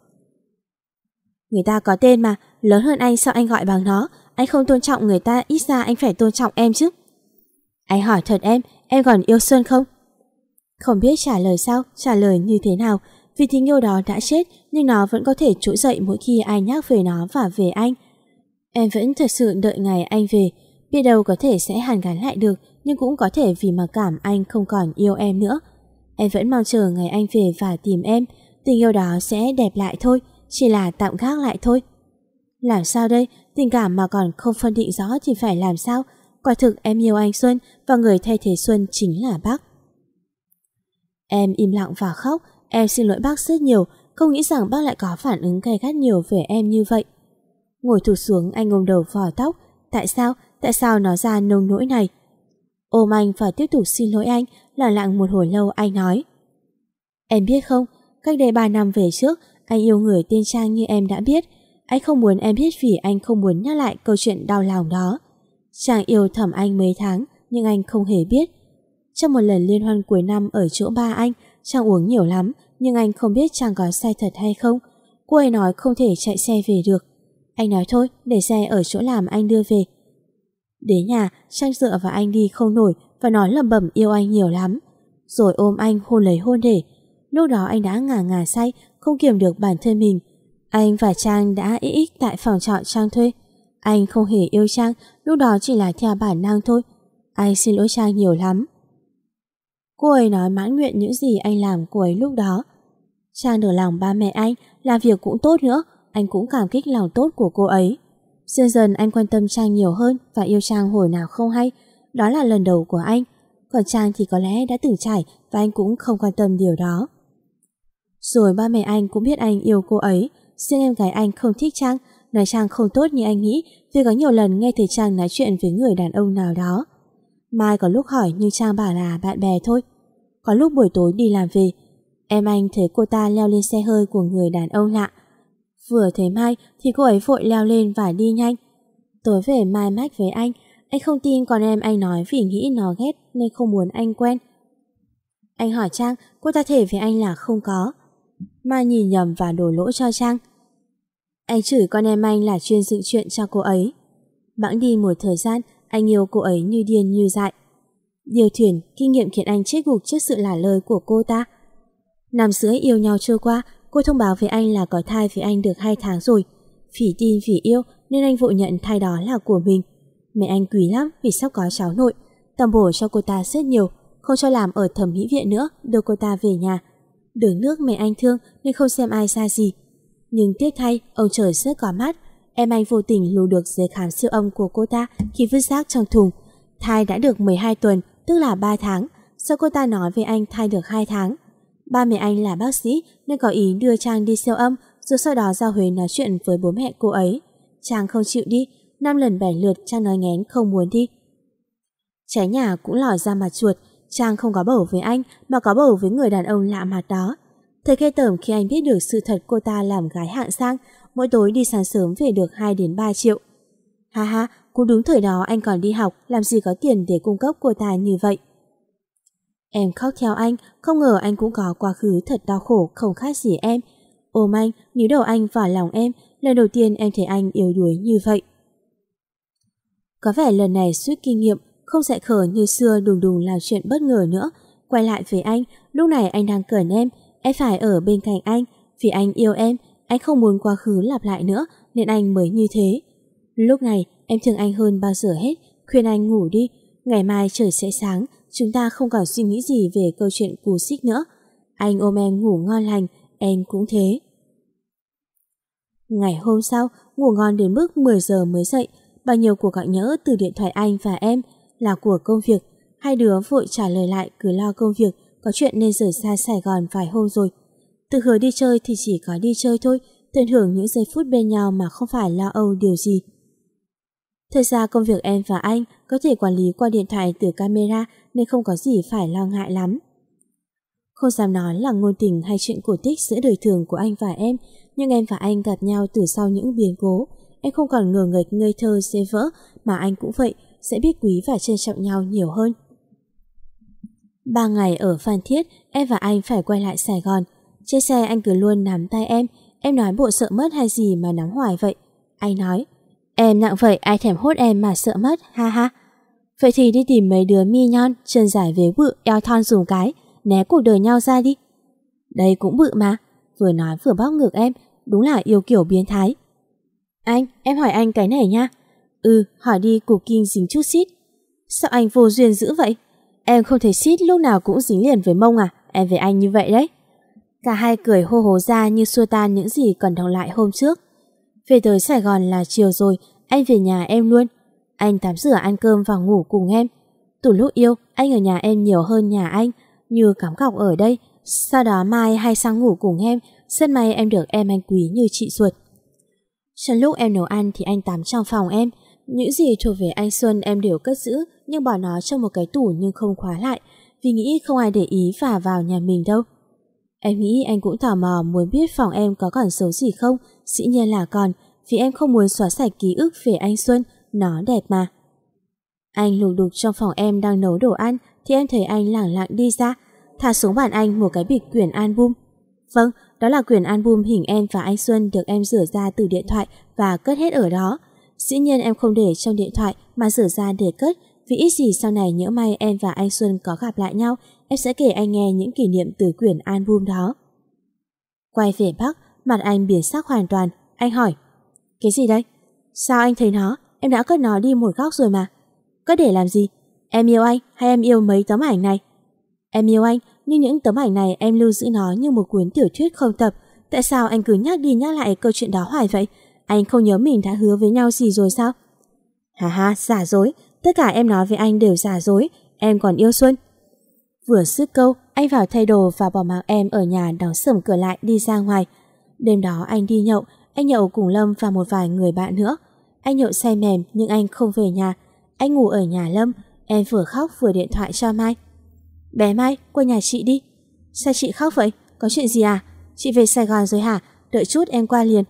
Người ta có tên mà, lớn hơn anh sao anh gọi bằng nó? Anh không tôn trọng người ta, ít ra anh phải tôn trọng em chứ. Anh hỏi thật em, em còn yêu Xuân không? Không biết trả lời sao, trả lời như thế nào, vì tình yêu đó đã chết nhưng nó vẫn có thể trỗi dậy mỗi khi ai nhắc về nó và về anh. Em vẫn thật sự đợi ngày anh về, biết đâu có thể sẽ hàn gắn lại được, nhưng cũng có thể vì mặc cảm anh không còn yêu em nữa. Em vẫn mong chờ ngày anh về và tìm em, tình yêu đó sẽ đẹp lại thôi, chỉ là tạm gác lại thôi. Làm sao đây, tình cảm mà còn không phân định rõ thì phải làm sao? Quả thực em yêu anh Xuân và người thay thế Xuân chính là bác. Em im lặng và khóc. Em xin lỗi bác rất nhiều, không nghĩ rằng bác lại có phản ứng gay gắt nhiều về em như vậy. Ngồi thụt xuống anh ôm đầu vò tóc. Tại sao, tại sao nó ra nông nỗi này? Ôm anh và tiếp tục xin lỗi anh. Lặng lặng một hồi lâu anh nói. Em biết không, cách đây ba năm về trước, anh yêu người tên Trang như em đã biết. Anh không muốn em biết vì anh không muốn nhắc lại câu chuyện đau lòng đó. Trang yêu thầm anh mấy tháng, nhưng anh không hề biết. Trong một lần liên hoan cuối năm ở chỗ ba anh, Trang uống nhiều lắm, nhưng anh không biết Trang có say thật hay không. Cô ấy nói không thể chạy xe về được. Anh nói thôi, để xe ở chỗ làm anh đưa về. Đến nhà, Trang dựa vào anh đi không nổi và nói lẩm bẩm yêu anh nhiều lắm. Rồi ôm anh hôn lấy hôn để. Lúc đó anh đã ngà ngà say, không kiềm được bản thân mình. Anh và Trang đã ích ích tại phòng trọ Trang thuê. Anh không hề yêu Trang, lúc đó chỉ là theo bản năng thôi. Anh xin lỗi Trang nhiều lắm. Cô ấy nói mãn nguyện những gì anh làm cô ấy lúc đó. Trang được lòng ba mẹ anh, làm việc cũng tốt nữa, anh cũng cảm kích lòng tốt của cô ấy. Dần dần anh quan tâm Trang nhiều hơn và yêu Trang hồi nào không hay. Đó là lần đầu của anh. Còn Trang thì có lẽ đã từng trải và anh cũng không quan tâm điều đó. Rồi ba mẹ anh cũng biết anh yêu cô ấy. Riêng em gái anh không thích Trang, nói Trang không tốt như anh nghĩ vì có nhiều lần nghe thấy Trang nói chuyện với người đàn ông nào đó. Mai có lúc hỏi nhưng Trang bảo là bạn bè thôi. Có lúc buổi tối đi làm về, em anh thấy cô ta leo lên xe hơi của người đàn ông lạ. Vừa thấy Mai thì cô ấy vội leo lên và đi nhanh. Tối về Mai mách với anh, anh không tin còn em anh nói vì nghĩ nó ghét nên không muốn anh quen. Anh hỏi Trang, cô ta thề với anh là không có. Mai nhìn nhầm và đổ lỗi cho Trang. Anh chửi con em anh là chuyên dựng chuyện cho cô ấy. Bẵng đi một thời gian, anh yêu cô ấy như điên như dại. Điều thuyền, kinh nghiệm khiến anh chết gục trước sự lả lơi của cô ta. Năm rưỡi yêu nhau trôi qua, cô thông báo với anh là có thai với anh được hai tháng rồi. Phỉ tin vì yêu nên anh vội nhận thai đó là của mình. Mẹ anh quý lắm vì sắp có cháu nội, tầm bổ cho cô ta rất nhiều, không cho làm ở thẩm mỹ viện nữa, đưa cô ta về nhà. Đường nước mẹ anh thương nên không xem ai ra gì. Nhưng tiếc thay, ông trời rất có mắt. Em anh vô tình lù được giấy khám siêu âm của cô ta khi vứt rác trong thùng. Thai đã được mười hai tuần, tức là ba tháng. Sau cô ta nói với anh thai được hai tháng. Ba mẹ anh là bác sĩ nên có ý đưa Trang đi siêu âm, rồi sau đó ra Huế nói chuyện với bố mẹ cô ấy. Trang không chịu đi, năm lần bảy lượt Trang nói nghén không muốn đi. Trái nhà cũng lòi ra mặt chuột, Trang không có bầu với anh mà có bầu với người đàn ông lạ mặt đó. Thời ghê tởm khi anh biết được sự thật cô ta làm gái hạng sang, mỗi tối đi sáng sớm về được hai đến ba triệu. Ha ha, cũng đúng thời đó anh còn đi học, làm gì có tiền để cung cấp cô ta như vậy. Em khóc theo anh, không ngờ anh cũng có quá khứ thật đau khổ không khác gì em. Ôm anh, níu đầu anh vào lòng em, lần đầu tiên em thấy anh yếu đuối như vậy. Có vẻ lần này suýt kinh nghiệm, không dại khờ như xưa đùng đùng làm chuyện bất ngờ nữa. Quay lại với anh, lúc này anh đang cẩn em, em phải ở bên cạnh anh, vì anh yêu em, anh không muốn quá khứ lặp lại nữa nên anh mới như thế. Lúc này em thương anh hơn bao giờ hết, khuyên anh ngủ đi, ngày mai trời sẽ sáng, chúng ta không còn suy nghĩ gì về câu chuyện cú xích nữa. Anh ôm em ngủ ngon lành, em cũng thế. Ngày hôm sau, ngủ ngon đến mức mười giờ mới dậy, bao nhiêu cuộc gọi nhỡ từ điện thoại anh và em là của công việc. Hai đứa vội trả lời lại cứ lo công việc, có chuyện nên rời xa Sài Gòn vài hôm rồi. Từ hứa đi chơi thì chỉ có đi chơi thôi, tận hưởng những giây phút bên nhau mà không phải lo âu điều gì. Thời ra công việc em và anh có thể quản lý qua điện thoại từ camera nên không có gì phải lo ngại lắm. Không dám nói là ngôn tình hay chuyện cổ tích giữa đời thường của anh và em, nhưng em và anh gặp nhau từ sau những biến cố. Em không còn ngờ nghệch ngây thơ dễ vỡ, mà anh cũng vậy, sẽ biết quý và trân trọng nhau nhiều hơn. Ba ngày ở Phan Thiết, em và anh phải quay lại Sài Gòn. Trên xe anh cứ luôn nắm tay em. Em nói bộ sợ mất hay gì mà nắm hoài vậy? Anh nói, em nặng vậy ai thèm hốt em mà sợ mất, ha ha. Vậy thì đi tìm mấy đứa mi nhon, chân dài vế bự, eo thon dùng cái, né cuộc đời nhau ra đi. Đây cũng bự mà. Vừa nói vừa bóp ngược em, đúng là yêu kiểu biến thái. Anh, em hỏi anh cái này nha. Ừ, hỏi đi, cục kinh dính chút xít. Sao anh vô duyên dữ vậy? Em không thấy xít lúc nào cũng dính liền với mông à? Em với anh như vậy đấy. Cả hai cười hô hố ra như xua tan những gì còn đọng lại hôm trước. Về tới Sài Gòn là chiều rồi, anh về nhà em luôn. Anh tắm rửa ăn cơm và ngủ cùng em. Từ lúc yêu, anh ở nhà em nhiều hơn nhà anh, như cắm cọc ở đây. Sau đó mai hay sang ngủ cùng em. Rất may em được em anh quý như chị ruột. Trong lúc em nấu ăn thì anh tắm trong phòng em. Những gì thuộc về anh Xuân em đều cất giữ, nhưng bỏ nó trong một cái tủ nhưng không khóa lại, vì nghĩ không ai để ý phả vào nhà mình đâu. Em nghĩ anh cũng tò mò muốn biết phòng em có còn dấu gì không. Dĩ nhiên là còn, vì em không muốn xóa sạch ký ức về anh Xuân. Nó đẹp mà. Anh lục đục trong phòng em đang nấu đồ ăn thì em thấy anh lẳng lặng đi ra, thả xuống bàn anh một cái bịch quyển album. Vâng, đó là quyển album hình em và anh Xuân được em rửa ra từ điện thoại và cất hết ở đó. Dĩ nhiên em không để trong điện thoại mà rửa ra để cất, vì ít gì sau này nhỡ may em và anh Xuân có gặp lại nhau, em sẽ kể anh nghe những kỷ niệm từ quyển album đó. Quay về Bắc, mặt anh biến sắc hoàn toàn. Anh hỏi, cái gì đây? Sao anh thấy nó? Em đã cất nó đi một góc rồi mà. Cất để làm gì? Em yêu anh hay em yêu mấy tấm ảnh này? Em yêu anh, nhưng những tấm ảnh này em lưu giữ nó như một cuốn tiểu thuyết không tập. Tại sao anh cứ nhắc đi nhắc lại câu chuyện đó hoài vậy? Anh không nhớ mình đã hứa với nhau gì rồi sao? Hà ha, giả dối. Tất cả em nói với anh đều giả dối. Em còn yêu Xuân. Vừa dứt câu, anh vào thay đồ và bỏ mặc em ở nhà đóng sầm cửa lại đi ra ngoài. Đêm đó anh đi nhậu. Anh nhậu cùng Lâm và một vài người bạn nữa. Anh nhậu say mềm nhưng anh không về nhà. Anh ngủ ở nhà Lâm. Em vừa khóc vừa điện thoại cho Mai. Bé Mai, qua nhà chị đi. Sao chị khóc vậy? Có chuyện gì à? Chị về Sài Gòn rồi hả? Đợi chút em qua liền.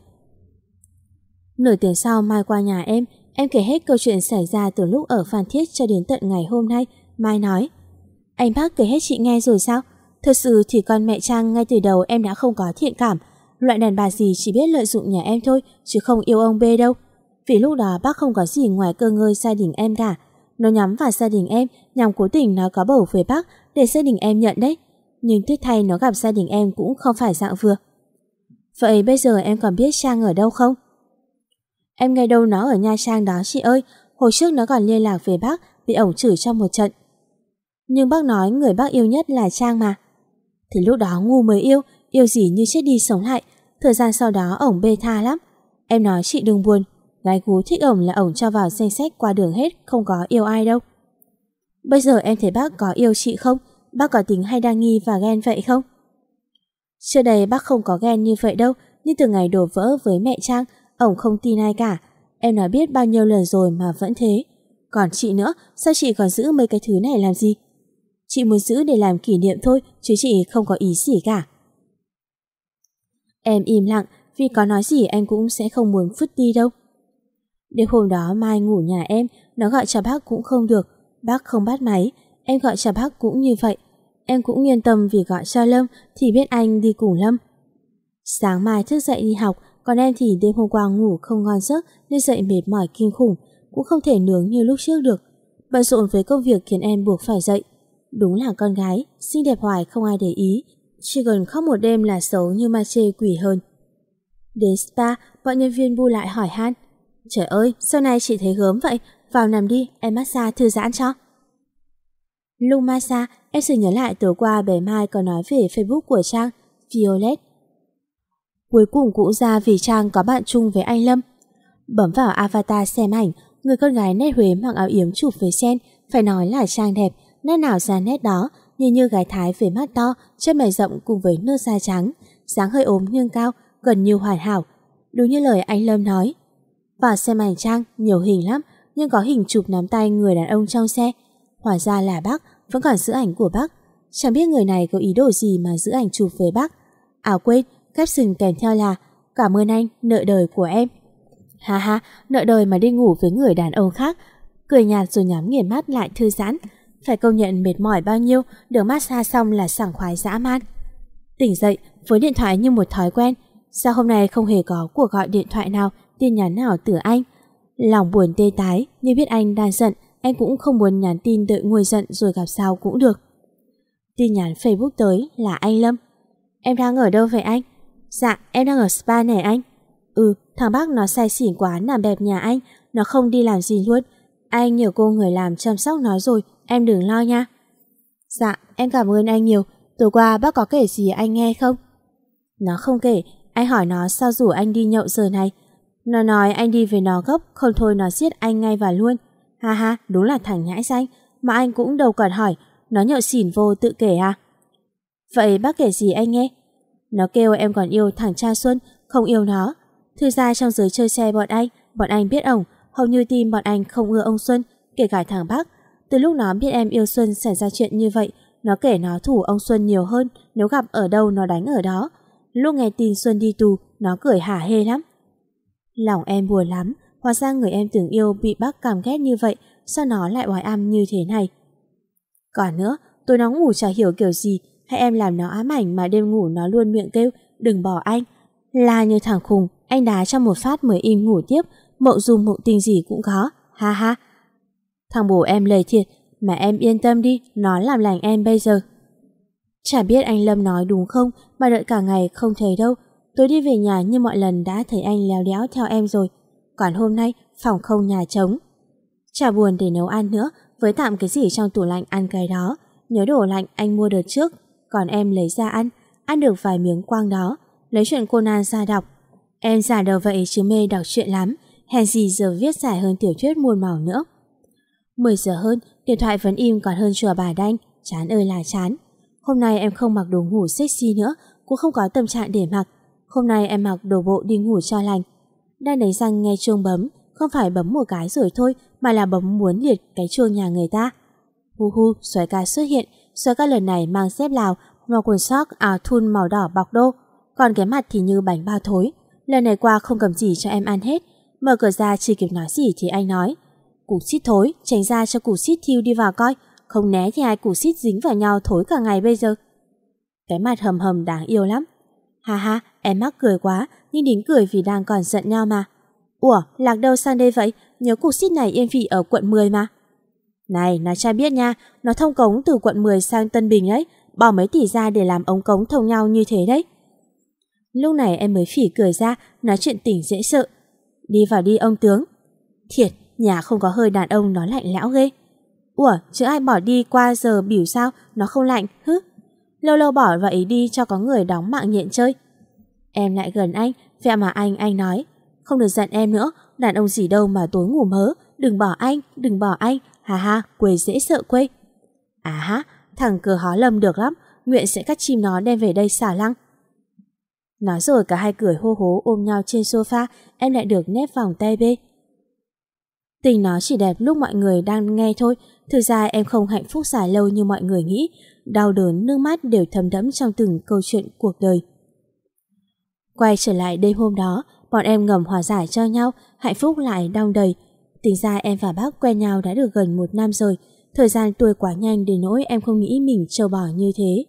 Nửa tiếng sau Mai qua nhà em. Em kể hết câu chuyện xảy ra từ lúc ở Phan Thiết cho đến tận ngày hôm nay. Mai nói, anh bác kể hết chị nghe rồi sao? Thật sự thì con mẹ Trang ngay từ đầu em đã không có thiện cảm. Loại đàn bà gì chỉ biết lợi dụng nhà em thôi, chứ không yêu ông B đâu. Vì lúc đó bác không có gì ngoài cơ ngơi gia đình em cả. Nó nhắm vào gia đình em, nhằm cố tình nó có bầu với bác để gia đình em nhận đấy. Nhưng tiếc thay nó gặp gia đình em cũng không phải dạng vừa. Vậy bây giờ em còn biết Trang ở đâu không? Em nghe đâu nó ở Nha Trang đó chị ơi. Hồi trước nó còn liên lạc với bác, bị ổng chửi trong một trận. Nhưng bác nói người bác yêu nhất là Trang mà. Thì lúc đó ngu mới yêu, yêu gì như chết đi sống lại. Thời gian sau đó ổng bê tha lắm. Em nói chị đừng buồn, gái cú thích ổng là ổng cho vào danh sách qua đường hết, không có yêu ai đâu. Bây giờ em thấy bác có yêu chị không? Bác có tính hay đa nghi và ghen vậy không? Trước đây bác không có ghen như vậy đâu, nhưng từ ngày đổ vỡ với mẹ Trang, ổng không tin ai cả. Em nói biết bao nhiêu lần rồi mà vẫn thế. Còn chị nữa, sao chị còn giữ mấy cái thứ này làm gì? Chị muốn giữ để làm kỷ niệm thôi, chứ chị không có ý gì cả. Em im lặng, vì có nói gì em cũng sẽ không muốn phứt đi đâu. Đêm hôm đó Mai ngủ nhà em, nó gọi cho bác cũng không được, bác không bắt máy. Em gọi cho bác cũng như vậy. Em cũng yên tâm vì gọi cho Lâm thì biết anh đi cùng Lâm. Sáng mai thức dậy đi học, còn em thì đêm hôm qua ngủ không ngon giấc nên dậy mệt mỏi kinh khủng, cũng không thể nướng như lúc trước được. Bận rộn với công việc khiến em buộc phải dậy. Đúng là con gái, xinh đẹp hoài không ai để ý, chỉ cần khóc một đêm là xấu như ma chê quỷ hơn. Đến spa, bọn nhân viên bu lại hỏi han. Trời ơi, sao nay chị thấy gớm vậy? Vào nằm đi, em massage thư giãn cho. Lúc massage, em sự nhớ lại tối qua bé Mai có nói về Facebook của Trang, Violet. Cuối cùng cũng ra vì Trang có bạn chung với anh Lâm. Bấm vào avatar xem ảnh, người con gái nét Huế mặc áo yếm chụp với sen, phải nói là Trang đẹp, nét nào ra nét đó, nhìn như gái Thái với mắt to, chân mày rộng cùng với nước da trắng, dáng hơi ốm nhưng cao, gần như hoàn hảo. Đúng như lời anh Lâm nói. Vào xem ảnh Trang, nhiều hình lắm, nhưng có hình chụp nắm tay người đàn ông trong xe. Hóa ra là bác, vẫn còn giữ ảnh của bác. Chẳng biết người này có ý đồ gì mà giữ ảnh chụp với bác. À quên, caption kèm theo là cảm ơn anh, nợ đời của em. Ha ha, nợ đời mà đi ngủ với người đàn ông khác. Cười nhạt rồi nhắm nghiền mắt lại thư giãn. Phải công nhận mệt mỏi bao nhiêu, được massage xong là sảng khoái dã man. Tỉnh dậy với điện thoại như một thói quen. Sao hôm nay không hề có cuộc gọi điện thoại nào, tin nhắn nào từ anh? Lòng buồn tê tái, nhưng biết anh đang giận, em cũng không muốn nhắn tin đợi nguôi giận rồi gặp sao cũng được. Tin nhắn Facebook tới là anh Lâm. Em đang ở đâu vậy anh? Dạ, em đang ở spa này anh. Ừ, thằng bác nó say xỉn quá làm bẹp nhà anh, nó không đi làm gì luôn. Anh nhờ cô người làm chăm sóc nó rồi, em đừng lo nha. Dạ, em cảm ơn anh nhiều. Tối qua bác có kể gì anh nghe không? Nó không kể. Anh hỏi nó sao rủ anh đi nhậu giờ này. Nó nói anh đi với nó gấp, không thôi nó giết anh ngay và luôn. Ha ha, đúng là thằng nhãi danh. Mà anh cũng đâu cần hỏi, nó nhậu xỉn vô tự kể à? Vậy bác kể gì anh nghe? Nó kêu em còn yêu thằng cha Xuân, không yêu nó. Thực ra trong giới chơi xe bọn anh, bọn anh biết ổng, hầu như team bọn anh không ưa ông Xuân, kể cả thằng Bắc. Từ lúc nó biết em yêu Xuân xảy ra chuyện như vậy, nó kể nó thủ ông Xuân nhiều hơn, nếu gặp ở đâu nó đánh ở đó. Lúc nghe tin Xuân đi tù, nó cười hả hê lắm. Lòng em buồn lắm, hóa ra người em tưởng yêu bị bác căm ghét như vậy, sao nó lại oái âm như thế này. Còn nữa, tôi nó ngủ chả hiểu kiểu gì, hay em làm nó ám ảnh mà đêm ngủ nó luôn miệng kêu đừng bỏ anh. Là như thằng khùng, anh đá trong một phát mới im ngủ tiếp, mộng dung mộng tình gì cũng có, ha ha. Thằng bố em lầy thiệt, mà em yên tâm đi, nó làm lành em bây giờ. Chả biết anh Lâm nói đúng không, mà đợi cả ngày không thấy đâu. Tôi đi về nhà như mọi lần đã thấy anh léo đéo theo em rồi. Còn hôm nay, phòng không nhà trống. Chả buồn để nấu ăn nữa, với tạm cái gì trong tủ lạnh ăn cái đó. Nhớ đồ lạnh anh mua đợt trước, còn em lấy ra ăn, ăn được vài miếng quang đó. Lấy chuyện Conan ra đọc. Em giả đầu vậy chứ mê đọc chuyện lắm, hèn gì giờ viết dài hơn tiểu thuyết muôn màu nữa. mười giờ hơn, điện thoại vẫn im còn hơn chùa bà đanh, chán ơi là chán. Hôm nay em không mặc đồ ngủ sexy nữa, cũng không có tâm trạng để mặc. Hôm nay em mặc đồ bộ đi ngủ cho lành. Đang đánh răng nghe chuông bấm, không phải bấm một cái rồi thôi, mà là bấm muốn liệt cái chuông nhà người ta. Hu hu, Xoái ca xuất hiện. Xoái ca lần này mang dép Lào, mặc quần sóc áo thun màu đỏ bọc đô, còn cái mặt thì như bánh bao thối. Lần này qua không cầm gì cho em ăn hết. Mở cửa ra chưa kịp nói gì thì anh nói: củ xít thối, tránh ra cho củ xít thiêu đi vào coi, không né thì hai củ xít dính vào nhau thối cả ngày bây giờ. Cái mặt hầm hầm đáng yêu lắm. Ha ha, em mắc cười quá, nhưng đính cười vì đang còn giận nhau mà. Ủa, Lạc đâu sang đây vậy? Nhớ củ xít này yên vị ở quận mười mà. Này, nói cha biết nha, nó thông cống từ quận mười sang Tân Bình ấy, bỏ mấy tỷ ra để làm ống cống thông nhau như thế đấy. Lúc này em mới phỉ cười ra, nói chuyện tỉnh dễ sợ. Đi vào đi ông tướng. Thiệt, nhà không có hơi đàn ông nó lạnh lẽo ghê. Ủa, chứ ai bỏ đi qua giờ biểu sao, nó không lạnh, hứ? Lâu lâu bỏ vậy đi cho có người đóng mạng nhện chơi. Em lại gần anh, vẻ mà anh, anh nói: không được giận em nữa, đàn ông gì đâu mà tối ngủ mớ, đừng bỏ anh, đừng bỏ anh, ha ha, quê dễ sợ quê. À ha, thằng cờ hó lầm được lắm, nguyện sẽ cắt chim nó đem về đây xả lăng. Nói rồi cả hai cười hô hố ôm nhau trên sofa, em lại được nép vòng tay bê. Tình nó chỉ đẹp lúc mọi người đang nghe thôi, thực ra em không hạnh phúc dài lâu như mọi người nghĩ, đau đớn, nước mắt đều thấm đẫm trong từng câu chuyện cuộc đời. Quay trở lại đêm hôm đó, bọn em ngầm hòa giải cho nhau, hạnh phúc lại đong đầy. Tính ra em và bác quen nhau đã được gần một năm rồi, thời gian trôi quá nhanh đến nỗi em không nghĩ mình trâu bò như thế.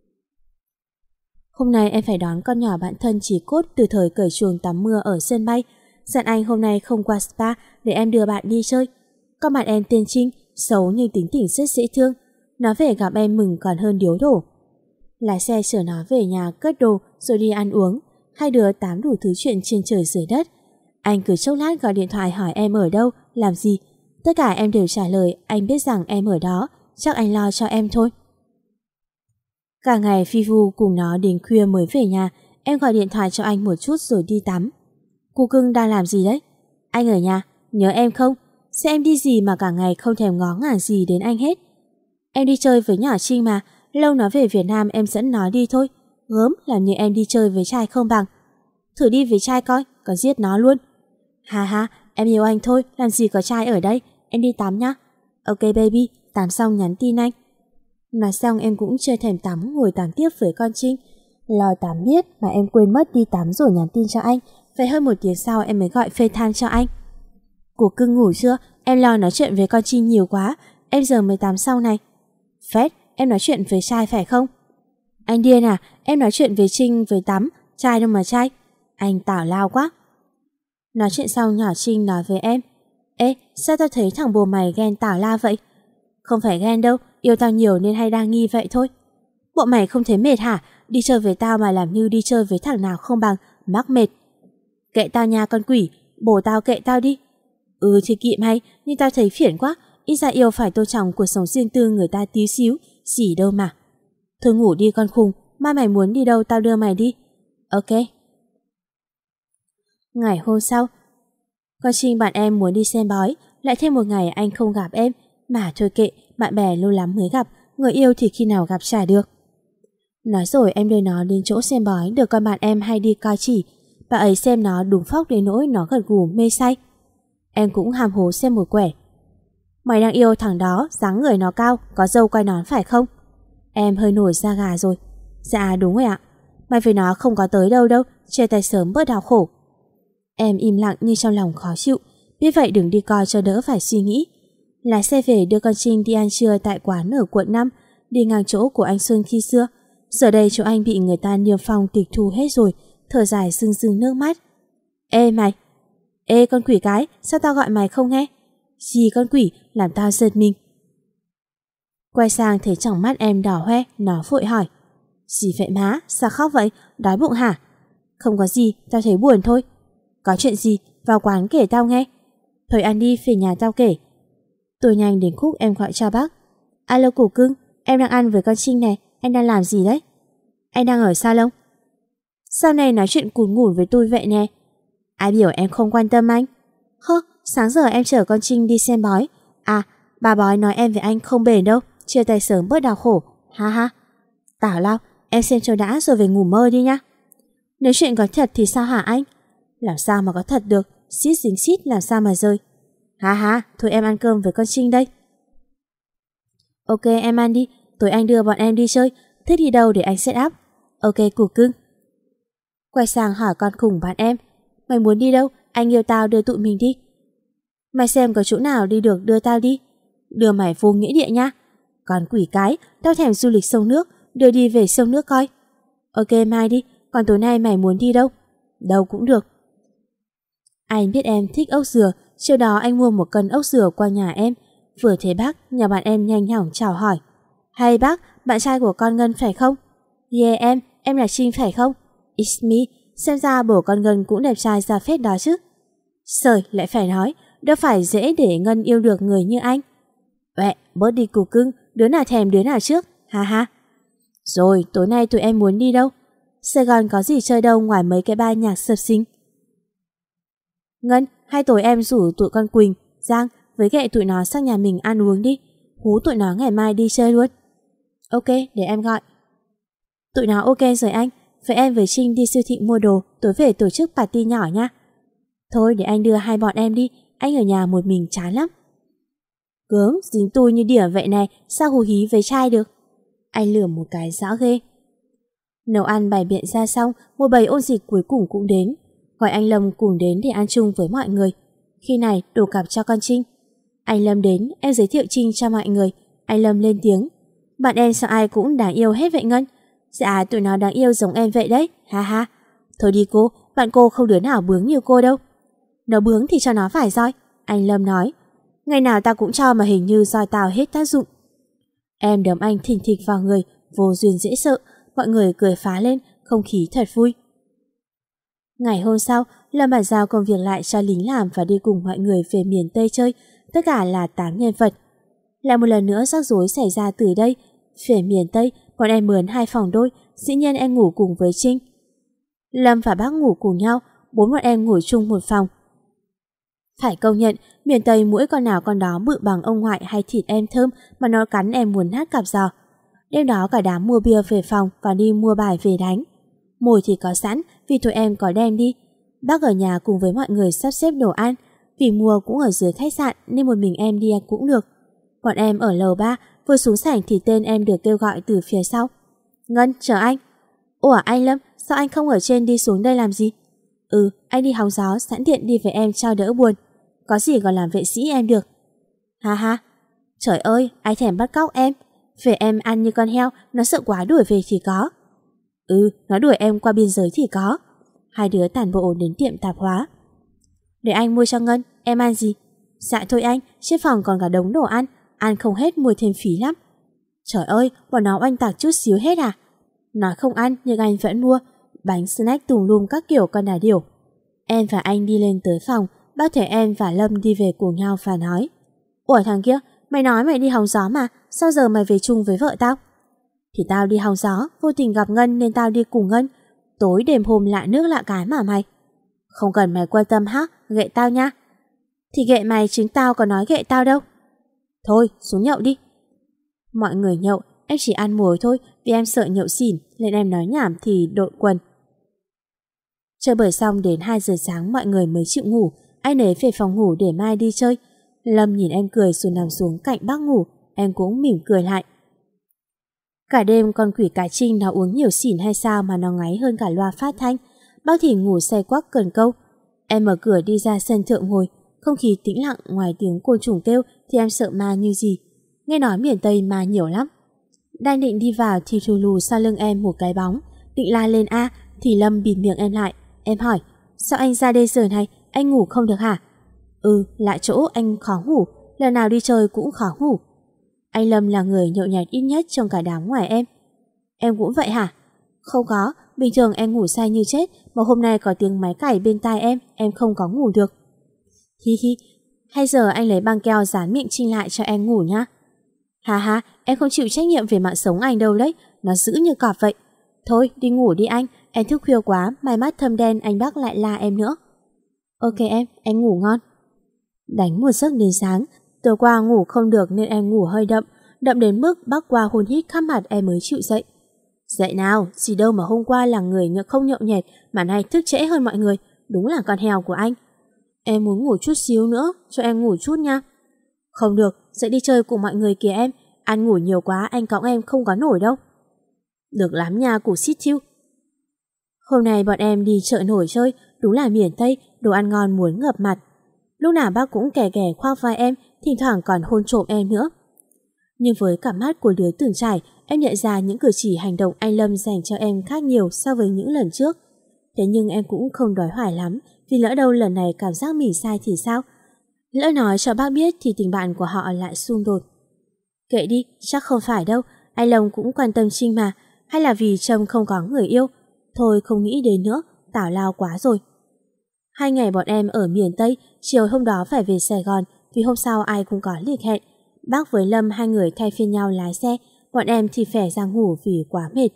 Hôm nay em phải đón con nhỏ bạn thân chỉ cốt từ thời cởi chuồng tắm mưa ở sân bay. Dặn anh hôm nay không qua spa để em đưa bạn đi chơi. Con bạn em tên Trinh, xấu nhưng tính tình rất dễ thương. Nó về gặp em mừng còn hơn điếu đổ. Lái xe chở nó về nhà cất đồ rồi đi ăn uống. Hai đứa tám đủ thứ chuyện trên trời dưới đất. Anh cứ chốc lát gọi điện thoại hỏi em ở đâu, làm gì. Tất cả em đều trả lời anh biết rằng em ở đó, chắc anh lo cho em thôi. Cả ngày phi vu cùng nó đến khuya mới về nhà. Em gọi điện thoại cho anh một chút rồi đi tắm. Cô cưng đang làm gì đấy? Anh ở nhà, nhớ em không? Sẽ em đi gì mà cả ngày không thèm ngó ngàng gì đến anh hết? Em đi chơi với nhỏ Trinh mà, lâu nó về Việt Nam em dẫn nó đi thôi. Gớm, làm như em đi chơi với trai không bằng. Thử đi với trai coi, còn giết nó luôn. Ha ha, Em yêu anh thôi, làm gì có trai ở đây. Em đi tắm nhá. Ok baby, tắm xong nhắn tin anh. Nói xong em cũng chưa thèm tắm, ngồi tắm tiếp với con Trinh. Lo tắm biết mà em quên mất đi tắm rồi nhắn tin cho anh. Phải hơn một tiếng sau em mới gọi FaceTime cho anh. Củ cưng ngủ chưa? Em lo nói chuyện với con Trinh nhiều quá. Em giờ mới tắm xong này. Phết, em nói chuyện với trai phải không? Anh điên à? Em nói chuyện với Trinh với tắm, trai đâu mà trai. Anh tào lao quá. Nói chuyện xong nhỏ Trinh nói với em. Ê, sao tao thấy thằng bồ mày ghen tào lao vậy? Không phải ghen đâu, yêu tao nhiều nên hay đa nghi vậy thôi. Bộ mày không thấy mệt hả? Đi chơi với tao mà làm như đi chơi với thằng nào không bằng, mắc mệt. Kệ tao nha con quỷ, bồ tao kệ tao đi. Ừ thì kệ mày, nhưng tao thấy phiền quá. Ít ra yêu phải tôn trọng cuộc sống riêng tư người ta tí xíu, gì đâu mà. Thôi ngủ đi con khùng, mai mày muốn đi đâu tao đưa mày đi. Ok. Ngày hôm sau, con Trinh bạn em muốn đi xem bói. Lại thêm một ngày anh không gặp em. Mà thôi kệ, bạn bè lâu lắm mới gặp, người yêu thì khi nào gặp chả được. Nói rồi em đưa nó đến chỗ xem bói được con bạn em hay đi coi chỉ. Bà ấy xem nó đúng phóc đến nỗi nó gật gù mê say. Em cũng hàm hố xem một quẻ. Mày đang yêu thằng đó, dáng người nó cao, có râu quai nón phải không? Em hơi nổi da gà rồi. Dạ đúng rồi ạ. Mày với nó không có tới đâu đâu, chia tay sớm bớt đau khổ. Em im lặng như trong lòng khó chịu. Biết vậy đừng đi coi cho đỡ phải suy nghĩ. Lái xe về đưa con Trinh đi ăn trưa tại quán ở quận năm, đi ngang chỗ của anh Xuân khi xưa. Giờ đây chỗ anh bị người ta niêm phong tịch thu hết rồi, thở dài rưng rưng nước mắt. Ê mày! Ê con quỷ cái, sao tao gọi mày không nghe? Gì con quỷ, làm tao giật mình. Quay sang thấy tròng mắt em đỏ hoe, nó vội hỏi. Gì vậy má, sao khóc vậy, đói bụng hả? Không có gì, tao thấy buồn thôi. Có chuyện gì, vào quán kể tao nghe. Thôi ăn đi, về nhà tao kể. Tôi nhanh đến khúc em gọi cho bác. Alo củ cưng, em đang ăn với con Trinh này, anh đang làm gì đấy? Anh đang ở salon. Sau này nói chuyện cùn ngủn với tôi vậy nè. Ai biểu em không quan tâm anh? Hơ, sáng giờ em chở con Trinh đi xem bói. À, bà bói nói em với anh không bền đâu, chia tay sớm bớt đau khổ. Ha ha. Tảo lao, em xem cho đã rồi về ngủ mơ đi nhá. Nếu chuyện có thật thì sao hả anh? Làm sao mà có thật được, xít dính xít làm sao mà rơi. Ha ha, thôi em ăn cơm với con Trinh đây. Ok em ăn đi, tối anh đưa bọn em đi chơi, thích đi đâu để anh set up. Ok củ cưng. Quay sang hỏi con khủng bạn em. Mày muốn đi đâu, anh yêu tao đưa tụi mình đi. Mày xem có chỗ nào đi được đưa tao đi. Đưa mày vô nghĩa địa nha. Còn quỷ cái, tao thèm du lịch sông nước, đưa đi về sông nước coi. Ok mai đi, còn tối nay mày muốn đi đâu? Đâu cũng được. Anh biết em thích ốc dừa, chiều đó anh mua một cân ốc dừa qua nhà em. Vừa thấy bác, nhà bạn em nhanh nhỏng chào hỏi. Hay bác, bạn trai của con Ngân phải không? Yeah em, em là Trinh phải không? It's me, xem ra bố con Ngân cũng đẹp trai ra phết đó chứ. Sời, lại phải nói, đâu phải dễ để Ngân yêu được người như anh. Uệ, bớt đi củ cưng, đứa nào thèm đứa nào trước, ha ha. Rồi, tối nay tụi em muốn đi đâu? Sài Gòn có gì chơi đâu ngoài mấy cái bar nhạc sập sình. Ngân, hay tối em rủ tụi con Quỳnh, Giang với gẹ tụi nó sang nhà mình ăn uống đi. Hú tụi nó ngày mai đi chơi luôn. Ok, để em gọi. Tụi nó ok rồi anh. Vậy em với Trinh đi siêu thị mua đồ, tối về tổ chức party nhỏ nha. Thôi để anh đưa hai bọn em đi, anh ở nhà một mình chán lắm. Gớm, dính tôi như đỉa vậy này, sao hú hí với trai được? Anh lừa một cái rõ ghê. Nấu ăn bày biện ra xong, một bầy ôn dịch cuối cùng cũng đến. Gọi anh Lâm cùng đến để ăn chung với mọi người. Khi này đổ cặp cho con Trinh. Anh Lâm đến, em giới thiệu Trinh cho mọi người. Anh Lâm lên tiếng. Bạn em sao ai cũng đáng yêu hết vậy Ngân? Dạ tụi nó đáng yêu giống em vậy đấy, ha ha. Thôi đi cô, bạn cô không đứa nào bướng như cô đâu. Nó bướng thì cho nó phải roi, anh Lâm nói. Ngày nào tao cũng cho mà hình như roi tao hết tác dụng. Em đấm anh thình thịch vào người, vô duyên dễ sợ. Mọi người cười phá lên, không khí thật vui. Ngày hôm sau, Lâm bàn giao công việc lại cho lính làm và đi cùng mọi người về miền Tây chơi, tất cả là tám nhân vật. Lại một lần nữa rắc rối xảy ra từ đây. Về miền Tây, bọn em mướn hai phòng đôi, dĩ nhiên em ngủ cùng với Trinh. Lâm và bác ngủ cùng nhau, bốn bọn em ngủ chung một phòng. Phải công nhận, miền Tây mỗi con nào con đó bự bằng ông ngoại hay thịt em thơm mà nó cắn em muốn nát cặp giò. Đêm đó cả đám mua bia về phòng và đi mua bài về đánh. Mồi thì có sẵn vì tụi em có đem đi. Bác ở nhà cùng với mọi người sắp xếp đồ ăn. Vì mua cũng ở dưới khách sạn nên một mình em đi cũng được. Bọn em ở lầu ba, vừa xuống sảnh thì tên em được kêu gọi từ phía sau. Ngân, chờ anh. Ủa anh Lâm, sao anh không ở trên đi xuống đây làm gì? Ừ, anh đi hóng gió, sẵn tiện đi với em cho đỡ buồn. Có gì còn làm vệ sĩ em được. Ha ha. Trời ơi, ai thèm bắt cóc em. Về em ăn như con heo, nó sợ quá đuổi về thì có. Ừ, nó đuổi em qua biên giới thì có. Hai đứa tản bộ đến tiệm tạp hóa. Để anh mua cho Ngân, em ăn gì? Dạ thôi anh, trên phòng còn cả đống đồ ăn, ăn không hết mua thêm phí lắm. Trời ơi, bọn nó oanh tạc chút xíu hết à? Nói không ăn nhưng anh vẫn mua, bánh snack tùm lum các kiểu con đà điểu. Em và anh đi lên tới phòng, bác thấy em và Lâm đi về cùng nhau và nói: Ủa thằng kia, mày nói mày đi hóng gió mà, sao giờ mày về chung với vợ tao? Thì tao đi hóng gió, vô tình gặp Ngân nên tao đi cùng Ngân. Tối đêm hôm lạ nước lạ cái mà mày. Không cần mày quan tâm ha, ghệ tao nha. Thì ghệ mày chính tao có nói ghệ tao đâu. Thôi xuống nhậu đi. Mọi người nhậu, em chỉ ăn mồi thôi vì em sợ nhậu xỉn nên em nói nhảm thì độn quần. Chơi bời xong đến hai giờ sáng mọi người mới chịu ngủ. Anh ấy về phòng ngủ để mai đi chơi. Lâm nhìn em cười rồi nằm xuống cạnh bác ngủ. Em cũng mỉm cười lại. Cả đêm con quỷ cá Trinh nó uống nhiều xỉn hay sao mà nó ngáy hơn cả loa phát thanh. Bác thì ngủ say quắc cần câu. Em mở cửa đi ra sân thượng ngồi. Không khí tĩnh lặng, ngoài tiếng côn trùng kêu thì em sợ ma như gì. Nghe nói miền Tây ma nhiều lắm. Đang định đi vào thì thù lù sau lưng em một cái bóng. Định la lên a thì Lâm bịt miệng em lại. Em hỏi: Sao anh ra đây giờ này, anh ngủ không được hả? Ừ, lại chỗ anh khó ngủ, lần nào đi chơi cũng khó ngủ. Anh Lâm là người nhậu nhẹt ít nhất trong cả đám ngoài em. Em cũng vậy hả? Không có, bình thường em ngủ say như chết, mà hôm nay có tiếng máy cày bên tai em, em không có ngủ được. Hi hi, hay giờ anh lấy băng keo dán miệng Trinh lại cho em ngủ nhá. Hà hà, em không chịu trách nhiệm về mạng sống anh đâu đấy, nó dữ như cọp vậy. Thôi, đi ngủ đi anh, em thức khuya quá, mai mắt thâm đen anh bác lại la em nữa. Ok em, em ngủ ngon. Đánh một giấc đến sáng, tối qua ngủ không được nên em ngủ hơi đậm, đậm đến mức bác qua hôn hít khắp mặt em mới chịu dậy. Dậy nào, gì đâu mà hôm qua là người không nhậu nhẹt mà nay thức trễ hơn mọi người, đúng là con heo của anh. Em muốn ngủ chút xíu nữa, cho em ngủ chút nha. Không được, dậy đi chơi cùng mọi người kìa em, ăn ngủ nhiều quá anh cõng em không có nổi đâu. Được lắm nha củ xít thiu. Hôm nay bọn em đi chợ nổi chơi, đúng là miền Tây, đồ ăn ngon muốn ngập mặt. Lúc nào bác cũng kè kè khoác vai em, thỉnh thoảng còn hôn trộm em nữa. Nhưng với cả mắt của đứa từng trải, em nhận ra những cử chỉ hành động anh Lâm dành cho em khác nhiều so với những lần trước. Thế nhưng em cũng không đói hoài lắm, vì lỡ đâu lần này cảm giác mình sai thì sao? Lỡ nói cho bác biết thì tình bạn của họ lại xung đột. Kệ đi, chắc không phải đâu, anh Lâm cũng quan tâm Trinh mà, hay là vì Trâm không có người yêu? Thôi không nghĩ đến nữa, tào lao quá rồi. Hai ngày bọn em ở miền Tây, chiều hôm đó phải về Sài Gòn vì hôm sau ai cũng có lịch hẹn. Bác với Lâm hai người thay phiên nhau lái xe, bọn em thì phải ra ngủ vì quá mệt.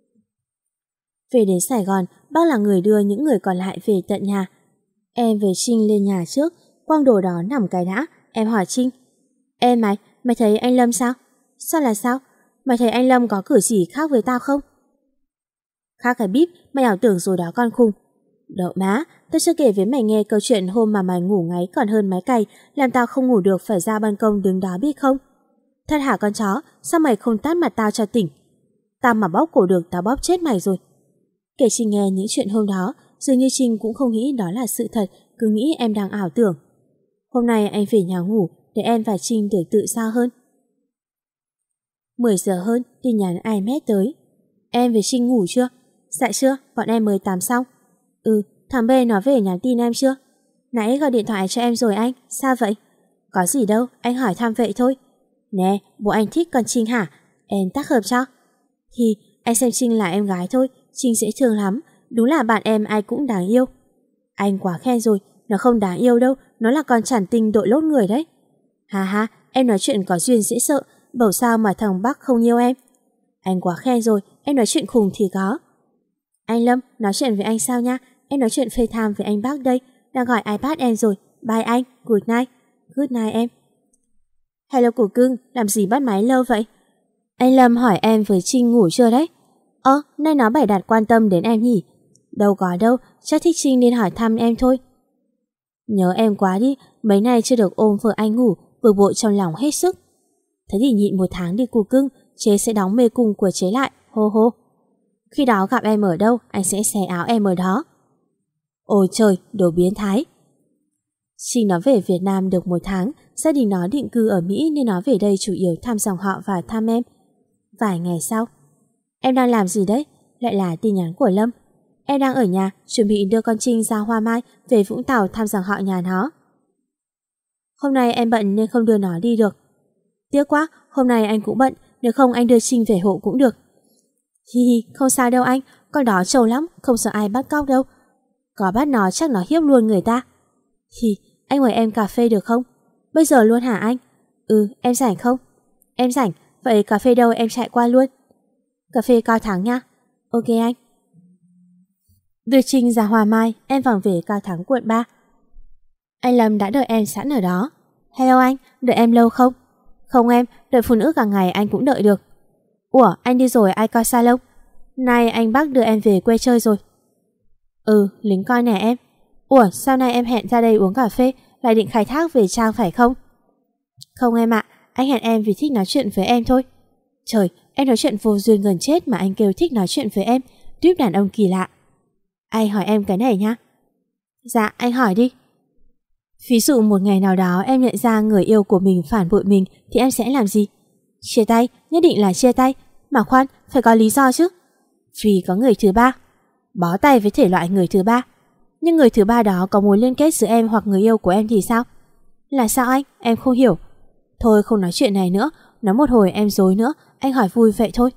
Về đến Sài Gòn, bác là người đưa những người còn lại về tận nhà. Em với Trinh lên nhà trước, quăng đồ đó nằm cái đã. Em hỏi Trinh: Em mày, mày thấy anh Lâm sao? Sao là sao? Mày thấy anh Lâm có cử chỉ khác với tao không? Khác cái bíp, mày ảo tưởng rồi đó con khùng. Đậu má, tôi chưa kể với mày nghe câu chuyện hôm mà mày ngủ ngáy còn hơn máy cày, làm tao không ngủ được phải ra ban công đứng đó biết không? Thật hả con chó, sao mày không tát mặt tao cho tỉnh? Tao mà bóp cổ được tao bóp chết mày rồi. Kể Trinh nghe những chuyện hôm đó, dường như Trinh cũng không nghĩ đó là sự thật, cứ nghĩ em đang ảo tưởng. Hôm nay anh về nhà ngủ để em và Trinh được tự do hơn. mười giờ hơn, tin nhắn ai mét tới. Em với Trinh ngủ chưa? Dạ chưa, bọn em mới tắm xong. Ừ, thằng B nó về nhắn tin em chưa? Nãy gọi điện thoại cho em rồi anh, sao vậy? Có gì đâu, anh hỏi thăm vậy thôi. Nè, bố anh thích con Trinh hả? Em tác hợp cho. Thì anh xem Trinh là em gái thôi, Trinh dễ thương lắm, đúng là bạn em ai cũng đáng yêu. Anh quá khen rồi, nó không đáng yêu đâu, nó là con chản tinh đội lốt người đấy. Hà ha, em nói chuyện có duyên dễ sợ, bảo sao mà thằng Bắc không yêu em. Anh quá khen rồi, em nói chuyện khùng thì có. Anh Lâm, nói chuyện với anh sao nha, em nói chuyện FaceTime với anh Bắc đây, đang gọi iPad em rồi, bye anh, good night. Good night em. Hello củ cưng, làm gì bắt máy lâu vậy? Anh Lâm hỏi em với Trinh ngủ chưa đấy? Ơ, nay nó bày đặt quan tâm đến em nhỉ? Đâu có đâu, chắc thích Trinh nên hỏi thăm em thôi. Nhớ em quá đi, mấy nay chưa được ôm vợ anh ngủ, bực bội trong lòng hết sức. Thế thì nhịn một tháng đi cù cưng, chế sẽ đóng mê cung của chế lại, hô hô. Khi đó gặp em ở đâu, anh sẽ xé áo em ở đó. Ôi trời, đồ biến thái. Trinh nó về Việt Nam được một tháng, gia đình nó định cư ở Mỹ nên nó về đây chủ yếu thăm dòng họ và thăm em. Vài ngày sau, em đang làm gì đấy? Lại là tin nhắn của Lâm. Em đang ở nhà, chuẩn bị đưa con Trinh ra Hoa Mai về Vũng Tàu thăm dòng họ nhà nó. Hôm nay em bận nên không đưa nó đi được. Tiếc quá, hôm nay anh cũng bận, nếu không anh đưa Trinh về hộ cũng được. Hi hi, không sao đâu anh, con đó trâu lắm, không sợ ai bắt cóc đâu. Có bắt nó chắc nó hiếp luôn người ta. Hi, anh mời em cà phê được không? Bây giờ luôn hả anh? Ừ, em rảnh không? Em rảnh, vậy cà phê đâu em chạy qua luôn. Cà phê Cao Thắng nha. Ok anh. Đưa Trinh ra Hoa Mai, em vòng về Cao Thắng quận ba. Anh Lâm đã đợi em sẵn ở đó. Hello anh, đợi em lâu không? Không em, đợi phụ nữ cả ngày anh cũng đợi được. Ủa, anh đi rồi ai coi salon? Nay anh bác đưa em về quê chơi rồi. Ừ, lính coi nè em. Ủa, sao nay em hẹn ra đây uống cà phê, lại định khai thác về Trang phải không? Không em ạ, anh hẹn em vì thích nói chuyện với em thôi. Trời, em nói chuyện vô duyên gần chết mà anh kêu thích nói chuyện với em, tuyếp đàn ông kỳ lạ. Anh hỏi em cái này nha. Dạ, anh hỏi đi. Ví dụ một ngày nào đó em nhận ra người yêu của mình phản bội mình thì em sẽ làm gì? Chia tay, nhất định là chia tay. Mà khoan, phải có lý do chứ. Vì có người thứ ba. Bó tay với thể loại người thứ ba. Nhưng người thứ ba đó có mối liên kết giữa em hoặc người yêu của em thì sao? Là sao anh? Em không hiểu. Thôi không nói chuyện này nữa, nói một hồi em dối nữa, anh hỏi vui vậy thôi.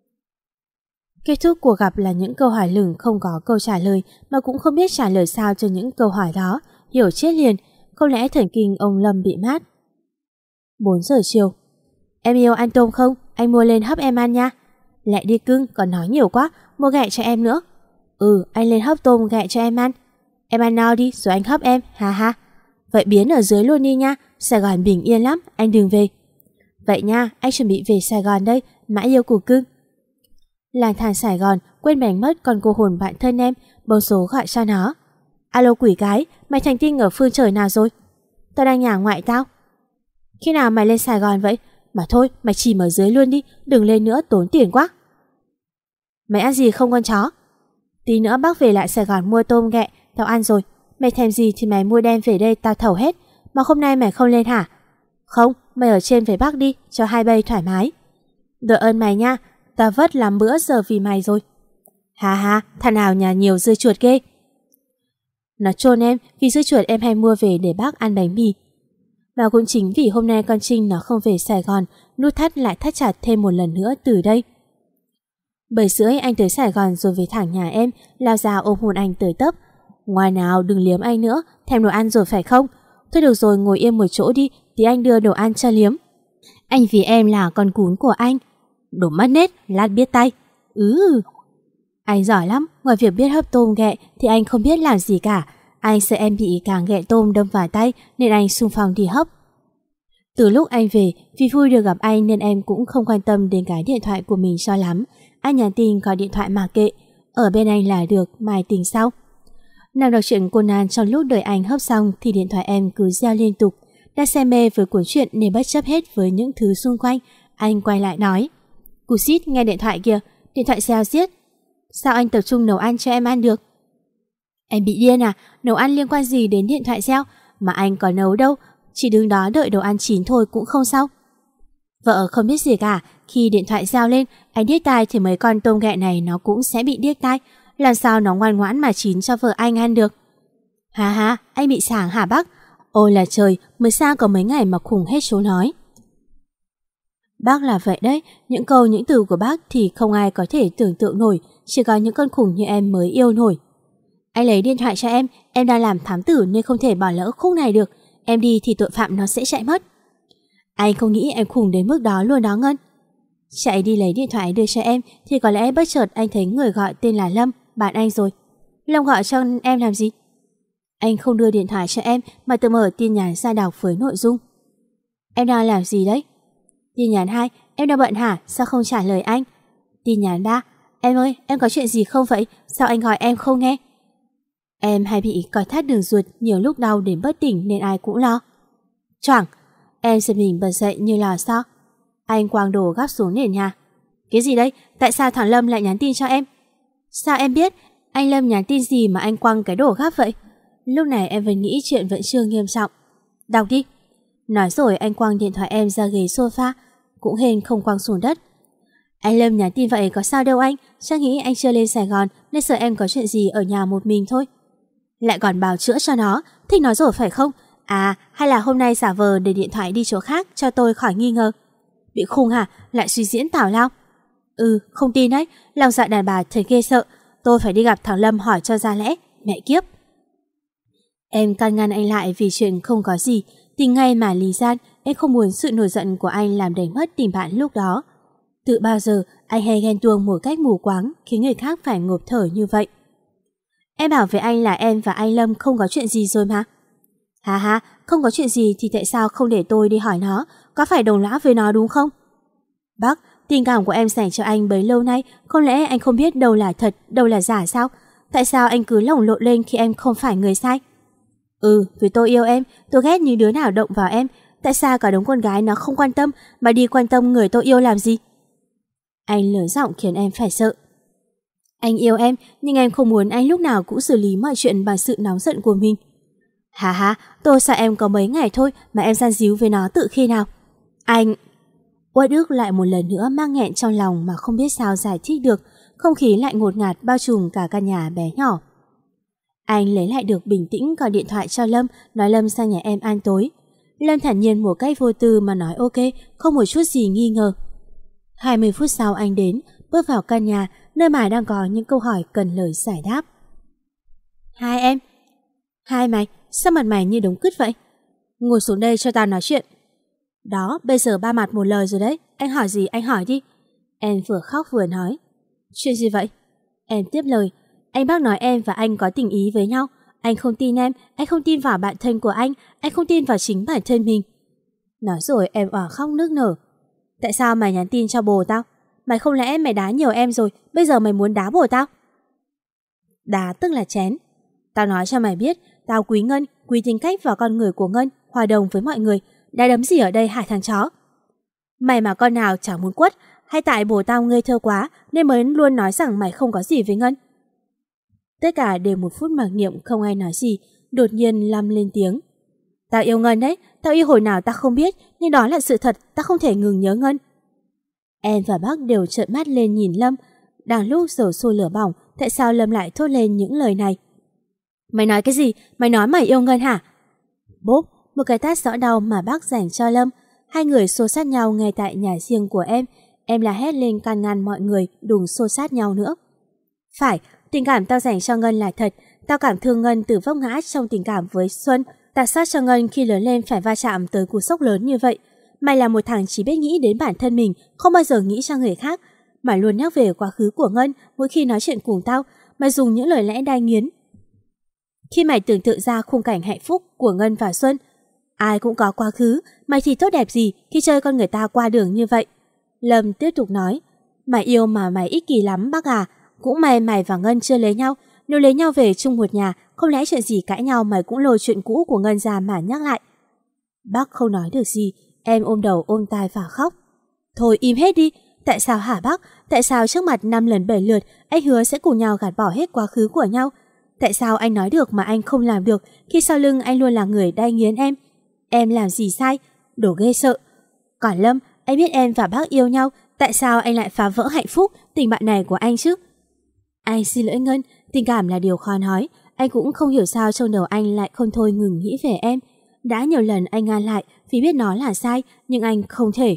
Kết thúc cuộc gặp là những câu hỏi lửng không có câu trả lời mà cũng không biết trả lời sao cho những câu hỏi đó. Hiểu chết liền, không lẽ thần kinh ông Lâm bị mát. Bốn giờ chiều. Em yêu ăn tôm không? Anh mua lên hấp em ăn nha. Lại đi cưng, còn nói nhiều quá, mua ghẹ cho em nữa. Ừ, anh lên hấp tôm ghẹ cho em ăn. Em ăn no đi rồi anh hấp em, ha ha. Vậy biến ở dưới luôn đi nha, Sài Gòn bình yên lắm, anh đừng về. Vậy nha, anh chuẩn bị về Sài Gòn đây, mãi yêu củ cưng. Lang thang Sài Gòn, quên bánh mất con cô hồn bạn thân em, bấm số gọi cho nó. Alo quỷ cái, mày thành tinh ở phương trời nào rồi? Tao đang nhà ngoại tao. Khi nào mày lên Sài Gòn vậy? Mà thôi, mày chìm ở dưới luôn đi, đừng lên nữa tốn tiền quá. Mày ăn gì không con chó? Tí nữa bác về lại Sài Gòn mua tôm ghẹ, tao ăn rồi. Mày thèm gì thì mày mua đem về đây tao thầu hết. Mà hôm nay mày không lên hả? Không, mày ở trên với bác đi, cho hai bay thoải mái. Đợi ơn mày nha, tao vất làm bữa giờ vì mày rồi. Hà hà, thằng nào nhà nhiều dưa chuột ghê. Nó trôn em vì dưa chuột em hay mua về để bác ăn bánh mì. Và cũng chính vì hôm nay con Trinh nó không về Sài Gòn, nút thắt lại thắt chặt thêm một lần nữa từ đây. Bảy rưỡi anh tới Sài Gòn rồi về thẳng nhà em, lao ra ôm hôn anh tới tấp. Ngoài nào đừng liếm anh nữa, thèm đồ ăn rồi phải không? Thôi được rồi, ngồi yên một chỗ đi, tí anh đưa đồ ăn cho liếm. Anh vì em là con cún của anh. Đồ mất nết, lát biết tay. Ừ. Anh giỏi lắm, ngoài việc biết hấp tôm ghẹ thì anh không biết làm gì cả. Anh sợ em bị càng ghẹ tôm đâm vào tay nên anh xung phong đi hấp. Từ lúc anh về, vì vui được gặp anh nên em cũng không quan tâm đến cái điện thoại của mình cho lắm. Anh nhắn tin có điện thoại mà kệ, ở bên anh là được, mai tính sau. Nằm đọc truyện Conan trong lúc đợi anh hấp xong thì điện thoại em cứ reo liên tục. Đã say mê với cuốn truyện nên bất chấp hết với những thứ xung quanh. Anh quay lại nói: Cú xít nghe điện thoại kìa, điện thoại reo giết. Sao anh tập trung nấu ăn cho em ăn được? Em bị điên à, nấu ăn liên quan gì đến điện thoại reo? Mà anh có nấu đâu, chỉ đứng đó đợi đồ ăn chín thôi cũng không sao. Vợ không biết gì cả, khi điện thoại reo lên, anh điếc tai thì mấy con tôm ghẹ này nó cũng sẽ bị điếc tai. Làm sao nó ngoan ngoãn mà chín cho vợ anh ăn được? Hà hà, anh bị sảng hả bác? Ôi là trời, mới sang có mấy ngày mà khủng hết số nói. Bác là vậy đấy, những câu những từ của bác thì không ai có thể tưởng tượng nổi, chỉ có những con khủng như em mới yêu nổi. Anh lấy điện thoại cho em, em đang làm thám tử nên không thể bỏ lỡ khúc này được. Em đi thì tội phạm nó sẽ chạy mất. Anh không nghĩ em khủng đến mức đó luôn đó Ngân. Chạy đi lấy điện thoại đưa cho em thì có lẽ bất chợt anh thấy người gọi tên là Lâm, bạn anh rồi. Lâm gọi cho em làm gì? Anh không đưa điện thoại cho em mà tự mở tin nhắn ra đọc với nội dung: Em đang làm gì đấy? Tin nhắn hai: Em đang bận hả? Sao không trả lời anh? Tin nhắn ba: Em ơi, em có chuyện gì không vậy? Sao anh gọi em không nghe? Em hay bị còi thắt đường ruột, nhiều lúc đau đến bất tỉnh nên ai cũng lo. Choảng, em giật mình bật dậy như là sao. Anh quàng đồ gắp xuống nền nhà. Cái gì đây? Tại sao thằng Lâm lại nhắn tin cho em? Sao em biết? Anh Lâm nhắn tin gì mà anh quăng cái đồ gắp vậy? Lúc này em vẫn nghĩ chuyện vẫn chưa nghiêm trọng. Đọc đi. Nói rồi anh quăng điện thoại em ra ghế sofa, cũng hên không quăng xuống đất. Anh Lâm nhắn tin vậy có sao đâu anh, chắc nghĩ anh chưa lên Sài Gòn nên sợ em có chuyện gì ở nhà một mình thôi. Lại còn bào chữa cho nó, thích nó rồi phải không? À, hay là hôm nay giả vờ để điện thoại đi chỗ khác cho tôi khỏi nghi ngờ. Bị khùng hả? Lại suy diễn tào lao. Ừ, không tin đấy, lòng dạ đàn bà thật ghê sợ. Tôi phải đi gặp thằng Lâm hỏi cho ra lẽ. Mẹ kiếp. Em can ngăn anh lại vì chuyện không có gì. Tình ngay mà lý gian, em không muốn sự nổi giận của anh làm đánh mất tình bạn lúc đó. Từ bao giờ anh hay ghen tuông một cách mù quáng khiến người khác phải ngộp thở như vậy? Em bảo với anh là em và anh Lâm không có chuyện gì rồi mà. Hà hà, không có chuyện gì thì tại sao không để tôi đi hỏi nó? Có phải đồng lõa với nó đúng không? Bác, tình cảm của em dành cho anh bấy lâu nay, không lẽ anh không biết đâu là thật, đâu là giả sao? Tại sao anh cứ lồng lộn lên khi em không phải người sai? Ừ, vì tôi yêu em, tôi ghét những đứa nào động vào em. Tại sao cả đống con gái nó không quan tâm mà đi quan tâm người tôi yêu làm gì? Anh lớn giọng khiến em phải sợ. Anh yêu em, nhưng em không muốn anh lúc nào cũng xử lý mọi chuyện bằng sự nóng giận của mình. Hà hà, tôi sợ em có mấy ngày thôi mà em gian díu với nó tự khi nào? Anh... Uất ức lại một lần nữa mang nghẹn trong lòng mà không biết sao giải thích được, không khí lại ngột ngạt bao trùm cả căn nhà bé nhỏ. Anh lấy lại được bình tĩnh gọi điện thoại cho Lâm, nói Lâm sang nhà em ăn tối. Lâm thản nhiên một cách vô tư mà nói ok, không một chút gì nghi ngờ. hai mươi phút sau anh đến, bước vào căn nhà, nơi mà đang có những câu hỏi cần lời giải đáp. Hai em. Hai mày, sao mặt mày như đống cứt vậy? Ngồi xuống đây cho tao nói chuyện. Đó, bây giờ ba mặt một lời rồi đấy, anh hỏi gì anh hỏi đi. Em vừa khóc vừa nói. Chuyện gì vậy? Em tiếp lời. Anh bác nói em và anh có tình ý với nhau. Anh không tin em, anh không tin vào bạn thân của anh, anh không tin vào chính bản thân mình. Nói rồi em òa khóc nức nở. Tại sao mày nhắn tin cho bồ tao? Mày không lẽ mày đá nhiều em rồi, bây giờ mày muốn đá bồ tao? Đá tức là chén. Tao nói cho mày biết, tao quý Ngân, quý tính cách và con người của Ngân, hòa đồng với mọi người. Đá đấm gì ở đây hại thằng chó? Mày mà con nào chẳng muốn quất, hay tại bồ tao ngây thơ quá nên mới luôn nói rằng mày không có gì với Ngân? Tất cả đều một phút mặc niệm không ai nói gì. Đột nhiên Lâm lên tiếng. Tao yêu Ngân đấy, tao yêu hồi nào tao không biết, nhưng đó là sự thật, tao không thể ngừng nhớ Ngân. Em và bác đều trợn mắt lên nhìn Lâm. Đang lúc dầu sôi lửa bỏng, tại sao Lâm lại thốt lên những lời này? Mày nói cái gì? Mày nói mày yêu Ngân hả? Bốp, một cái tát rõ đau mà bác dành cho Lâm. Hai người xô sát nhau ngay tại nhà riêng của em. Em la hét lên can ngăn mọi người đừng xô sát nhau nữa. Phải, tình cảm tao dành cho Ngân là thật. Tao cảm thương Ngân từ vấp ngã trong tình cảm với Xuân. Tao sát cho Ngân khi lớn lên phải va chạm tới cú sốc lớn như vậy. Mày là một thằng chỉ biết nghĩ đến bản thân mình, không bao giờ nghĩ cho người khác. Mày luôn nhắc về quá khứ của Ngân mỗi khi nói chuyện cùng tao. Mày dùng những lời lẽ đai nghiến. Khi mày tưởng tượng ra khung cảnh hạnh phúc của Ngân và Xuân, ai cũng có quá khứ, mày thì tốt đẹp gì khi chơi con người ta qua đường như vậy? Lâm tiếp tục nói. Mày yêu mà mày ích kỷ lắm bác à. Cũng may mày và Ngân chưa lấy nhau. Nếu lấy nhau về chung một nhà, không lẽ chuyện gì cãi nhau mày cũng lôi chuyện cũ của Ngân ra mà nhắc lại? Bác không nói được gì. Em ôm đầu ôm tai và khóc. Thôi im hết đi. Tại sao hả bác? Tại sao trước mặt năm lần bảy lượt anh hứa sẽ cùng nhau gạt bỏ hết quá khứ của nhau? Tại sao anh nói được mà anh không làm được, khi sau lưng anh luôn là người đai nghiến em? Em làm gì sai? Đồ ghê sợ. Còn Lâm, anh biết em và bác yêu nhau, tại sao anh lại phá vỡ hạnh phúc tình bạn này của anh chứ? Anh xin lỗi Ngân, tình cảm là điều khó nói. Anh cũng không hiểu sao trong đầu anh lại không thôi ngừng nghĩ về em. Đã nhiều lần anh ngăn lại vì biết nó là sai, nhưng anh không thể.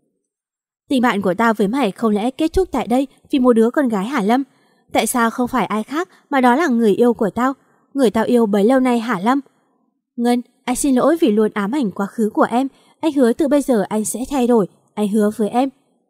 Tình bạn của tao với mày không lẽ kết thúc tại đây vì một đứa con gái hả Lâm? Tại sao không phải ai khác mà đó là người yêu của tao, người tao yêu bấy lâu nay hả Lâm? Ngân, anh xin lỗi vì luôn ám ảnh quá khứ của em. Anh hứa từ bây giờ anh sẽ thay đổi. Anh hứa với em.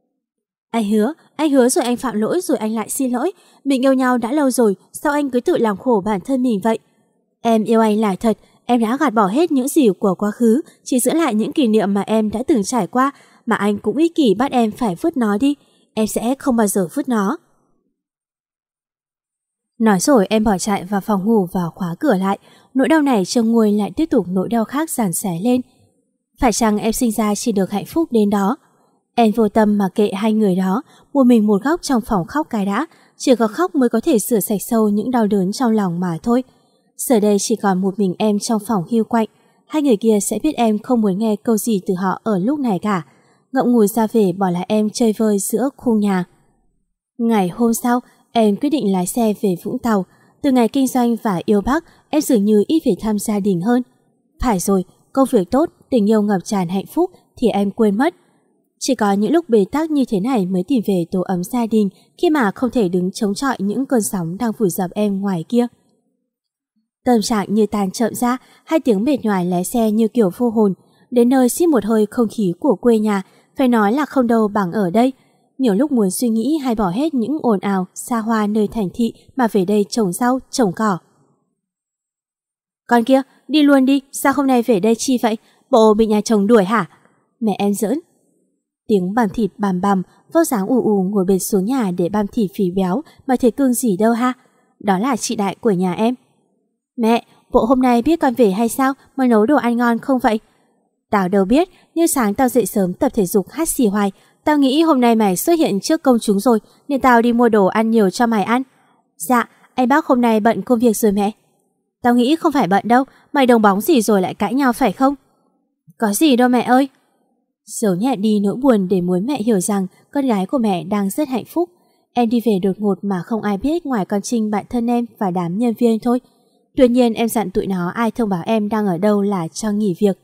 Anh hứa, anh hứa rồi anh phạm lỗi rồi anh lại xin lỗi. Mình yêu nhau đã lâu rồi, sao anh cứ tự làm khổ bản thân mình vậy? Em yêu anh là thật. Em đã gạt bỏ hết những gì của quá khứ, chỉ giữ lại những kỷ niệm mà em đã từng trải qua, mà anh cũng ích kỷ bắt em phải vứt nó đi. Em sẽ không bao giờ vứt nó. Nói rồi em bỏ chạy vào phòng ngủ và khóa cửa lại. Nỗi đau này trông nguôi lại tiếp tục nỗi đau khác dàn xé lên. Phải chăng em sinh ra chỉ được hạnh phúc đến đó? Em vô tâm mà kệ hai người đó, một mình một góc trong phòng khóc cái đã. Chỉ có khóc mới có thể rửa sạch sâu những đau đớn trong lòng mà thôi. Giờ đây chỉ còn một mình em trong phòng hiu quạnh. Hai người kia sẽ biết em không muốn nghe câu gì từ họ ở lúc này cả. Ngậm ngùi ra về bỏ lại em chơi vơi giữa khu nhà. Ngày hôm sau, em quyết định lái xe về Vũng Tàu. Từ ngày kinh doanh và yêu Bác, em dường như ít về thăm gia đình hơn. Phải rồi, công việc tốt, tình yêu ngập tràn hạnh phúc thì em quên mất. Chỉ có những lúc bế tắc như thế này mới tìm về tổ ấm gia đình, khi mà không thể đứng chống chọi những cơn sóng đang vùi dập em ngoài kia. Tâm trạng như tan chậm ra, hai tiếng mệt nhoài lái xe như kiểu vô hồn. Đến nơi xít một hơi không khí của quê nhà, phải nói là không đâu bằng ở đây. Nhiều lúc muốn suy nghĩ hay bỏ hết những ồn ào, xa hoa nơi thành thị mà về đây trồng rau, trồng cỏ. Con kia, đi luôn đi, sao hôm nay về đây chi vậy? Bộ bị nhà chồng đuổi hả? Mẹ em giỡn. Tiếng bằm thịt bằm bằm, vóc dáng ù ù ngồi bệt xuống nhà để băm thịt phì béo mà thấy cưng gì đâu ha. Đó là chị Đại của nhà em. Mẹ, bộ hôm nay biết con về hay sao mà nấu đồ ăn ngon không vậy? Tao đâu biết, như sáng tao dậy sớm tập thể dục hát xì hoài. Tao nghĩ hôm nay mày xuất hiện trước công chúng rồi nên tao đi mua đồ ăn nhiều cho mày ăn. Dạ, anh bác hôm nay bận công việc rồi mẹ. Tao nghĩ không phải bận đâu, mày đồng bóng gì rồi lại cãi nhau phải không? Có gì đâu mẹ ơi. Giấu nhẹ đi nỗi buồn để muốn mẹ hiểu rằng con gái của mẹ đang rất hạnh phúc. Em đi về đột ngột mà không ai biết ngoài con Trinh bạn thân em và đám nhân viên thôi. Tuy nhiên em dặn tụi nó ai thông báo em đang ở đâu là cho nghỉ việc.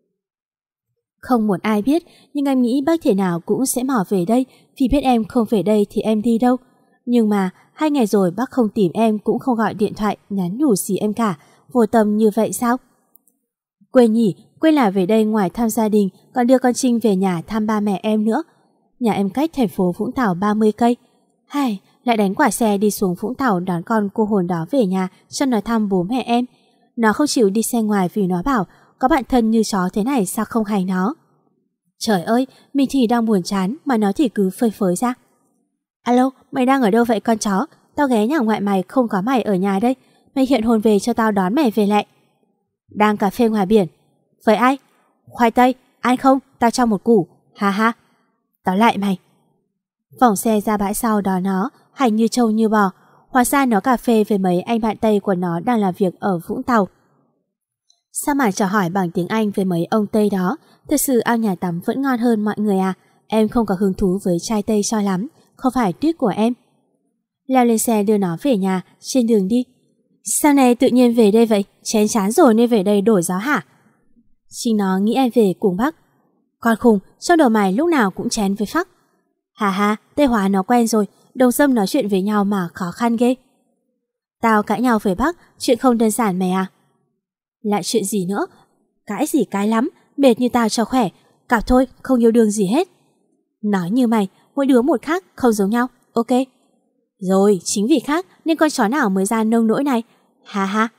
Không muốn ai biết, nhưng em nghĩ bác thể nào cũng sẽ mò về đây, vì biết em không về đây thì em đi đâu. Nhưng mà hai ngày rồi bác không tìm em, cũng không gọi điện thoại nhắn nhủ gì em cả. Vô tâm như vậy sao? Quên nhỉ, quên là về đây ngoài thăm gia đình còn đưa con Trinh về nhà thăm ba mẹ em nữa. Nhà em cách thành phố Vũng Tàu ba mươi cây. Hay, lại đánh quả xe đi xuống Vũng Tàu đón con cô hồn đó về nhà cho nó thăm bố mẹ em. Nó không chịu đi xe ngoài vì nó bảo có bạn thân như chó thế này sao không hành nó. Trời ơi, mình thì đang buồn chán mà nó thì cứ phơi phới ra. Alo, mày đang ở đâu vậy con chó? Tao ghé nhà ngoại mày không có mày ở nhà đây. Mày hiện hồn về cho tao đón mày về lại. Đang cà phê ngoài biển. Với ai? Khoai tây, ăn không? Tao cho một củ. Ha ha. Tao lại mày. Vòng xe ra bãi sau đó nó, hành như trâu như bò. Hóa ra nó cà phê với mấy anh bạn Tây của nó đang làm việc ở Vũng Tàu. Sao mà chào hỏi bằng tiếng Anh với mấy ông Tây đó? Thật sự ao nhà tắm vẫn ngon hơn mọi người à? Em không có hứng thú với trai Tây cho lắm. Không phải tuyết của em. Leo lên xe đưa nó về nhà. Trên đường đi, sao này tự nhiên về đây vậy? Chén chán rồi nên về đây đổi gió hả? Chính nó nghĩ em về cùng bác. Con khùng, trong đầu mày lúc nào cũng chén với phắc. Hà hà, Tây Hóa nó quen rồi. Đồng Sâm nói chuyện với nhau mà khó khăn ghê. Tao cãi nhau với bác, chuyện không đơn giản mày à? Lại chuyện gì nữa? Cãi gì cái lắm, mệt như tao cho khỏe. Cặp thôi, không yêu đương gì hết. Nói như mày, mỗi đứa một khác, không giống nhau, ok? Rồi, chính vì khác nên con chó nào mới ra nông nỗi này. Ha ha.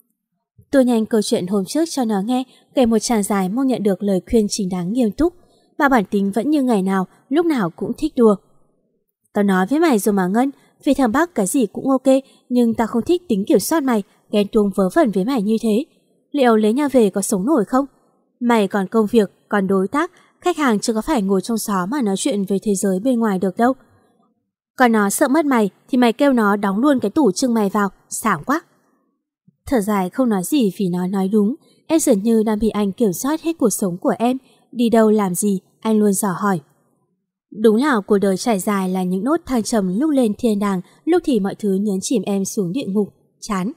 Tôi nhanh câu chuyện hôm trước cho nó nghe, kể một tràng dài mong nhận được lời khuyên chính đáng nghiêm túc. Mà bản tính vẫn như ngày nào, lúc nào cũng thích đùa. Tao nói với mày rồi mà Ngân, về thằng Bắc cái gì cũng ok, nhưng tao không thích tính kiểm soát mày, ghen tuông vớ vẩn với mày như thế. Liệu lấy nhau về có sống nổi không? Mày còn công việc, còn đối tác, khách hàng chưa có phải ngồi trong xó mà nói chuyện về thế giới bên ngoài được đâu. Còn nó sợ mất mày thì mày kêu nó đóng luôn cái tủ trưng mày vào, sảng quá. Thở dài không nói gì vì nó nói đúng. Em dường như đang bị anh kiểm soát hết cuộc sống của em. Đi đâu làm gì, anh luôn dò hỏi. Đúng là cuộc đời trải dài là những nốt thăng trầm, lúc lên thiên đàng, lúc thì mọi thứ nhấn chìm em xuống địa ngục. Chán.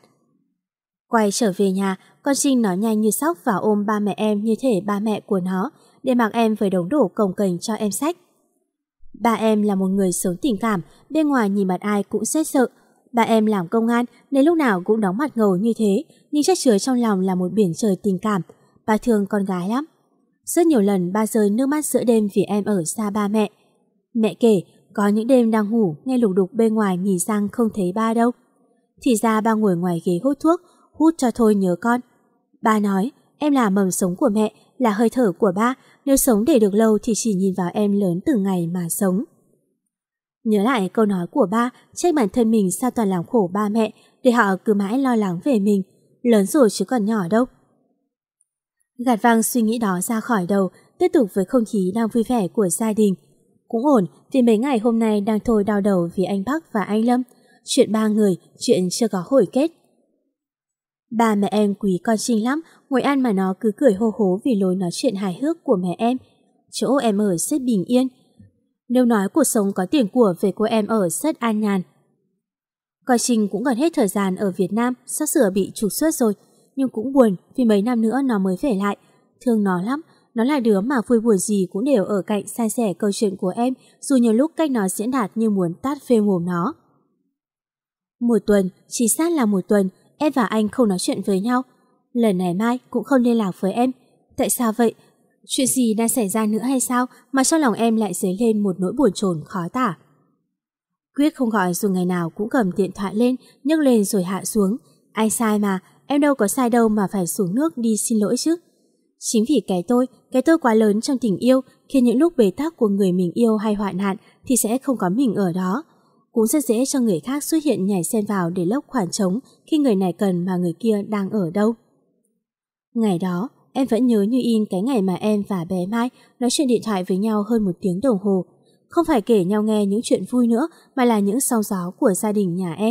Quay trở về nhà, con Trinh nó nhanh như sóc và ôm ba mẹ em như thể ba mẹ của nó, để mặc em với đống đổ cồng kềnh cho em xách. Ba em là một người sống tình cảm, bên ngoài nhìn mặt ai cũng xét sợ. Ba em làm công an nên lúc nào cũng đóng mặt ngầu như thế, nhưng chất chứa trong lòng là một biển trời tình cảm. Ba thương con gái lắm. Rất nhiều lần ba rơi nước mắt giữa đêm vì em ở xa ba mẹ. Mẹ kể, có những đêm đang ngủ, nghe lục đục bên ngoài nhìn sang không thấy ba đâu. Thì ra ba ngồi ngoài ghế hút thuốc, hút cho thôi nhớ con. Ba nói, em là mầm sống của mẹ, là hơi thở của ba, nếu sống để được lâu thì chỉ nhìn vào em lớn từng ngày mà sống. Nhớ lại câu nói của ba, trách bản thân mình sao toàn làm khổ ba mẹ, để họ cứ mãi lo lắng về mình. Lớn rồi chứ còn nhỏ đâu. Gạt văng suy nghĩ đó ra khỏi đầu, tiếp tục với không khí đang vui vẻ của gia đình. Cũng ổn, vì mấy ngày hôm nay đang thôi đau đầu vì anh Bắc và anh Lâm. Chuyện ba người, chuyện chưa có hồi kết. Ba mẹ em quý con Trinh lắm, ngồi ăn mà nó cứ cười hô hố vì lối nói chuyện hài hước của mẹ em. Chỗ em ở rất bình yên. Nếu nói cuộc sống có tiền của về cô em ở rất an nhàn. Con Trinh cũng gần hết thời gian ở Việt Nam, sắp sửa bị trục xuất rồi. Nhưng cũng buồn vì mấy năm nữa nó mới về lại. Thương nó lắm, nó là đứa mà vui buồn gì cũng đều ở cạnh san sẻ câu chuyện của em, dù nhiều lúc cách nó diễn đạt như muốn tát phê mồm nó. Một tuần, chỉ xác là một tuần, em và anh không nói chuyện với nhau. Lần này Mai cũng không liên lạc với em. Tại sao vậy? Chuyện gì đang xảy ra nữa hay sao mà trong lòng em lại dấy lên một nỗi buồn chồn khó tả. Quyết không gọi dù ngày nào cũng cầm điện thoại lên, nhấc lên rồi hạ xuống. Anh sai mà, em đâu có sai đâu mà phải xuống nước đi xin lỗi chứ. Chính vì cái tôi, cái tôi quá lớn trong tình yêu khiến những lúc bế tắc của người mình yêu hay hoạn nạn thì sẽ không có mình ở đó. Cũng rất dễ cho người khác xuất hiện nhảy xen vào để lấp khoảng trống khi người này cần mà người kia đang ở đâu. Ngày đó, em vẫn nhớ như in cái ngày mà em và bé Mai nói chuyện điện thoại với nhau hơn một tiếng đồng hồ. Không phải kể nhau nghe những chuyện vui nữa mà là những sóng gió của gia đình nhà em.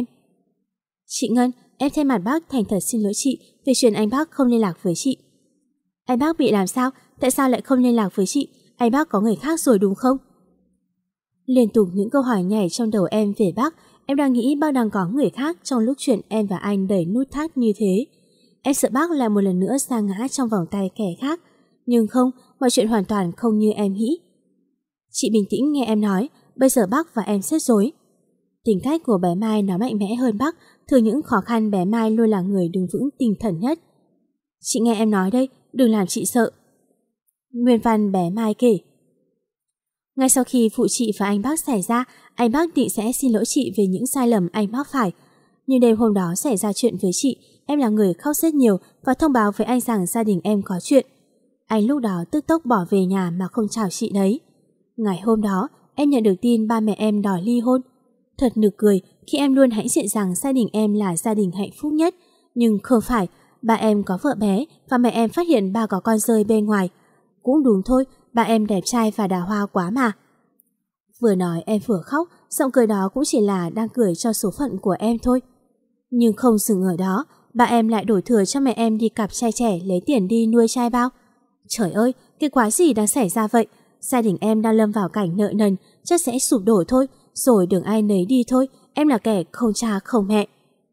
Chị Ngân, em thay mặt bác thành thật xin lỗi chị về chuyện anh bác không liên lạc với chị. Anh bác bị làm sao? Tại sao lại không liên lạc với chị? Anh bác có người khác rồi đúng không? Liên tục những câu hỏi nhảy trong đầu em về bác. Em đang nghĩ bác đang có người khác trong lúc chuyện em và anh đẩy nút thắt như thế. Em sợ bác lại một lần nữa sa ngã trong vòng tay kẻ khác. Nhưng không, mọi chuyện hoàn toàn không như em nghĩ. Chị bình tĩnh nghe em nói, bây giờ bác và em rất rối. Tính cách của bé Mai nó mạnh mẽ hơn bác, thường những khó khăn bé Mai luôn là người đứng vững tinh thần nhất. Chị nghe em nói đây, đừng làm chị sợ. Nguyên văn bé Mai kể. Ngay sau khi vụ chị và anh bác xảy ra, anh bác định sẽ xin lỗi chị về những sai lầm anh bác phải. Nhưng đêm hôm đó xảy ra chuyện với chị, em là người khóc rất nhiều và thông báo với anh rằng gia đình em có chuyện. Anh lúc đó tức tốc bỏ về nhà mà không chào chị đấy. Ngày hôm đó, em nhận được tin ba mẹ em đòi ly hôn. Thật nực cười khi em luôn hãnh diện rằng gia đình em là gia đình hạnh phúc nhất. Nhưng không phải, ba em có vợ bé và mẹ em phát hiện ba có con rơi bên ngoài. Cũng đúng thôi, ba em đẹp trai và đào hoa quá mà. Vừa nói em vừa khóc, giọng cười đó cũng chỉ là đang cười cho số phận của em thôi. Nhưng không dừng ở đó, ba em lại đổi thừa cho mẹ em đi cặp trai trẻ lấy tiền đi nuôi trai bao. Trời ơi, cái quái gì đang xảy ra vậy? Gia đình em đang lâm vào cảnh nợ nần, chắc sẽ sụp đổ thôi, rồi đừng ai nấy đi thôi, em là kẻ không cha không mẹ.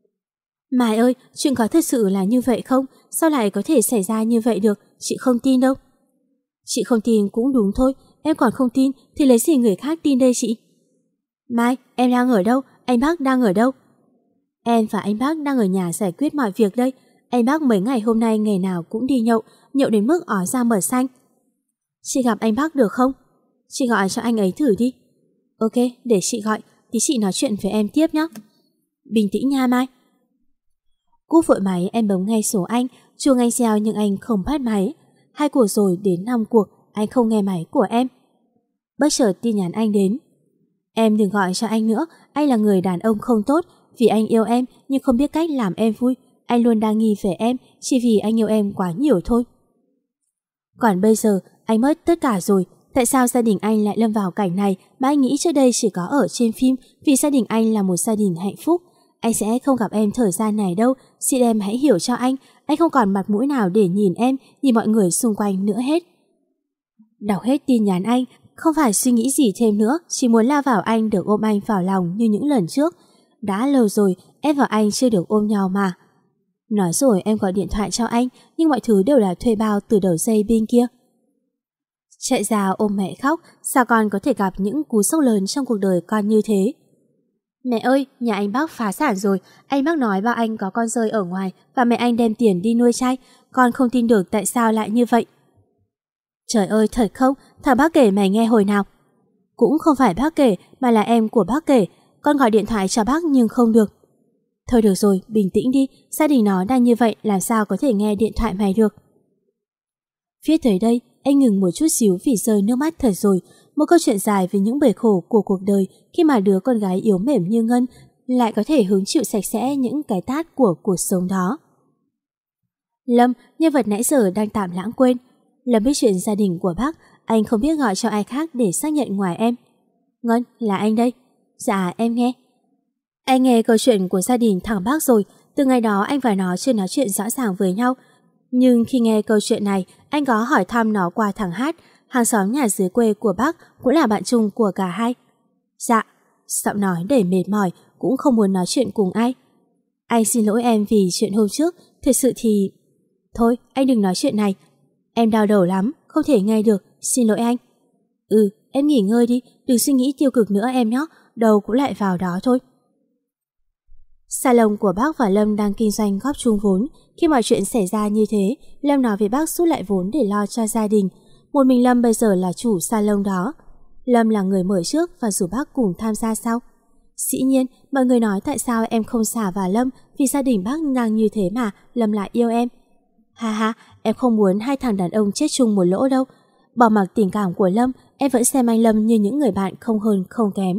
Mai ơi, chuyện có thật sự là như vậy không? Sao lại có thể xảy ra như vậy được? Chị không tin đâu. Chị không tin cũng đúng thôi, em còn không tin thì lấy gì người khác tin đây chị? Mai, em đang ở đâu? Anh bác đang ở đâu? Em và anh bác đang ở nhà giải quyết mọi việc đây. Anh bác mấy ngày hôm nay ngày nào cũng đi nhậu, nhậu đến mức ói ra mờ xanh. Chị gặp anh bác được không? Chị gọi cho anh ấy thử đi. Ok, để chị gọi, tí chị nói chuyện với em tiếp nhé. Bình tĩnh nha Mai. Cúp vội máy em bấm ngay số anh, chuông anh reo nhưng anh không bắt máy. Hai cuộc rồi đến năm cuộc, anh không nghe máy của em. Bất chợt tin nhắn anh đến. Em đừng gọi cho anh nữa, anh là người đàn ông không tốt, vì anh yêu em nhưng không biết cách làm em vui. Anh luôn đa nghi về em, chỉ vì anh yêu em quá nhiều thôi. Còn bây giờ, anh mất tất cả rồi. Tại sao gia đình anh lại lâm vào cảnh này mà anh nghĩ trước đây chỉ có ở trên phim, vì gia đình anh là một gia đình hạnh phúc. Anh sẽ không gặp em thời gian này đâu, xin em hãy hiểu cho anh. Anh không còn mặt mũi nào để nhìn em, nhìn mọi người xung quanh nữa hết. Đọc hết tin nhắn anh, không phải suy nghĩ gì thêm nữa, chỉ muốn lao vào anh được ôm anh vào lòng như những lần trước. Đã lâu rồi, em và anh chưa được ôm nhau mà. Nói rồi em gọi điện thoại cho anh, nhưng mọi thứ đều là thuê bao từ đầu dây bên kia. Chạy ra ôm mẹ khóc, sao con có thể gặp những cú sốc lớn trong cuộc đời con như thế? Mẹ ơi, nhà anh bác phá sản rồi, anh bác nói ba anh có con rơi ở ngoài và mẹ anh đem tiền đi nuôi trai, con không tin được tại sao lại như vậy. Trời ơi, thật không? Thằng bác kể mày nghe hồi nào? Cũng không phải bác kể, mà là em của bác kể, con gọi điện thoại cho bác nhưng không được. Thôi được rồi, bình tĩnh đi, gia đình nó đang như vậy làm sao có thể nghe điện thoại mày được. Viết tới đây, anh ngừng một chút xíu vì rơi nước mắt thật rồi, một câu chuyện dài về những bể khổ của cuộc đời khi mà đứa con gái yếu mềm như Ngân lại có thể hứng chịu sạch sẽ những cái tát của cuộc sống đó. Lâm, nhân vật nãy giờ đang tạm lãng quên. Lâm biết chuyện gia đình của bác, anh không biết gọi cho ai khác để xác nhận ngoài em. Ngân, là anh đây. Dạ, em nghe. Anh nghe câu chuyện của gia đình thằng bác rồi, từ ngày đó anh và nó chưa nói chuyện rõ ràng với nhau. Nhưng khi nghe câu chuyện này, anh có hỏi thăm nó qua thằng Hát, hàng xóm nhà dưới quê của bác, cũng là bạn chung của cả hai. Dạ, giọng nói đầy mệt mỏi, cũng không muốn nói chuyện cùng ai. Anh xin lỗi em vì chuyện hôm trước, thật sự thì... Thôi, anh đừng nói chuyện này. Em đau đầu lắm, không thể nghe được, xin lỗi anh. Ừ, em nghỉ ngơi đi, đừng suy nghĩ tiêu cực nữa em nhé, đầu cũng lại vào đó thôi. Salon của bác và Lâm đang kinh doanh góp chung vốn. Khi mọi chuyện xảy ra như thế, Lâm nói với bác rút lại vốn để lo cho gia đình. Một mình Lâm bây giờ là chủ salon đó. Lâm là người mở trước và rủ bác cùng tham gia sau. Dĩ nhiên, mọi người nói tại sao em không xả vào Lâm vì gia đình bác đang như thế mà Lâm lại yêu em. Ha ha, em không muốn hai thằng đàn ông chết chung một lỗ đâu. Bỏ mặc tình cảm của Lâm, em vẫn xem anh Lâm như những người bạn không hơn không kém.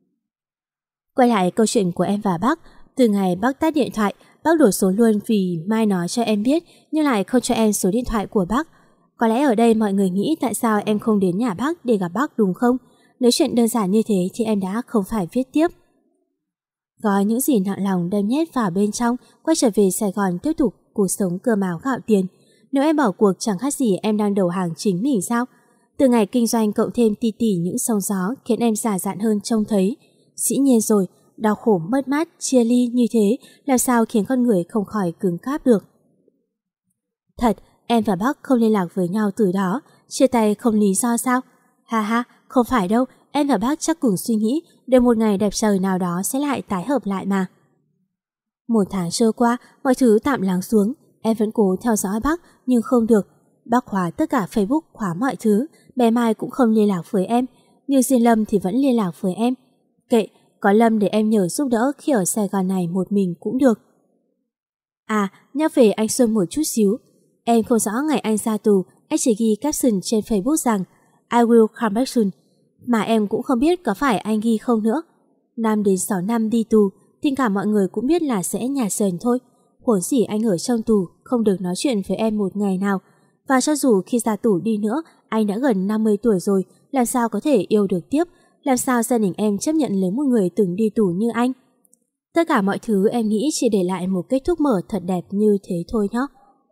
Quay lại câu chuyện của em và bác. Từ ngày bác tắt điện thoại, bác đổi số luôn vì mai nói cho em biết nhưng lại không cho em số điện thoại của bác. Có lẽ ở đây mọi người nghĩ tại sao em không đến nhà bác để gặp bác đúng không? Nếu chuyện đơn giản như thế thì em đã không phải viết tiếp. Gói những gì nặng lòng đem nhét vào bên trong, quay trở về Sài Gòn tiếp tục cuộc sống cơm áo gạo tiền. Nếu em bỏ cuộc chẳng khác gì em đang đầu hàng chính mình sao? Từ ngày kinh doanh cộng thêm ti tỉ những sóng gió khiến em già dặn hơn trông thấy. Dĩ nhiên rồi, đau khổ mất mát, chia ly như thế làm sao khiến con người không khỏi cứng cáp được. Thật, em và bác không liên lạc với nhau từ đó, chia tay không lý do sao? Ha ha, không phải đâu, em và bác chắc cùng suy nghĩ để một ngày đẹp trời nào đó sẽ lại tái hợp lại mà. Một tháng trôi qua, mọi thứ tạm lắng xuống, em vẫn cố theo dõi bác nhưng không được. Bác khóa tất cả Facebook, khóa mọi thứ, bé Mai cũng không liên lạc với em, nhưng riêng Lâm thì vẫn liên lạc với em. Kệ, có Lâm để em nhờ giúp đỡ khi ở Sài Gòn này một mình cũng được. À, nhắc về anh Xuân một chút xíu. Em không rõ ngày anh ra tù, anh chỉ ghi caption trên Facebook rằng I will come back soon, mà em cũng không biết có phải anh ghi không nữa. năm đến sáu năm đi tù, tình cảm mọi người cũng biết là sẽ nhạt dần thôi. Huống gì anh ở trong tù, không được nói chuyện với em một ngày nào. Và cho dù khi ra tù đi nữa, anh đã gần năm mươi tuổi rồi, làm sao có thể yêu được tiếp, làm sao gia đình em chấp nhận lấy một người từng đi tù như anh. Tất cả mọi thứ em nghĩ chỉ để lại một kết thúc mở thật đẹp như thế thôi nhé.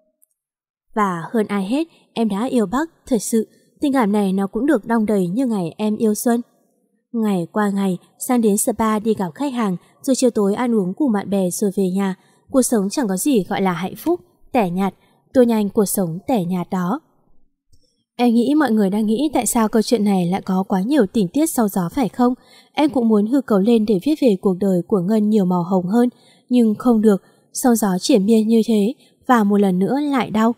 Và hơn ai hết, em đã yêu bác, thật sự, tình cảm này nó cũng được đong đầy như ngày em yêu Xuân. Ngày qua ngày, sang đến spa đi gặp khách hàng, rồi chiều tối ăn uống cùng bạn bè rồi về nhà. Cuộc sống chẳng có gì gọi là hạnh phúc, tẻ nhạt, tua nhanh cuộc sống tẻ nhạt đó. Em nghĩ mọi người đang nghĩ tại sao câu chuyện này lại có quá nhiều tình tiết sau gió phải không? Em cũng muốn hư cấu lên để viết về cuộc đời của Ngân nhiều màu hồng hơn, nhưng không được, sau gió triển miên như thế, và một lần nữa lại đau.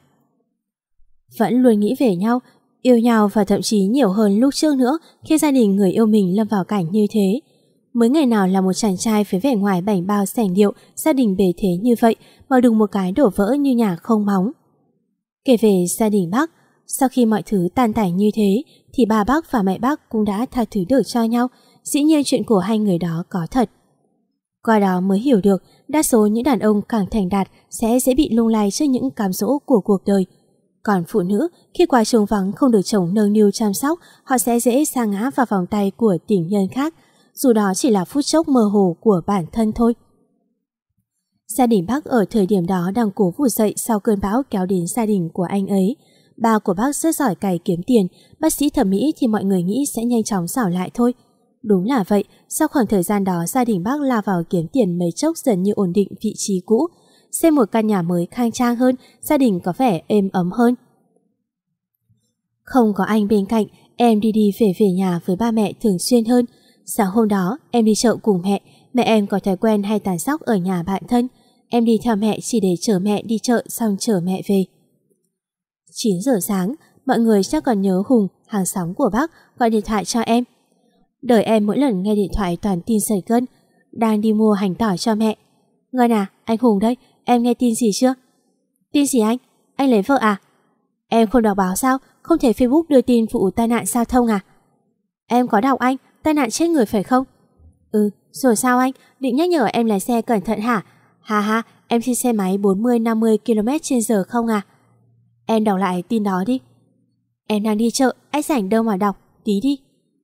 Vẫn luôn nghĩ về nhau, yêu nhau và thậm chí nhiều hơn lúc trước nữa khi gia đình người yêu mình lâm vào cảnh như thế. Mới ngày nào là một chàng trai với vẻ ngoài bảnh bao sành điệu, gia đình bề thế như vậy mà đùng một cái đổ vỡ như nhà không móng. Kể về gia đình bác, sau khi mọi thứ tan tành như thế thì ba bác và mẹ bác cũng đã tha thứ được cho nhau. Dĩ nhiên chuyện của hai người đó có thật. Qua đó mới hiểu được đa số những đàn ông càng thành đạt sẽ dễ bị lung lay trước những cám dỗ của cuộc đời. Còn phụ nữ khi qua trống vắng không được chồng nâng niu chăm sóc, họ sẽ dễ sa ngã vào vòng tay của tình nhân khác, dù đó chỉ là phút chốc mơ hồ của bản thân thôi. Gia đình bác ở thời điểm đó đang cố vụt dậy sau cơn bão kéo đến gia đình của anh ấy. Ba của bác rất giỏi cày kiếm tiền, bác sĩ thẩm mỹ thì mọi người nghĩ sẽ nhanh chóng xảo lại thôi. Đúng là vậy, sau khoảng thời gian đó gia đình bác lao vào kiếm tiền mấy chốc dần như ổn định vị trí cũ. Xem một căn nhà mới khang trang hơn, gia đình có vẻ êm ấm hơn. Không có anh bên cạnh, em đi đi về về nhà với ba mẹ thường xuyên hơn. Sáng hôm đó, em đi chợ cùng mẹ, mẹ em có thói quen hay tàn sóc ở nhà bạn thân. Em đi theo mẹ chỉ để chở mẹ đi chợ xong chở mẹ về. chín giờ sáng, mọi người chắc còn nhớ Hùng, hàng xóm của bác, gọi điện thoại cho em. Đời em mỗi lần nghe điện thoại toàn tin sẩy gân. Đang đi mua hành tỏi cho mẹ. Ngân à, anh Hùng đây, em nghe tin gì chưa? Tin gì anh? Anh lấy vợ à? Em không đọc báo sao? Không thể Facebook đưa tin vụ tai nạn giao thông à? Em có đọc anh, tai nạn chết người phải không? Ừ, rồi sao anh? Định nhắc nhở em lái xe cẩn thận hả? Ha ha, em đi xe máy bốn mươi năm mươi ki lô mét trên giờ không à? Em đọc lại tin đó đi. Em đang đi chợ, anh rảnh đâu mà đọc, tí đi.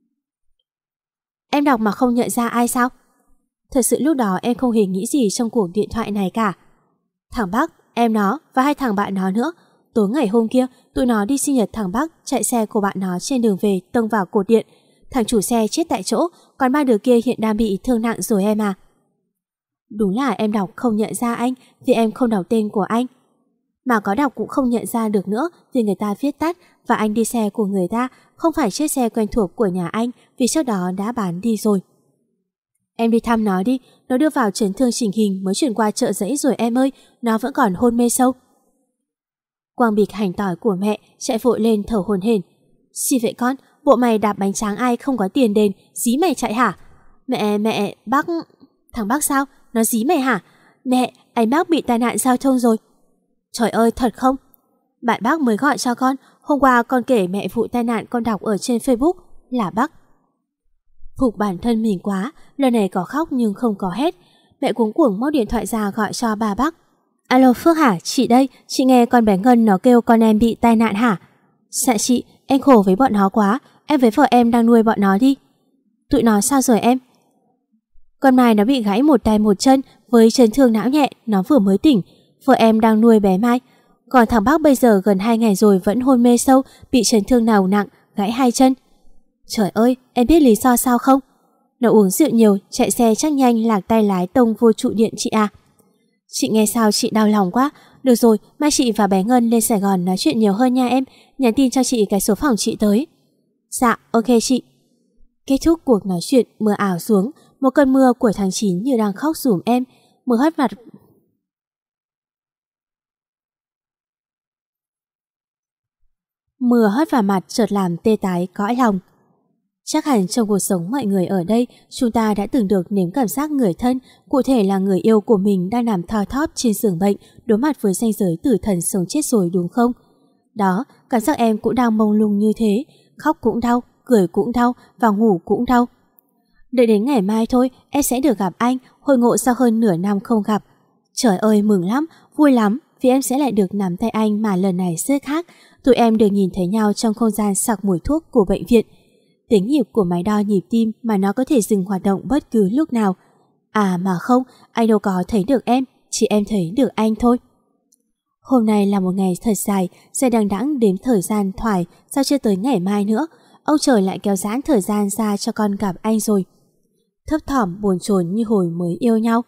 Em đọc mà không nhận ra ai sao? Thật sự lúc đó em không hề nghĩ gì trong cuộc điện thoại này cả. Thằng Bắc, em nó và hai thằng bạn nó nữa. Tối ngày hôm kia, tụi nó đi sinh nhật thằng Bắc, chạy xe của bạn nó trên đường về tông vào cột điện. Thằng chủ xe chết tại chỗ, còn ba đứa kia hiện đang bị thương nặng rồi em à. Đúng là em đọc không nhận ra anh vì em không đọc tên của anh. Mà có đọc cũng không nhận ra được nữa vì người ta viết tắt và anh đi xe của người ta, không phải chiếc xe quen thuộc của nhà anh vì trước đó đã bán đi rồi. Em đi thăm nó đi, nó đưa vào chấn thương chỉnh hình mới chuyển qua chợ Giấy rồi em ơi, nó vẫn còn hôn mê sâu. Quang bịch hành tỏi của mẹ chạy vội lên thở hổn hển. Xì vậy con, bộ mày đạp bánh tráng ai không có tiền đền, dí mày chạy hả? Mẹ, mẹ, bác... Thằng Bác sao? Nó dí mày hả? Mẹ, anh bác bị tai nạn giao thông rồi. Trời ơi, thật không? Bạn bác mới gọi cho con, hôm qua con kể mẹ vụ tai nạn con đọc ở trên Facebook là Bác. Phục bản thân mình quá, lần này có khóc nhưng không có hét. Mẹ cuống cuồng móc điện thoại ra gọi cho bà Bác. Alo Phước hả? Chị đây, chị nghe con bé Ngân nó kêu con em bị tai nạn hả? Dạ chị, em khổ với bọn nó quá, em với vợ em đang nuôi bọn nó đi. Tụi nó sao rồi em? Con Mai nó bị gãy một tay một chân với chấn thương não nhẹ, nó vừa mới tỉnh. Vợ em đang nuôi bé Mai. Còn thằng Bác bây giờ gần hai ngày rồi vẫn hôn mê sâu, bị chấn thương nào nặng, gãy hai chân. Trời ơi, em biết lý do sao không? Nó uống rượu nhiều, chạy xe chắc nhanh lạc tay lái tông vô trụ điện chị à. Chị nghe sao chị đau lòng quá. Được rồi, mai chị và bé Ngân lên Sài Gòn nói chuyện nhiều hơn nha em. Nhắn tin cho chị cái số phòng chị tới. Dạ, ok chị. Kết thúc cuộc nói chuyện, mưa ảo xuống. Một cơn mưa của tháng chín như đang khóc dùm em. Mưa hất mặt Mưa hất vào mặt chợt làm tê tái cõi lòng. Chắc hẳn trong cuộc sống mọi người ở đây, chúng ta đã từng được nếm cảm giác người thân, cụ thể là người yêu của mình đang nằm thoi thóp trên giường bệnh, đối mặt với ranh giới tử thần sống chết rồi đúng không? Đó, cảm giác em cũng đang mông lung như thế, khóc cũng đau, cười cũng đau và ngủ cũng đau. Đợi đến ngày mai thôi, em sẽ được gặp anh, hội ngộ sau hơn nửa năm không gặp. Trời ơi, mừng lắm, vui lắm, vì em sẽ lại được nắm tay anh mà lần này rất khác. Tụi em được nhìn thấy nhau trong không gian sặc mùi thuốc của bệnh viện. Tiếng nhịp của máy đo nhịp tim mà nó có thể dừng hoạt động bất cứ lúc nào. À mà không, anh đâu có thấy được em, chỉ em thấy được anh thôi. Hôm nay là một ngày thật dài, dài đằng đẵng đếm thời gian thoải, sao chưa tới ngày mai nữa. Ông trời lại kéo giãn thời gian ra cho con gặp anh rồi. Thấp thỏm buồn chồn như hồi mới yêu nhau.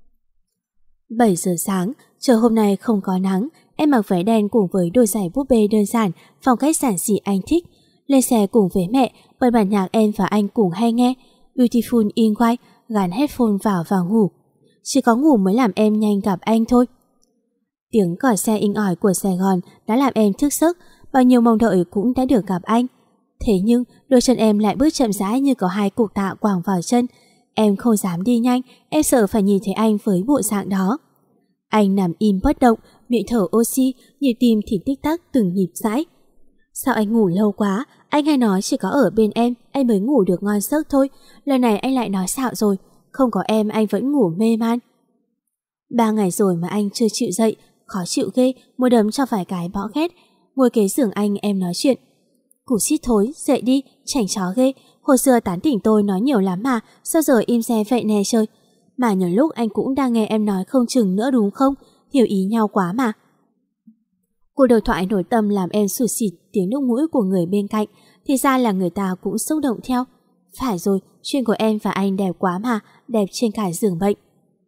bảy giờ sáng, trời hôm nay không có nắng. Em mặc váy đen cùng với đôi giày búp bê đơn giản, phong cách giản dị anh thích. Lên xe cùng với mẹ, bật bản nhạc em và anh cùng hay nghe Beautiful in White, gắn headphone vào và ngủ. Chỉ có ngủ mới làm em nhanh gặp anh thôi. Tiếng còi xe inh ỏi của Sài Gòn đã làm em thức giấc, bao nhiêu mong đợi cũng đã được gặp anh. Thế nhưng đôi chân em lại bước chậm rãi như có hai cục tạ quàng vào chân. Em không dám đi nhanh, em sợ phải nhìn thấy anh với bộ dạng đó. Anh nằm im bất động, miệng thở oxy, nhịp tim thì tích tắc từng nhịp rãi. Sao anh ngủ lâu quá? Anh hay nói chỉ có ở bên em anh mới ngủ được ngon giấc thôi. Lần này anh lại nói xạo rồi. Không có em anh vẫn ngủ mê man. Ba ngày rồi mà anh chưa chịu dậy. Khó chịu ghê, muốn đấm cho vài cái bõ ghét. Ngồi kế giường anh em nói chuyện. Củ xít thối, dậy đi, chảnh chó ghê. Hồi xưa tán tỉnh tôi nói nhiều lắm mà, sao giờ im xe vậy nè trời. Mà nhiều lúc anh cũng đang nghe em nói không chừng nữa đúng không? Hiểu ý nhau quá mà. Cuộc đối thoại nổi tâm làm em sụt sịt tiếng nước mũi của người bên cạnh. Thì ra là người ta cũng xúc động theo. Phải rồi, chuyện của em và anh đẹp quá mà, đẹp trên cả giường bệnh.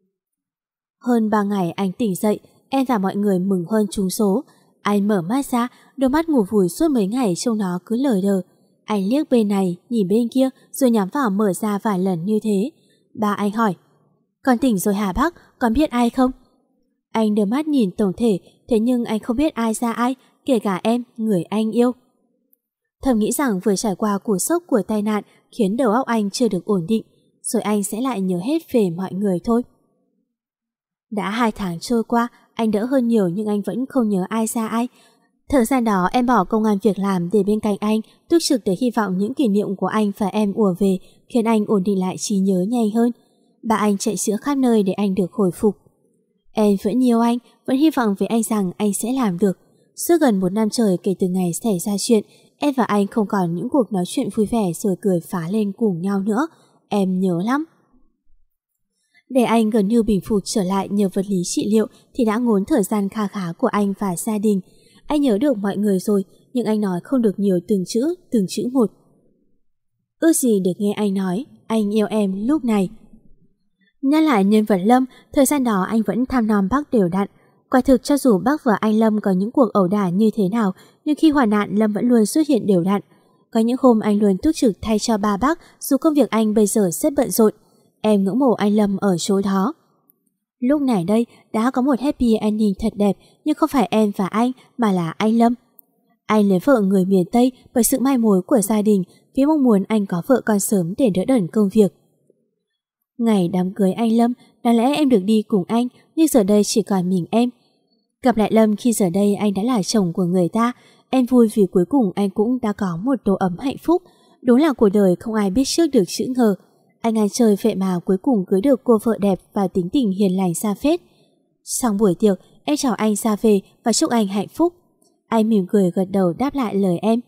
Hơn ba ngày anh tỉnh dậy, em và mọi người mừng hơn trúng số. Anh mở mắt ra, đôi mắt ngủ vùi suốt mấy ngày trông nó cứ lờ đờ. Anh liếc bên này, nhìn bên kia rồi nhắm vào mở ra vài lần như thế. Ba anh hỏi, con tỉnh rồi hả bác, con biết ai không? Anh đưa mắt nhìn tổng thể, thế nhưng anh không biết ai ra ai, kể cả em, người anh yêu. Thầm nghĩ rằng vừa trải qua cú sốc của tai nạn khiến đầu óc anh chưa được ổn định, rồi anh sẽ lại nhớ hết về mọi người thôi. Đã hai tháng trôi qua, anh đỡ hơn nhiều nhưng anh vẫn không nhớ ai ra ai. Thời gian đó em bỏ công ăn việc làm để bên cạnh anh, túc trực để hy vọng những kỷ niệm của anh và em ùa về, khiến anh ổn định lại trí nhớ nhanh hơn. Ba anh chạy chữa khắp nơi để anh được hồi phục. Em vẫn yêu anh, vẫn hy vọng với anh rằng anh sẽ làm được. Suốt gần một năm trời kể từ ngày xảy ra chuyện, em và anh không còn những cuộc nói chuyện vui vẻ rồi cười phá lên cùng nhau nữa. Em nhớ lắm. Để anh gần như bình phục trở lại nhờ vật lý trị liệu thì đã ngốn thời gian kha khá của anh và gia đình. Anh nhớ được mọi người rồi, nhưng anh nói không được nhiều từng chữ, từng chữ một. Ước gì được nghe anh nói, anh yêu em lúc này. Nhắc lại nhân vật Lâm, thời gian đó anh vẫn thăm nom bác đều đặn. Quả thực cho dù bác và anh Lâm có những cuộc ẩu đả như thế nào, nhưng khi hoạn nạn Lâm vẫn luôn xuất hiện đều đặn. Có những hôm anh luôn túc trực thay cho ba bác, dù công việc anh bây giờ rất bận rộn. Em ngưỡng mộ anh Lâm ở chỗ đó. Lúc này đây đã có một happy ending thật đẹp, nhưng không phải em và anh mà là anh Lâm. Anh lấy vợ người miền Tây bởi sự mai mối của gia đình, vì mong muốn anh có vợ con sớm để đỡ đần công việc. Ngày đám cưới anh Lâm, đáng lẽ em được đi cùng anh, nhưng giờ đây chỉ còn mình em. Gặp lại Lâm khi giờ đây anh đã là chồng của người ta, em vui vì cuối cùng anh cũng đã có một tổ ấm hạnh phúc. Đúng là cuộc đời không ai biết trước được chữ ngờ. Anh ăn chơi vậy mà cuối cùng cưới được cô vợ đẹp và tính tình hiền lành ra phết. Xong buổi tiệc, em chào anh ra về và chúc anh hạnh phúc. Anh mỉm cười gật đầu đáp lại lời em.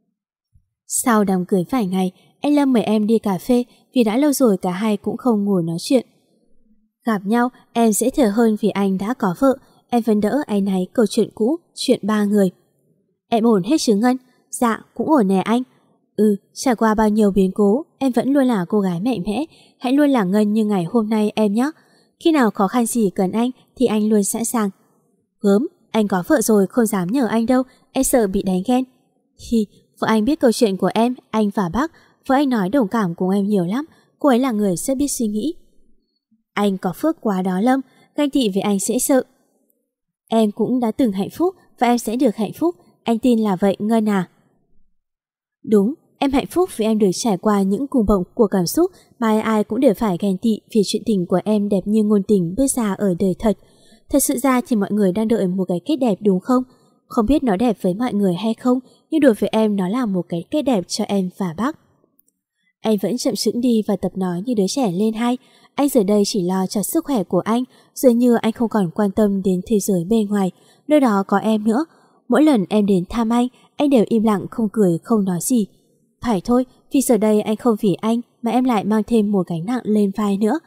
Sau đám cưới vài ngày, anh Lâm mời em đi cà phê vì đã lâu rồi cả hai cũng không ngồi nói chuyện. Gặp nhau, em dễ thở hơn vì anh đã có vợ. Em vẫn đỡ áy náy câu chuyện cũ, chuyện ba người. Em ổn hết chứ Ngân? Dạ, cũng ổn nè anh. Ừ, trải qua bao nhiêu biến cố, em vẫn luôn là cô gái mạnh mẽ. Hãy luôn là Ngân như ngày hôm nay em nhé. Khi nào khó khăn gì cần anh thì anh luôn sẵn sàng. Gớm, anh có vợ rồi không dám nhờ anh đâu, em sợ bị đánh ghen. Thì vợ anh biết câu chuyện của em, anh và bác. Vợ anh nói đồng cảm cùng em nhiều lắm. Cô ấy là người rất biết suy nghĩ. Anh có phước quá đó Lâm, ganh tị với anh sẽ sợ. Em cũng đã từng hạnh phúc và em sẽ được hạnh phúc. Anh tin là vậy Ngân à? Đúng, em hạnh phúc vì em được trải qua những cung bậc của cảm xúc mà ai ai cũng đều phải ghen tị vì chuyện tình của em đẹp như ngôn tình bước ra ở đời thật. Thật sự ra thì mọi người đang đợi một cái kết đẹp đúng không? Không biết nó đẹp với mọi người hay không, nhưng đối với em nó là một cái kết đẹp cho em và bác. Anh vẫn chậm chững đi và tập nói như đứa trẻ lên hai. Anh giờ đây chỉ lo cho sức khỏe của anh, dường như anh không còn quan tâm đến thế giới bên ngoài, nơi đó có em nữa. Mỗi lần em đến thăm anh, anh đều im lặng không cười không nói gì. Phải thôi, vì giờ đây anh không vì anh mà em lại mang thêm một gánh nặng lên vai nữa.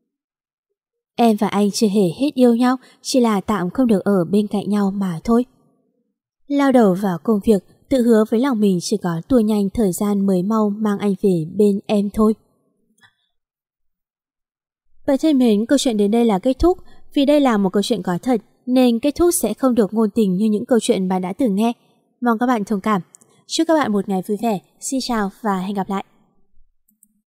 Em và anh chưa hề hết yêu nhau, chỉ là tạm không được ở bên cạnh nhau mà thôi. Lao đầu vào công việc, tự hứa với lòng mình chỉ có tua nhanh thời gian mới mau mang anh về bên em thôi. Vậy thân mến, câu chuyện đến đây là kết thúc. Vì đây là một câu chuyện có thật nên kết thúc sẽ không được ngôn tình như những câu chuyện bạn đã từng nghe. Mong các bạn thông cảm. Chúc các bạn một ngày vui vẻ. Xin chào và hẹn gặp lại.